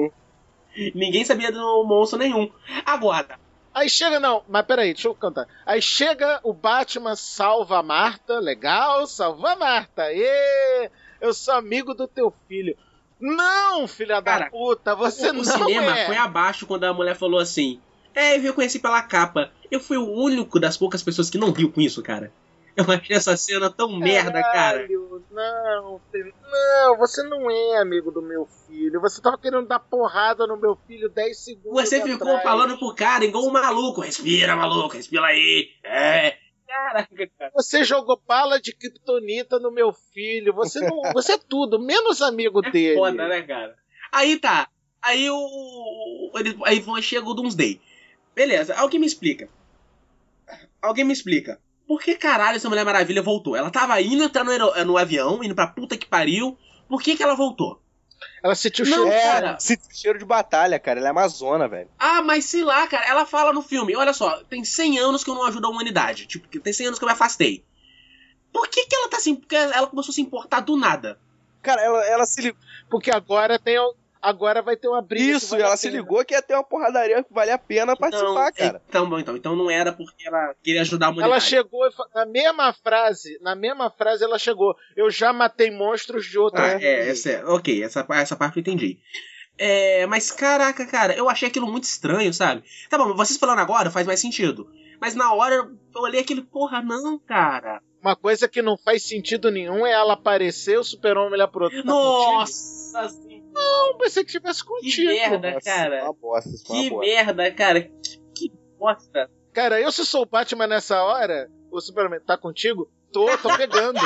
Ninguém sabia do monstro nenhum. Agora, Aí chega, não, mas peraí, deixa eu cantar. Aí chega o Batman, salva a Marta, legal, salva a Marta. Ê, eu sou amigo do teu filho. Não, filha Cara, da puta, você o, não o cinema é. foi abaixo quando a mulher falou assim: é, eu reconheci pela capa. Eu fui o único das poucas pessoas que não riu com isso, cara. Eu achei essa cena tão merda, cara. Caralho, não, filho, não, você não é amigo do meu filho. Você tava querendo dar porrada no meu filho dez segundos Você ficou atrás. falando pro cara igual um maluco. Respira, maluco, respira aí. É. Caraca, cara. Você jogou bala de kryptonita no meu filho. Você não, você é tudo, menos amigo É dele. foda, né, cara? Aí tá. Aí o. Eles, aí chega o Doomsday. Beleza, alguém me explica. Alguém me explica. Por que caralho essa Mulher Maravilha voltou? Ela tava indo entrar no, aero- no avião, indo pra puta que pariu. Por que que ela voltou? Ela sentiu Não, cheiro. É, cara. esse cheiro de batalha, cara. Ela é amazona, velho. Ah, mas sei lá, cara. Ela fala no filme: olha só, tem cem anos que eu não ajudo a humanidade. Tipo, que tem cem anos que eu me afastei. Por que que ela tá assim? Porque ela começou a se importar do nada. Cara, ela, ela se ligou. Porque agora tem. Agora vai ter uma briga. que Isso, vale ela a se pena. ligou que ia ter uma porradaria que valia a pena participar, cara. Então, bom, então. Então não era porque ela queria ajudar a humanidade. Ela chegou e fa- na mesma frase, na mesma frase ela chegou. Eu já matei monstros de outra. Ah, é, essa, é, ok, essa, essa parte eu entendi. É, mas caraca, cara, eu achei aquilo muito estranho, sabe? Tá bom, vocês falando agora faz mais sentido. Mas na hora eu olhei aquele, porra, não, cara. Uma coisa que não faz sentido nenhum é ela aparecer, o super-homem olhar pro outro. Tá contigo? Nossa senhora, Não, pensei que tivesse que contigo. merda, Nossa, cara. Uma bosta, isso foi uma Que bosta. merda, cara. Que, que bosta. Cara, eu se sou o Batman nessa hora, o Superman tá contigo? Tô, tô pegando.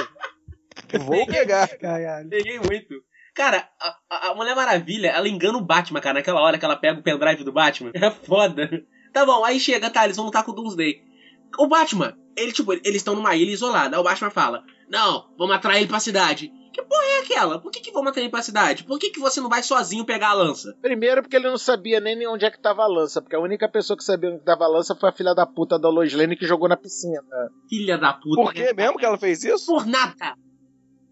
Vou pegar. Caralho. Peguei muito. Cara, a, a- a Mulher Maravilha, ela engana o Batman, cara, naquela hora que ela pega o pendrive do Batman. É foda. Tá bom, aí chega, tá, eles vão lutar com o Doomsday. O Batman, ele, tipo, eles estão numa ilha isolada. Aí o Batman fala: não, vamos atrair ele pra cidade. Que porra é aquela? Por que que vamos atrair ele pra cidade? Por que que você não vai sozinho pegar a lança? Primeiro porque ele não sabia nem onde é que tava a lança, porque a única pessoa que sabia onde tava a lança foi a filha da puta da Lois Lane que jogou na piscina. Filha da puta. Por que mesmo que ela fez isso? Por nada.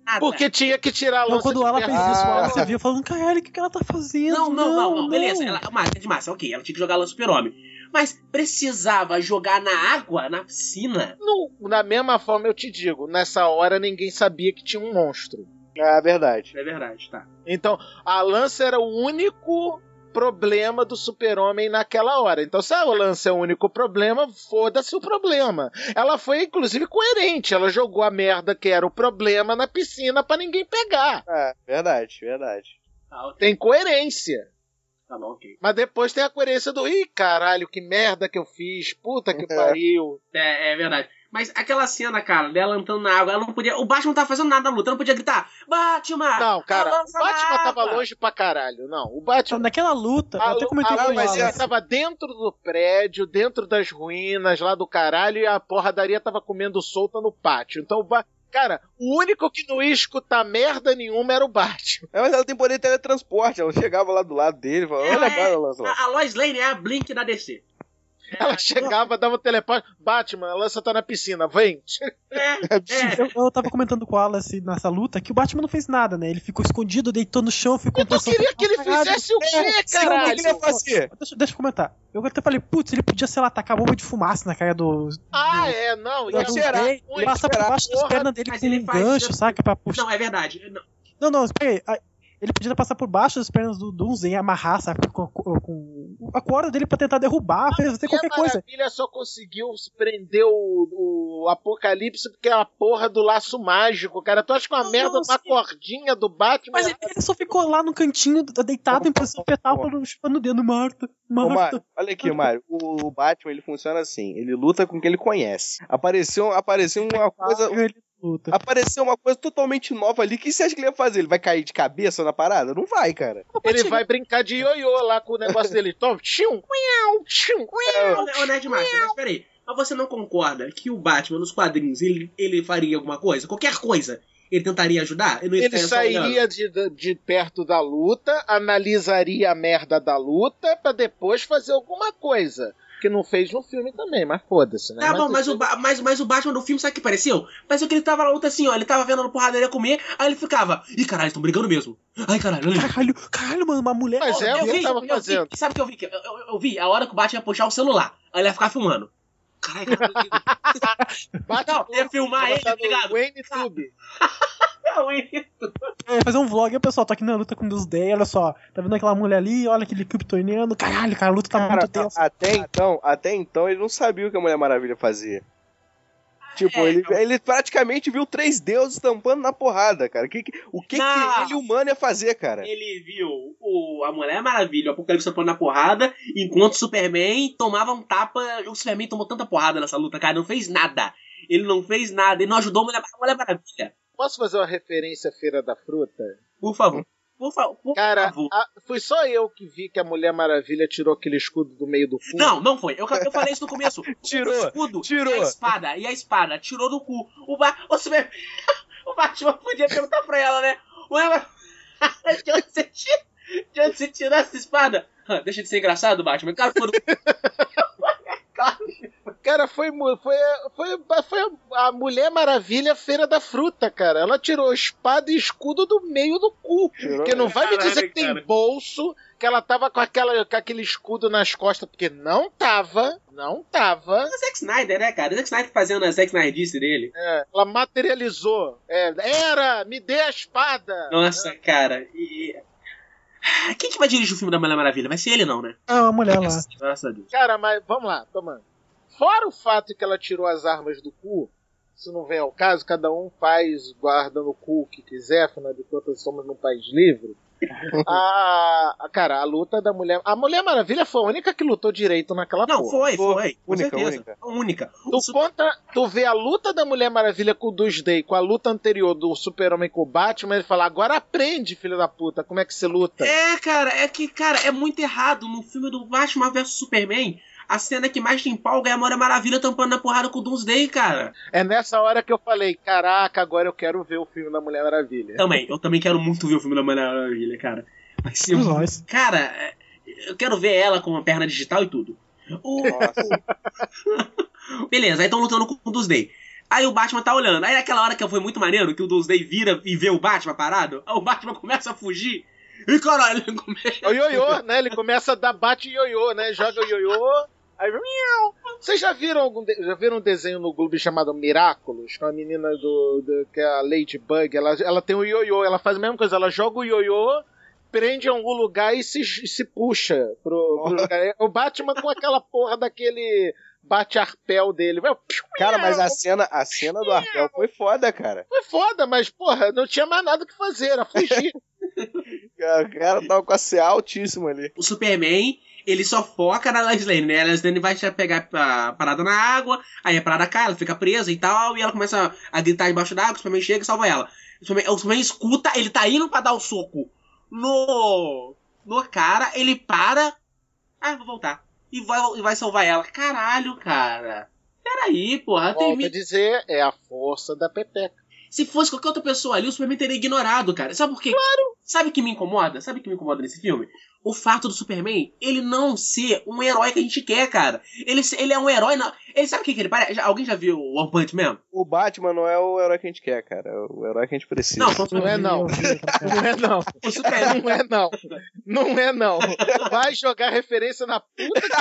nada. Porque tinha que tirar a Não, lança quando de ela perto. fez isso, Ah. ela, você viu falando, caralho, o que, que ela tá fazendo? Não, não, não, não, beleza. Ela, massa, de massa, ok. Ela tinha que jogar lança super-homem. Mas precisava jogar na água, na piscina? No- na mesma forma, eu te digo, nessa hora ninguém sabia que tinha um monstro. É verdade. É verdade, tá. Então, a lança era o único problema do super-homem naquela hora. Então, se a lança é o único problema, foda-se o problema. Ela foi, inclusive, coerente. Ela jogou a merda que era o problema na piscina pra ninguém pegar. É, verdade, verdade. Tá, ok. Tem coerência. Tá bom, ok. Mas depois tem a coerência do ih, caralho, que merda que eu fiz. Puta que É. pariu. É, é verdade. Mas aquela cena, cara, dela entrando na água, ela não podia. O Batman não tava fazendo nada na luta, ela não podia gritar: Batman! Não, cara, a o lança na Batman tava água!" longe pra caralho. Não, o Então, Batman. naquela luta, eu A, até comentei a com Lois ela. Lane tava dentro do prédio, dentro das ruínas lá do caralho, e a porradaria tava comendo solta no pátio. Então, o ba... cara, o único que não ia escutar merda nenhuma era o Batman. É, mas ela tem poder de teletransporte. Ela chegava lá do lado dele e falava, Ela olha, é- cara, lança lá. A, a Lois Lane é a Blink da D C. Ela chegava, dava um teleporte. Batman, a lança tá na piscina, vem. É, é. Eu, eu tava comentando com a Alice nessa luta que o Batman não fez nada, né? Ele ficou escondido, deitou no chão, ficou Eu queria que ele fizesse o quê, Sim, o que caralho? ele ia fazer? Deixa, deixa eu comentar. Eu até falei, putz, ele podia, sei lá, tacar bomba de fumaça na cara do. Ah, é, não. do Ia do cheirar, Rei, muito, passar por cheirar, baixo das porra. pernas dele Mas com ele um faz gancho, isso- saca? Pra puxar. Não, é verdade. Não, Não, não, espera aí. Ah, ele podia passar por baixo das pernas do Doomsday e amarrar, sabe? Com, com, com a corda dele pra tentar derrubar, fazer E qualquer a coisa. Maravilha só conseguiu se prender o, o Apocalipse porque é a porra do laço mágico, cara. Tu acha que uma Não, merda, não, uma sim. cordinha do Batman... Mas ele, ele só ficou lá no cantinho, deitado em posição fetal, falando, chupando o dedo, Marta, Ô, Marta. Mário, olha aqui, Mário. O Batman, ele funciona assim. Ele luta com quem ele conhece. Apareceu, apareceu uma coisa... Ele luta. Apareceu uma coisa totalmente nova ali. O que você acha que ele ia fazer? Ele vai cair de cabeça na parada? Não vai, cara. Ele vai brincar de ioiô lá com o negócio dele. Toma, tchum, uiau, tchum, uiau. Ô, Nerd Master, mas peraí. Mas você não concorda que o Batman, nos quadrinhos, ele, ele faria alguma coisa? Qualquer coisa? Ele tentaria ajudar? Ele, não ia Ele ficar só olhando? sairia de, de perto da luta, analisaria a merda da luta pra depois fazer alguma coisa. Que não fez no filme também, mas foda-se, né? Tá bom, mas isso- o, Ba- mas, mas o Batman do filme, sabe o que pareceu? Pareceu que ele tava na luta assim, ó. Ele tava vendo a porradaria comer, aí ele ficava: ih, caralho, estão brigando mesmo. Ai, caralho, olha ali. Caralho, caralho, mano, uma mulher. Mas é o eu que vi, ele tava eu vi, fazendo. sabe o que eu vi? Eu, eu, eu vi a hora que o Batman ia puxar o celular. Aí ele ia ficar filmando. Caralho, caralho. Bate Não, ia filmar ele, tá ligado? Wayne Tube. Não, ele- É, fazer um vlog, aí, pessoal, tô aqui na luta com Deus Day, olha só, tá vendo aquela mulher ali, olha aquele kryptoniano, caralho, cara, a luta tá Cara, muito tensa. até então, até então ele não sabia o que a Mulher Maravilha fazia. Tipo, É, ele, não. ele praticamente viu três deuses tampando na porrada, cara. Que, que- o que, Não. que ele humano ia fazer, cara? Ele viu o, a Mulher Maravilha, o Apocalipse pondo na porrada, enquanto o Superman tomava um tapa. O Superman tomou tanta porrada nessa luta, cara, não fez nada. Ele não fez nada, ele não ajudou a Mulher, a Mulher Maravilha. Posso fazer uma referência à Feira da Fruta? Por favor. Por, fa por Cara, favor. a- foi só eu que vi que a Mulher Maravilha tirou aquele escudo do meio do cu. Não, não foi. Eu, eu falei isso no começo. Tirou, O escudo tirou. e a espada. E a espada. Tirou do cu. O, ba o, Superman... o Batman podia perguntar pra ela, né? Ué, mas... de onde você tira... De onde você tirou essa espada? Ah, deixa de ser engraçado, Batman. Claro que foi do... Claro. Cara, foi, mu- foi, foi, foi a Mulher Maravilha Feira da Fruta, cara. Ela tirou espada e escudo do meio do cu. Tirou- Porque não vai me Caralho, dizer que cara. tem bolso, que ela tava com, aquela, com aquele escudo nas costas, porque não tava, não tava. O Zack Snyder, né, cara? O Zack Snyder fazendo a Zack Snyder dele. É, ela materializou. É, era, me dê a espada. Nossa, cara. E... Ah, quem que vai dirigir o filme da Mulher Maravilha? Vai ser ele, não, né? Ah, a mulher lá. Graças a Deus. Cara, mas vamos lá, tomando. Fora o fato que ela tirou as armas do cu, isso não vem ao caso, cada um faz, guarda no cu o que quiser, afinal de contas somos num país livre. a, a- cara, a luta da Mulher... A Mulher Maravilha foi a única que lutou direito naquela Não, porra. foi, Foi. foi. Com Única, certeza. única. A única. O Tu, su- conta, tu vê a luta da Mulher Maravilha com o Doomsday, com a luta anterior do Super-Homem com o Batman, ele fala, agora aprende, filho da puta, como é que se luta. É, cara, é que, cara, é muito errado. No filme do Batman versus Superman, a cena que mais te empolga é a Mulher Maravilha tampando na porrada com o Doomsday, cara. É nessa hora que eu falei, caraca, agora eu quero ver o filme da Mulher Maravilha. Também, eu também quero muito ver o filme da Mulher Maravilha, cara. Vai ser Todos muito... nós. Cara, é, eu quero ver ela com uma perna digital e tudo. O... Nossa. Beleza, aí estão lutando com o Doomsday. Aí o Batman tá olhando. Aí naquela hora que foi muito maneiro, que o Doomsday vira e vê o Batman parado, aí o Batman começa a fugir. E caralho, ele começa... O ioiô, né? Ele começa a dar bate ioiô, né? Joga o ioiô, aí... Miau. Vocês já viram algum de... já viram um desenho no Globo chamado Miraculous? Com a menina do, do... que é a Ladybug. Ela, ela tem o ioiô, ela faz a mesma coisa. Ela joga o ioiô, prende em algum lugar e se, se puxa pro, pro lugar. O Batman com aquela porra daquele... bate-arpel dele. Cara, mas a cena, a cena do arpel foi foda, cara. Foi foda, mas, porra, não tinha mais nada que fazer, era fugir. O cara tava com a C A altíssima ali. O Superman, ele só foca na Lois Lane, né? A Lois Lane vai pegar a parada na água, aí a parada cai, ela fica presa e tal, e ela começa a gritar embaixo d'água, o Superman chega e salva ela. O Superman, o Superman escuta, ele tá indo pra dar o soco no, no cara, ele para, ah, vou voltar. E vai, e vai salvar ela. Caralho, cara. Peraí, porra. Volta tem... a dizer, é a força da pepeca. Se fosse qualquer outra pessoa ali, o Superman teria ignorado, cara. Sabe por quê? Claro. Sabe o que me incomoda? Sabe o que me incomoda nesse filme? O fato do Superman, ele não ser um herói que a gente quer, cara. Ele, ele é um herói... Não... Ele sabe o que, que ele parece? Alguém já viu o One Punch Man? O Batman não é o herói que a gente quer, cara. É o herói que a gente precisa. Não, não é não. Não é não. O Superman... Não é não. Não é não. Vai jogar referência na puta que...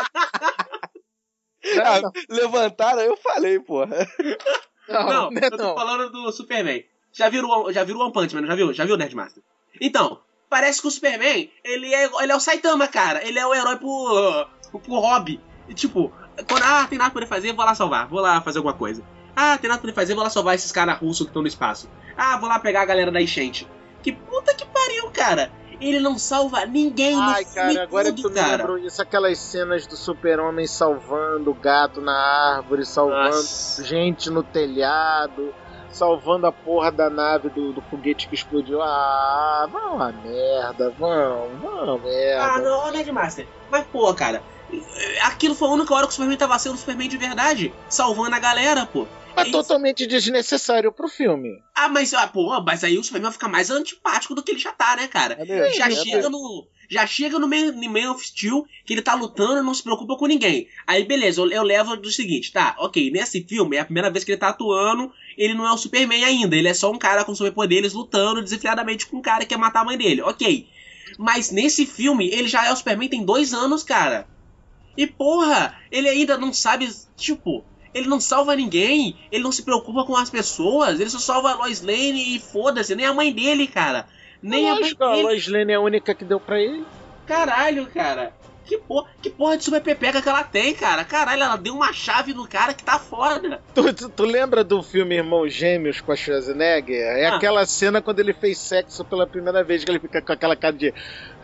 Ah, levantaram, eu falei, porra. Não, não, não é eu tô não. falando do Superman. Já viram, já viram o One Punch Man, já viu? Já viu o Nerdmaster? Então, parece que o Superman, ele é, ele é o Saitama, cara. Ele é o herói pro, pro, pro hobby. E, tipo, quando, ah, tem nada pra poder fazer, vou lá salvar. Vou lá fazer alguma coisa. Ah, tem nada pra poder fazer, vou lá salvar esses caras russos que estão no espaço. Ah, vou lá pegar a galera da enchente. Que puta que pariu, cara. Ele não salva ninguém. Ai, cara, agora tudo, que tu me lembrou isso, aquelas cenas do Super-Homem salvando o gato na árvore, salvando Nossa. gente no telhado, salvando a porra da nave do, do foguete que explodiu. Ah, vão a merda, vão, vão a merda. Ah, não, Nerdmaster. Mas, pô, cara, aquilo foi a única hora que o Superman tava sendo o Superman de verdade, salvando a galera, pô. Mas totalmente desnecessário pro filme. Ah, mas, ah, pô, mas aí o Superman vai ficar mais antipático do que ele já tá, né, cara? É mesmo, já, é chega mesmo. no, já chega no Man, no Man of Steel, que ele tá lutando e não se preocupa com ninguém. Aí, beleza, eu, eu levo do seguinte, tá, ok, nesse filme é a primeira vez que ele tá atuando, ele não é o Superman ainda, ele é só um cara com superpoderes lutando desenfreadamente com um cara que quer matar a mãe dele, ok. Mas nesse filme, ele já é o Superman tem dois anos, cara. E, porra, ele ainda não sabe, tipo... Ele não salva ninguém, ele não se preocupa com as pessoas, ele só salva a Lois Lane e foda-se, nem a mãe dele, cara. Nem Lógico, a mãe dele. A Lois Lane é a única que deu pra ele. Caralho, cara. Que porra, que porra de super pepeca que ela tem, cara. Caralho, ela deu uma chave no cara que tá foda. Tu, tu, tu lembra do filme Irmãos Gêmeos com a Schwarzenegger? É ah. aquela cena quando ele fez sexo pela primeira vez, que ele fica com aquela cara de...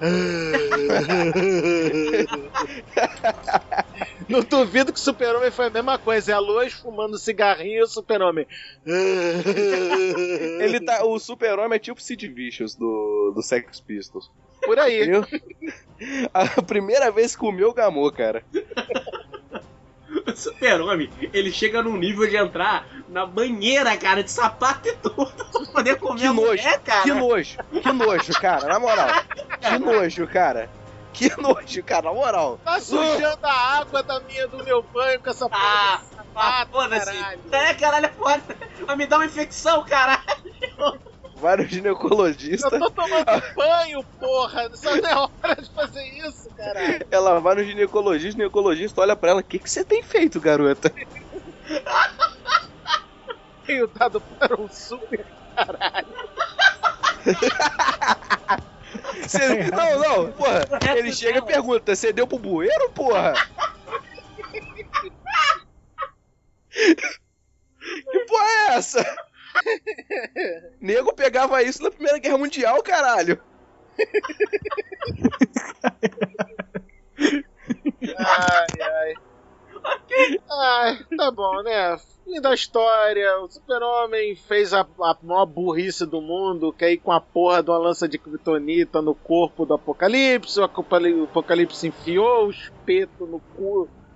Não duvido que o Super-Homem foi a mesma coisa. É a Lois fumando cigarrinho e o Super-Homem. Ele tá, o Super-Homem é tipo o Sid Vicious do, do Sex Pistols. Por aí. Eu, a primeira vez que comeu gamou, cara. O Super-Homem, ele chega num nível de entrar na banheira, cara, de sapato e tudo, pra poder comer que a nojo, mulher, cara. Que nojo, que nojo, cara, na moral. Que nojo, cara. Que nojo, cara, na moral. Tá sujando a água da minha, do meu banho com essa porra ah, de sapato, foda-se. É, caralho, é foda. Vai me dar uma infecção, caralho. Vai no ginecologista. Eu tô tomando banho, porra. Só não é hora de fazer isso, caralho. Ela vai no ginecologista, o ginecologista olha pra ela. O que que você tem feito, garota? Tenho dado para um super caralho. Cê, não, não, porra. Ele chega e pergunta: você deu pro bueiro, porra? Que porra é essa? Nego pegava isso na Primeira Guerra Mundial, caralho. Ai, ai. Ai, tá bom, né? Fim da história. O Super-Homem fez a, a maior burrice do mundo, que aí com a porra de uma lança de kryptonita no corpo do Apocalipse, o Apocalipse enfiou o espeto no cu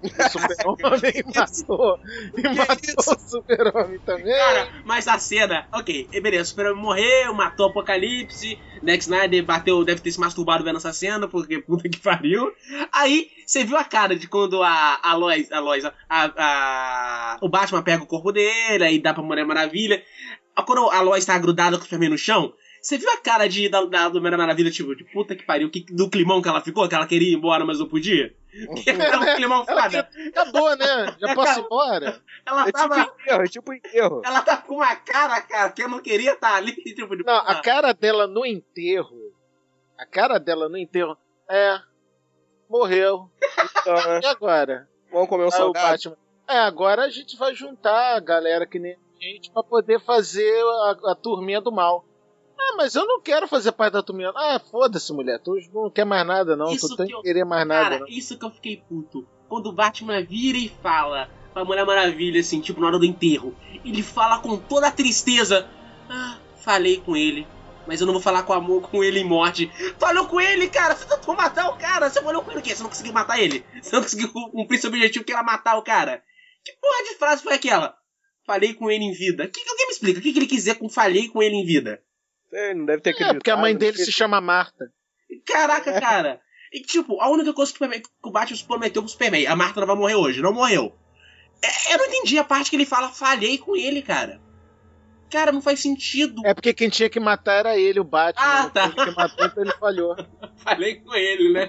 O Super-Homem matou. E matou o Super-Homem também. Cara, mas a cena, ok, beleza, o Super-Homem morreu, matou o Apocalipse, Zack Snyder bateu, deve ter se masturbado vendo essa cena, porque puta que pariu. Aí, você viu a cara de quando a, a Lois, a Lois, a, a, o Batman pega o corpo dele, aí dá pra Mulher Maravilha. Quando a Lois tá grudada com o Superman no chão, você viu a cara de, da, da Mulher Maravilha, tipo, de puta que pariu, que, do climão que ela ficou, que ela queria ir embora, mas não podia? Era um climão foda. Acabou, né? Já posso ir embora? Ela É tava... tipo enterro, é tipo enterro. Ela tá com uma cara, cara, que eu não queria estar ali, tipo, de Não, porra. a cara dela no enterro. A cara dela no enterro. É. Morreu. Então, né? E agora? Vamos comer um Aí o salgado. Batman. É, agora a gente vai juntar a galera que nem a gente pra poder fazer a, a turminha do mal. Ah, mas eu não quero fazer parte da turminha. Ah, foda-se, mulher. Tu não quer mais nada, não. Isso tu tem que que eu- querer mais nada, Cara, não. isso que eu fiquei puto. Quando o Batman vira e fala pra Mulher Maravilha, assim, tipo, na hora do enterro, ele fala com toda a tristeza. Ah, falei com ele, mas eu não vou falar com amor com ele em morte. Falou com ele, cara, você tentou matar o cara. Você falou com ele o quê? Você não conseguiu matar ele? Você não conseguiu cumprir seu objetivo, que era matar o cara? Que porra de frase foi aquela? Falei com ele em vida. Que, alguém me explica, o que, que ele quis dizer com falei com ele em vida? É, não deve ter É, acreditado. porque a mãe dele porque- se chama Marta. Caraca, cara. E tipo, a única coisa que o, Superman, que o Batman prometeu pro Superman, a Marta não vai morrer hoje, não morreu. É, eu não entendi a parte que ele fala, falhei com ele, cara. Cara, não faz sentido. É porque quem tinha que matar era ele, o Batman. Ah, tá. Quem que matou, então ele falhou. Falei com ele, né?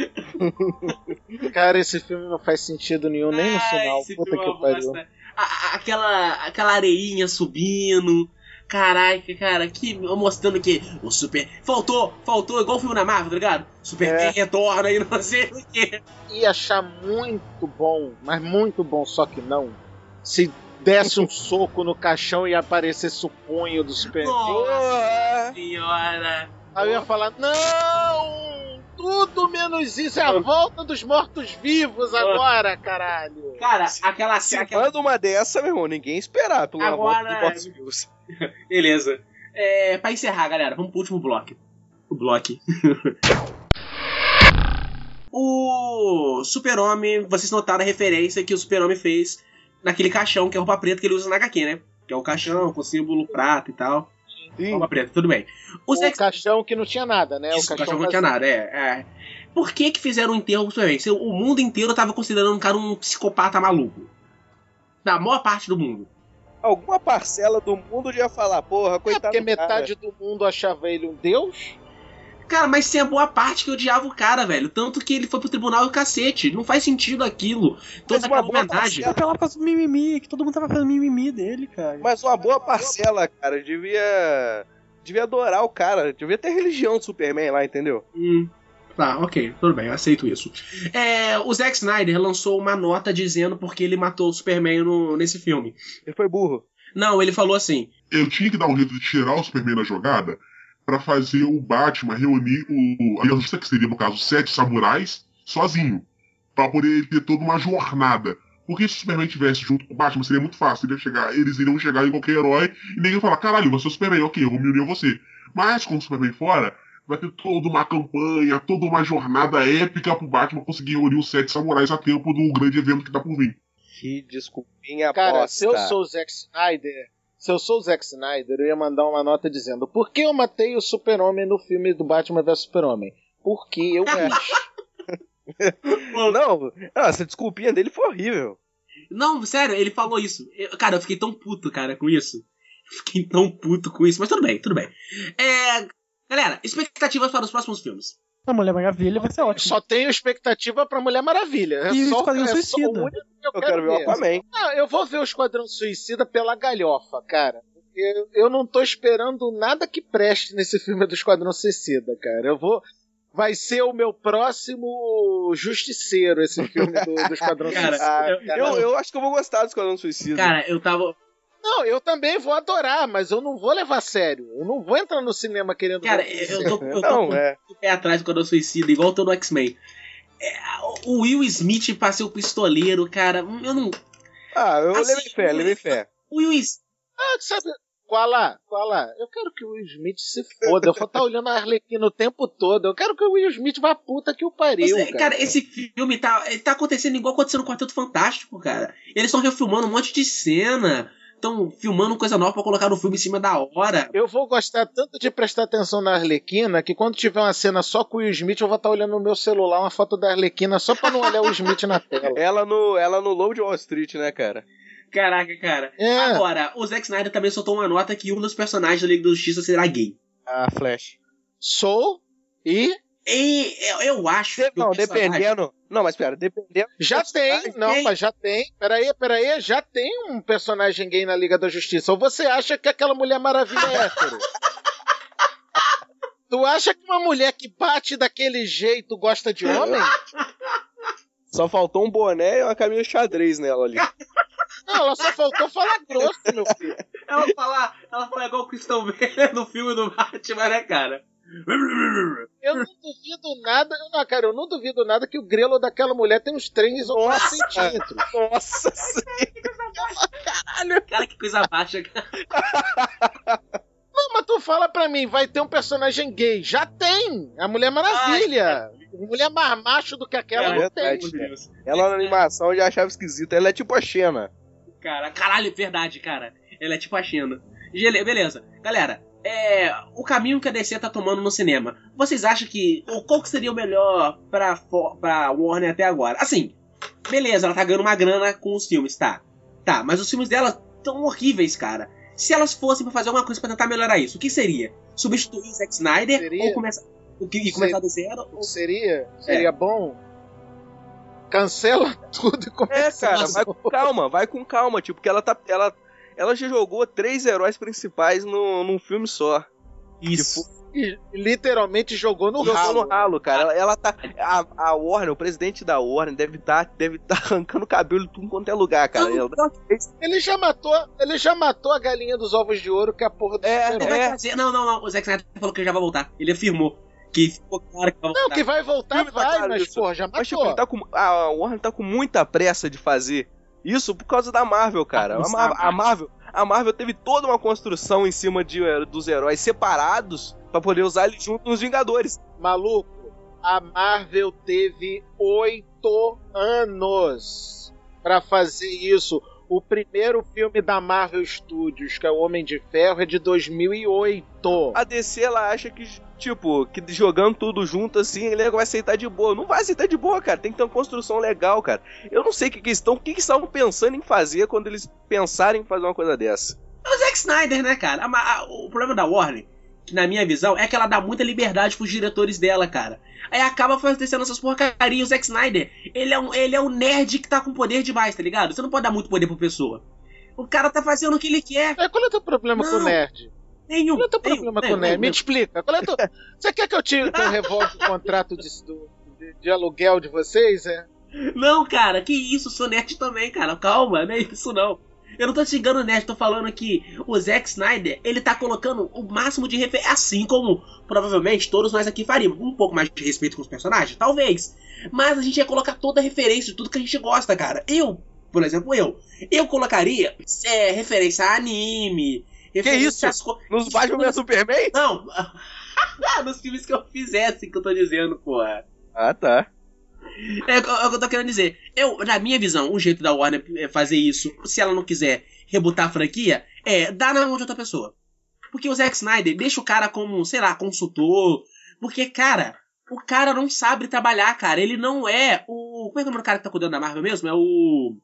Cara, esse filme não faz sentido nenhum, nem no Ai, final. esse Puta filme é que uma pariu. bosta. A- a- aquela, aquela areinha subindo. Caraca, cara, que mostrando que o Super. Faltou, faltou, igual o filme da Marvel, tá ligado? Superman É. retorna e não sei o quê. Ia achar muito bom, mas muito bom, só que não. Se desse um soco no caixão e aparecesse o punho do Superman. Nossa senhora. Aí eu ia falar, não! Tudo menos isso, é a volta dos mortos-vivos agora, caralho! Cara, aquela Se aquela- manda uma dessa, meu irmão, ninguém esperar pelo Agora- amor dos mortos-vivos. Beleza. É, pra encerrar, galera, vamos pro último bloco. O bloco. O Super-Homem, vocês notaram a referência que o Super-Homem fez naquele caixão, que é a roupa preta que ele usa na agá quê, né? Que é o caixão com símbolo prata e tal. Sim. Roupa preta, tudo bem. O Os Zack caixão que não tinha nada, né? Isso, o o caixão não vazio. tinha nada, é, é. Por que que fizeram um enterro com o Superman? Se o mundo inteiro tava considerando um cara um psicopata maluco. Da maior parte do mundo. Alguma parcela do mundo ia falar, porra, É coitado porque do metade do mundo achava ele um deus. Cara, mas tem a boa parte que odiava o cara, velho. Tanto que ele foi pro tribunal e o cacete. Não faz sentido aquilo. Toda Mas uma aquela boa homenagem. Foi pela causa do mimimi, que todo mundo tava fazendo mimimi dele, cara. Mas uma boa parcela, cara, devia. Devia adorar o cara. Devia ter religião do Superman lá, entendeu? Hum, tá, ok, tudo bem, eu aceito isso. É, o Zack Snyder lançou uma nota dizendo porque ele matou o Superman no, nesse filme. Ele foi burro. Não, ele falou assim. Eu tinha que dar um jeito de tirar o Superman da jogada pra fazer o Batman reunir o, a justiça, que seria, no caso, sete samurais, sozinho. Pra poder ter toda uma jornada. Porque se o Superman estivesse junto com o Batman, seria muito fácil. Ele ia chegar, eles iriam chegar em qualquer herói e ninguém ia falar, caralho, você é o Superman, ok, eu vou me unir a você. Mas com o Superman fora, vai ter toda uma campanha, toda uma jornada épica pro Batman conseguir reunir os sete samurais a tempo do grande evento que tá por vir. Que desculpinha Cara, aposta. se eu sou o Zack Snyder, se eu sou o Zack Snyder, eu ia mandar uma nota dizendo: por que eu matei o Super-Homem no filme do Batman versus Super-Homem? Porque eu quis. Não, não, essa desculpinha dele foi horrível. Não, sério, ele falou isso. Eu- cara, eu fiquei tão puto, cara, com isso. Fiquei tão puto com isso, mas tudo bem, tudo bem. É, galera, expectativas para os próximos filmes. A Mulher Maravilha vai ser ótimo. Só tenho expectativa pra Mulher Maravilha. É E o só, Esquadrão é só Suicida. o único que eu, Eu quero ver o Aquaman. Não, eu vou ver o Esquadrão Suicida pela galhofa, cara. Porque eu não tô esperando nada que preste nesse filme do Esquadrão Suicida, cara. Eu vou. Vai ser o meu próximo Justiceiro, esse filme do, do Esquadrão Cara, Suicida. Ah, eu- eu, eu acho que eu vou gostar do Esquadrão Suicida. Cara, eu tava. Não, eu também vou adorar, mas eu não vou levar a sério. Eu não vou entrar no cinema querendo Cara, ver eu tô, eu tô Não, com é. o pé atrás quando eu suicida, igual eu tô no X-Men. É, o Will Smith pra ser o pistoleiro, cara, eu não. Ah, eu Assim, levei fé, levei fé. O Will Smith. Ah, sabe Koala, Koala, eu quero que o Will Smith se foda. Eu vou estar olhando a Arlequina o tempo todo. Eu quero que o Will Smith vá puta que o pariu, Você, cara. cara, esse filme tá, ele tá acontecendo igual aconteceu no Quarteto Fantástico, cara. Eles estão refilmando um monte de cena. Estão filmando coisa nova pra colocar no filme em cima da hora. Eu vou gostar tanto de prestar atenção na Arlequina que quando tiver uma cena só com o Will Smith, eu vou estar olhando no meu celular uma foto da Arlequina só pra não olhar o Smith na tela. Ela no, ela no Lobo de Wall Street, né, cara? Caraca, cara. É. Agora, o Zack Snyder também soltou uma nota que um dos personagens da Liga da Justiça será gay. A Flash. Sou e... E eu, eu acho De- que o não, personagem- dependendo. Não, mas pera, dependendo. do Já tem, personagem, não, tem. mas já tem. Peraí, peraí, já tem um personagem gay na Liga da Justiça. Ou você acha que aquela Mulher Maravilha é hétero? Tu acha que uma mulher que bate daquele jeito gosta de homem? Só faltou um boné e uma camisa xadrez nela ali. Não, ela só faltou falar grosso, meu filho. Ela fala, ela fala igual o Christian Bale no filme do Batman, né, cara? Eu não duvido nada, eu não, cara, eu não duvido nada que o grelo daquela mulher tem uns três ou quatro Nossa. centímetros. Nossa senhora. Cara, que coisa baixa, cara. Não, mas tu fala pra mim, vai ter um personagem gay. Já tem! A Mulher Maravilha! Mulher mais macho do que aquela É não tem. verdade. Ela na animação eu já achava esquisita. Ela é tipo a Xena. Cara, caralho, verdade, cara. Ela é tipo a Xena. Gele- Beleza, galera. É, o caminho que a D C tá tomando no cinema. Vocês acham que. o- Qual que seria o melhor pra, Fo- pra Warner até agora? Assim, beleza, ela tá ganhando uma grana com os filmes, tá? Tá, mas os filmes dela tão horríveis, cara. Se elas fossem pra fazer alguma coisa pra tentar melhorar isso, o que seria? Substituir o Zack Snyder Seria? ou começar, o que- e começar do zero? Ou... Seria? Seria bom? Cancela tudo e começa. É, cara, mais vai um. com calma, vai com calma, tipo, porque ela tá. Ela, ela já jogou três heróis principais no, num filme só. Isso. E literalmente jogou no Jogou ralo. no ralo, cara. Ela, ela tá. A, a Warner, o presidente da Warner, deve estar deve tá arrancando cabelo de tudo quanto é lugar, cara. Não, Ela- não, Ele já matou, ele já matou a galinha dos ovos de ouro, que é a porra do É, super-herói. Ele vai É. fazer- Não, não, não. O Zack Snyder falou que já vai voltar. Ele afirmou que ficou claro que vai voltar. Não, que vai voltar, Filme tá vai, claro mas isso. porra, já Mas, tipo, matou. ele tá com, a Warner tá com muita pressa de fazer isso por causa da Marvel, cara. A, Mar- a Marvel, a Marvel teve toda uma construção em cima de, eh, dos heróis separados pra poder usar eles junto nos Vingadores. Maluco, a Marvel teve oito anos pra fazer isso. O primeiro filme da Marvel Studios, que é o Homem de Ferro, é de dois mil e oito. A D C, ela acha que, tipo, que jogando tudo junto assim, ele vai aceitar de boa. Não vai aceitar de boa, cara. Tem que ter uma construção legal, cara. Eu não sei o que, que eles estão, o que, que estavam pensando em fazer quando eeles pensarem em fazer uma coisa dessa. É o Zack Snyder, né, cara? A ma- a- o problema da Warner, que na minha visão, é que ela dá muita liberdade pros diretores dela, cara. Aí acaba fazendo essas porcarias. O Zack Snyder, ele é, um, ele é um nerd que tá com poder demais, tá ligado? Você não pode dar muito poder pra pessoa. O cara tá fazendo o que ele quer. É, qual é o teu problema Não. com o nerd? Nenhum. Qual é o teu nenhum, problema com nenhum, o nerd? Me nenhum. explica. Qual é o teu... Você quer que eu tire que eu revogue o contrato de, do- de, de aluguel de vocês? É? Não, cara, que isso, sou nerd também, cara. Calma, não é isso não. Eu não tô xingando o nerd, tô falando que o Zack Snyder, ele tá colocando o máximo de referência, assim como provavelmente todos nós aqui faríamos. Um pouco mais de respeito com os personagens, talvez. Mas a gente ia colocar toda a referência de tudo que a gente gosta, cara. Eu, por exemplo, eu. Eu colocaria é, referência a anime. Referência isso? às co- Nos Batman vs Superman? Não. Nos filmes que eu fizesse, que eu tô dizendo, porra. Ah, tá. É, é o que eu tô querendo dizer. Eu, na minha visão, o jeito da Warner é fazer isso, se ela não quiser rebutar a franquia, é dar na mão de outra pessoa. Porque o Zack Snyder deixa o cara como, sei lá, consultor. Porque, cara, o cara não sabe trabalhar, cara. Ele não é o... Como é que é o nome do cara que tá cuidando da Marvel mesmo? É o...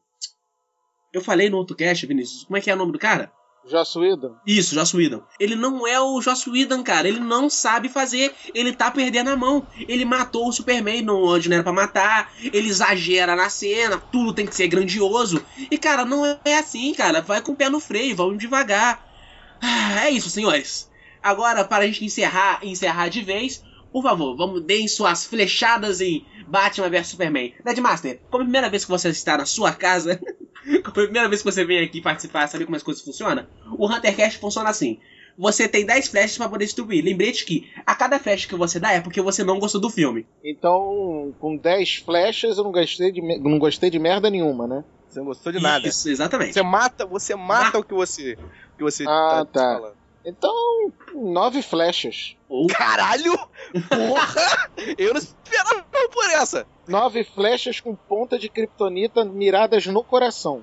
Eu falei no outro cast, Vinícius. Como é que é o nome do cara? Joss Whedon? Isso, Joss Whedon. Ele não é o Joss Whedon, cara. Ele não sabe fazer. Ele tá perdendo a mão. Ele matou o Superman onde não era pra matar. Ele exagera na cena. Tudo tem que ser grandioso. E, cara, não é assim, cara. Vai com o pé no freio. Vamos devagar. Ah, é isso, senhores. Agora, para a gente encerrar, encerrar de vez, por favor, vamos deem suas flechadas em Batman versus Superman. Deadmaster, como é a primeira vez que você está na sua casa... Como é a primeira vez que você vem aqui participar, saber como as coisas funcionam, o HunterCast funciona assim. Você tem dez flechas para poder distribuir. Lembrete que a cada flecha que você dá é porque você não gostou do filme. Então, com dez flechas eu não gostei de, me- não gostei de merda nenhuma, né? Você não gostou de nada. Isso, exatamente. Você mata, você mata o que você, o que você Ah, tá, tá. falando. Então, nove flechas. Ou Caralho! Porra! Eu não esperava por essa. Nove flechas com ponta de kryptonita miradas no coração.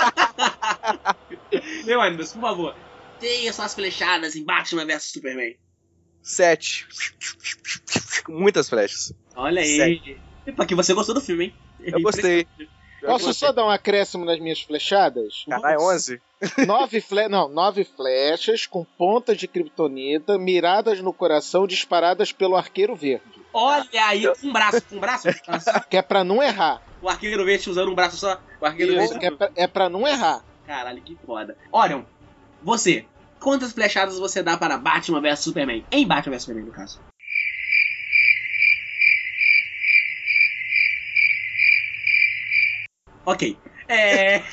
Meu Animus, por favor, tenha suas flechadas em Batman versus Superman. Sete. Muitas flechas. Olha aí. Sete. Epa, que você gostou do filme, hein? Eu gostei. Posso só dar um acréscimo nas minhas flechadas? Caralho, onze? Nove, fle... Não, nove flechas com ponta de kryptonita miradas no coração disparadas pelo Arqueiro Verde. Olha aí, com um braço, com um braço. Que é pra não errar. O Arqueiro Verde usando um braço só. O Arqueiro Isso, Verde. que é pra, é pra não errar. Caralho, que foda. Orion, você, quantas flechadas você dá para Batman versus Superman? Em Batman versus Superman, no caso. Ok. É.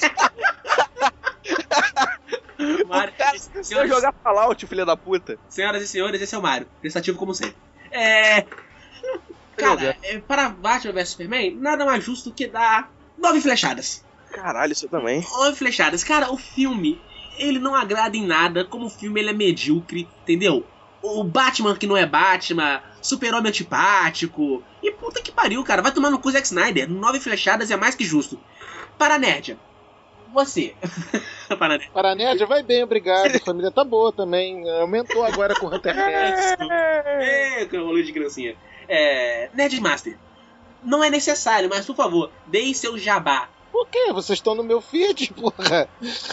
Mário, Cara, você vai senhoras, jogar Fallout, filha da puta. senhoras e senhores, esse é o Mário. Prestativo como sempre. É. Cara, é, para Batman versus Superman, nada mais justo que dar nove flechadas. Caralho, isso também. Nove flechadas. Cara, o filme, ele não agrada em nada. Como o filme, ele é medíocre, entendeu? O Batman que não é Batman, Super-Homem antipático. E puta que pariu, cara. Vai tomar no cu Zack Snyder. Nove flechadas é mais que justo. Paranerdia, você. Paranerdia. Paranédia, vai bem, obrigado. A família tá boa também. Aumentou agora com o Hunter x. É, cavalo de criancinha. É, Nerdmaster, não é necessário, mas por favor, deem seu jabá. Por quê? Vocês estão no meu feed, porra.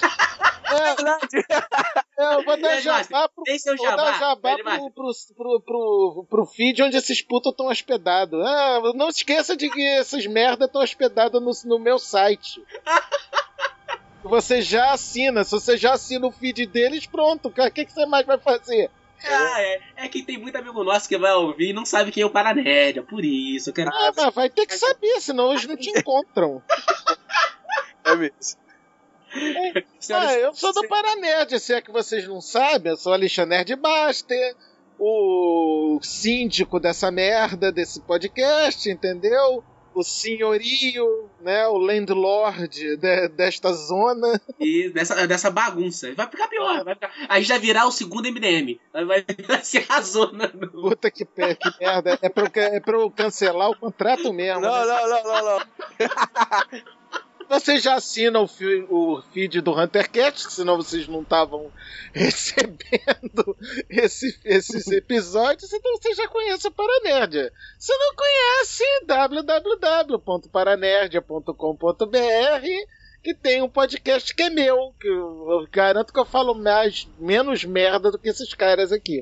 É verdade. É, eu vou dar Nerdmaster, jabá pro, deem seu vou jabá. dar jabá Nerdmaster. pro, pro, pro, pro, pro feed onde esses putos estão hospedados. Ah, não esqueça de que esses merda estão hospedados no, no meu site. Você já assina. Se você já assina o feed deles, pronto. O que, que você mais vai fazer? Ah, é, é que tem muito amigo nosso que vai ouvir e não sabe quem é o Paranerdia. Por isso, eu quero. Ah, mas vai ter que saber, senão eles não te encontram. É mesmo. Senhoras- Ah, eu sou do Paranerd, se é que vocês não sabem, eu sou Alexandre Nerdmaster, o síndico dessa merda, desse podcast, entendeu? O senhorio, né, o landlord de- desta zona. E dessa, dessa bagunça. Vai ficar pior. Vai ficar... A gente vai virar o segundo M D M. Vai, vai ser a zona. Do... Puta que, pé, que merda, é pra, eu, é pra eu cancelar o contrato mesmo. Não, né? não, não, não, não. Vocês já assinam o, fi- o feed do HunterCast, senão vocês não estavam recebendo esse- esses episódios, então você já conhece o Paranerdia. Se não conhece, w w w ponto paranerdia ponto com ponto b r, que tem um podcast que é meu, que eu, eu garanto que eu falo mais, menos merda do que esses caras aqui.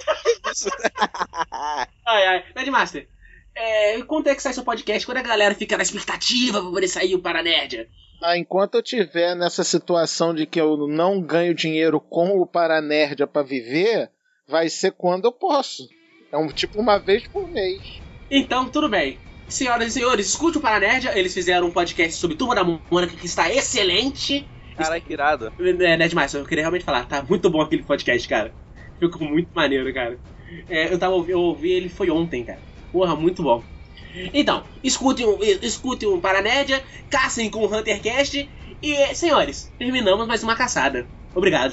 Ai, ai. Nerdmaster, é, quando é que sai seu podcast? Quando a galera fica na expectativa pra poder sair o Paranerdia? Ah, enquanto eu tiver nessa situação de que eu não ganho dinheiro com o Paranerdia pra viver, vai ser quando eu posso. É um tipo uma vez por mês. Então, tudo bem. Senhoras e senhores, escute o Paranerdia. Eles fizeram um podcast sobre Turma da Mônica que está excelente. Caralho, que irado. É, Nerdmaster, eu queria realmente falar, tá muito bom aquele podcast, cara. Ficou muito maneiro, cara. É, eu, tava, ouvi- eu ouvi ele foi ontem, cara. Porra, muito bom. Então, escutem o escutem o Paranerdia, caçem com o HunterCast e, senhores, terminamos mais uma caçada. Obrigado.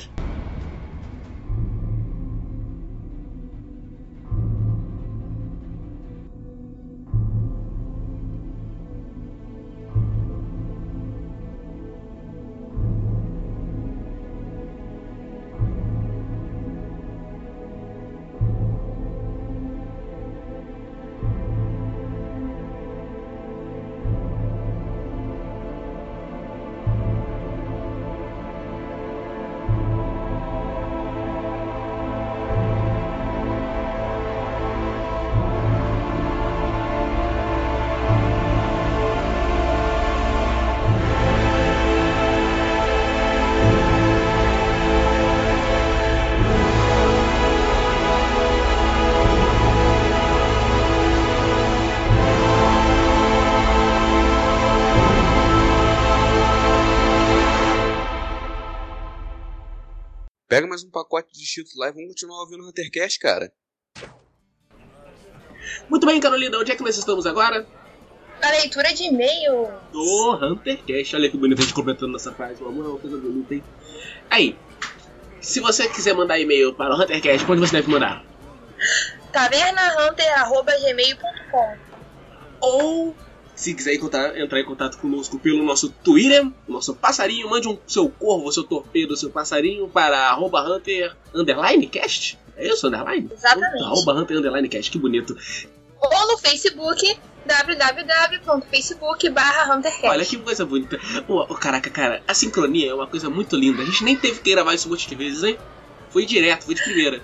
Pega mais um pacote de Cheetos lá e vamos continuar ouvindo o HunterCast, cara. Muito bem, Carolina, onde é que nós estamos agora? A leitura de e-mail. Do HunterCast. Olha que bonito a gente completando nossa frase. Uma mão, coisa bonita, hein? Aí, se você quiser mandar e-mail para o HunterCast, onde você deve mandar? taverna hunter arroba gmail ponto com. Ou, se quiser encontrar, entrar em contato conosco pelo nosso Twitter, nosso passarinho, mande um seu corvo, seu torpedo, seu passarinho para arroba hunter underline cast. É isso, underline? Exatamente. Arroba hunter underline cast, que bonito. Ou no Facebook, www ponto facebook barra huntercast. Olha que coisa bonita. Oh, oh, caraca, cara, a sincronia é uma coisa muito linda. A gente nem teve que gravar isso um monte de vezes, hein? Foi direto, foi de primeira.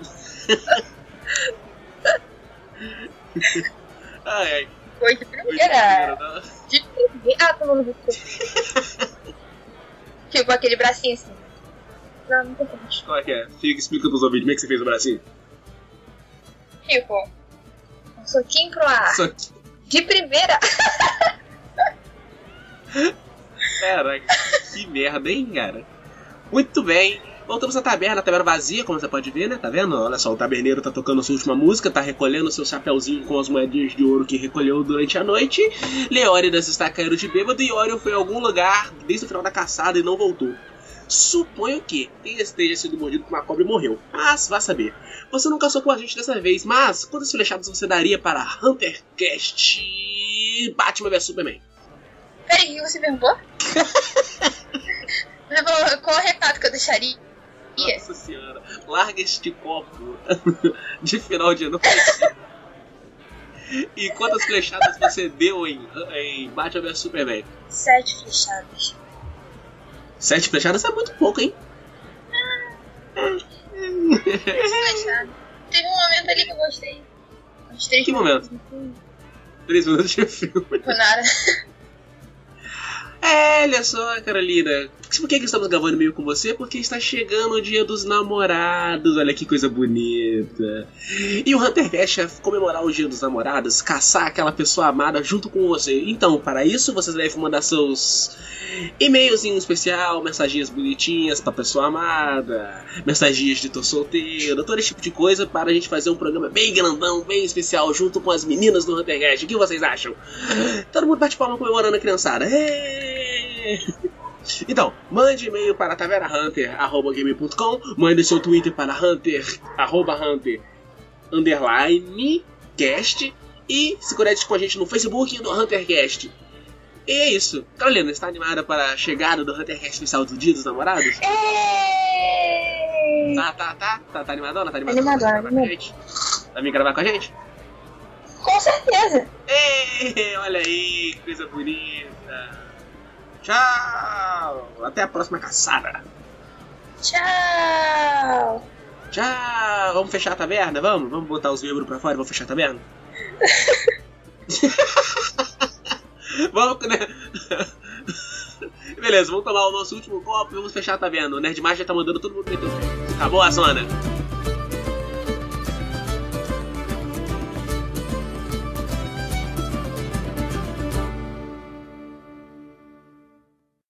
Ai, ai. Foi de primeira. Foi de primeira. Ah, tô no tipo aquele bracinho assim. Não, não tem como. Qual é que é? Fica, explica pros ouvintes como é que você fez o bracinho. Tipo, um soquinho pro ar. Soquinho. De primeira. Caraca, que merda, hein, cara? Muito bem. Voltamos à taberna, a taberna vazia, como você pode ver, né? Tá vendo? Olha só, o taberneiro tá tocando a sua última música, tá recolhendo seu chapéuzinho com as moedinhas de ouro que recolheu durante a noite. Leónidas está caindo de bêbado e Orion foi em algum lugar desde o final da caçada e não voltou. Suponho que ele esteja sido mordido por uma cobra e morreu. Mas, vá saber. Você não caçou com a gente dessa vez, mas quantas flechadas você daria para HunterCast Batman versus Superman? Peraí, o que você perguntou? Qual o recado que eu deixaria? Nossa senhora, larga este copo de final de noite. E quantas flechadas você deu em, em Batman versus Superman? Sete flechadas. Sete flechadas é muito pouco, hein? Ah, Sete flechadas. Teve um momento ali que eu gostei. Uns três que momento? Três minutos de filme. Por nada. É, olha só, Carolina. Por que, que estamos gravando e-mail com você? Porque está chegando o dia dos namorados. Olha que coisa bonita. E o HunterCast é comemorar o dia dos namorados, caçar aquela pessoa amada junto com você. Então, para isso, vocês devem mandar seus e-mails em especial, mensagens bonitinhas pra pessoa amada, mensagens de tô solteiro, todo esse tipo de coisa para a gente fazer um programa bem grandão, bem especial, junto com as meninas do HunterCast. O que vocês acham? Todo mundo bate palma comemorando a criançada. Hey! Então, mande e-mail para taverna hunter arroba gmail ponto com, mande seu Twitter para hunter, arroba hunter, underline, cast, e se conecte com a gente no Facebook do HunterCast. E é isso. Carolina, está animada para a chegada do HunterCast especial do Dia dos Namorados? Ei! Tá, tá, tá? Tá, tá animadona? Tá animadona? Animadona, Vai gravar com a gente? Vai vir gravar com a gente? Com certeza. Ei, olha aí, que coisa bonita. Tchau! Até a próxima caçada! Tchau! Tchau! Vamos fechar a taverna? Vamos? Vamos botar os membros pra fora e vamos fechar a taverna? Vamos, né? Beleza, vamos tomar o nosso último copo e vamos fechar a taverna. O Nerd Mais já tá mandando todo mundo meter o pé. Acabou a zona.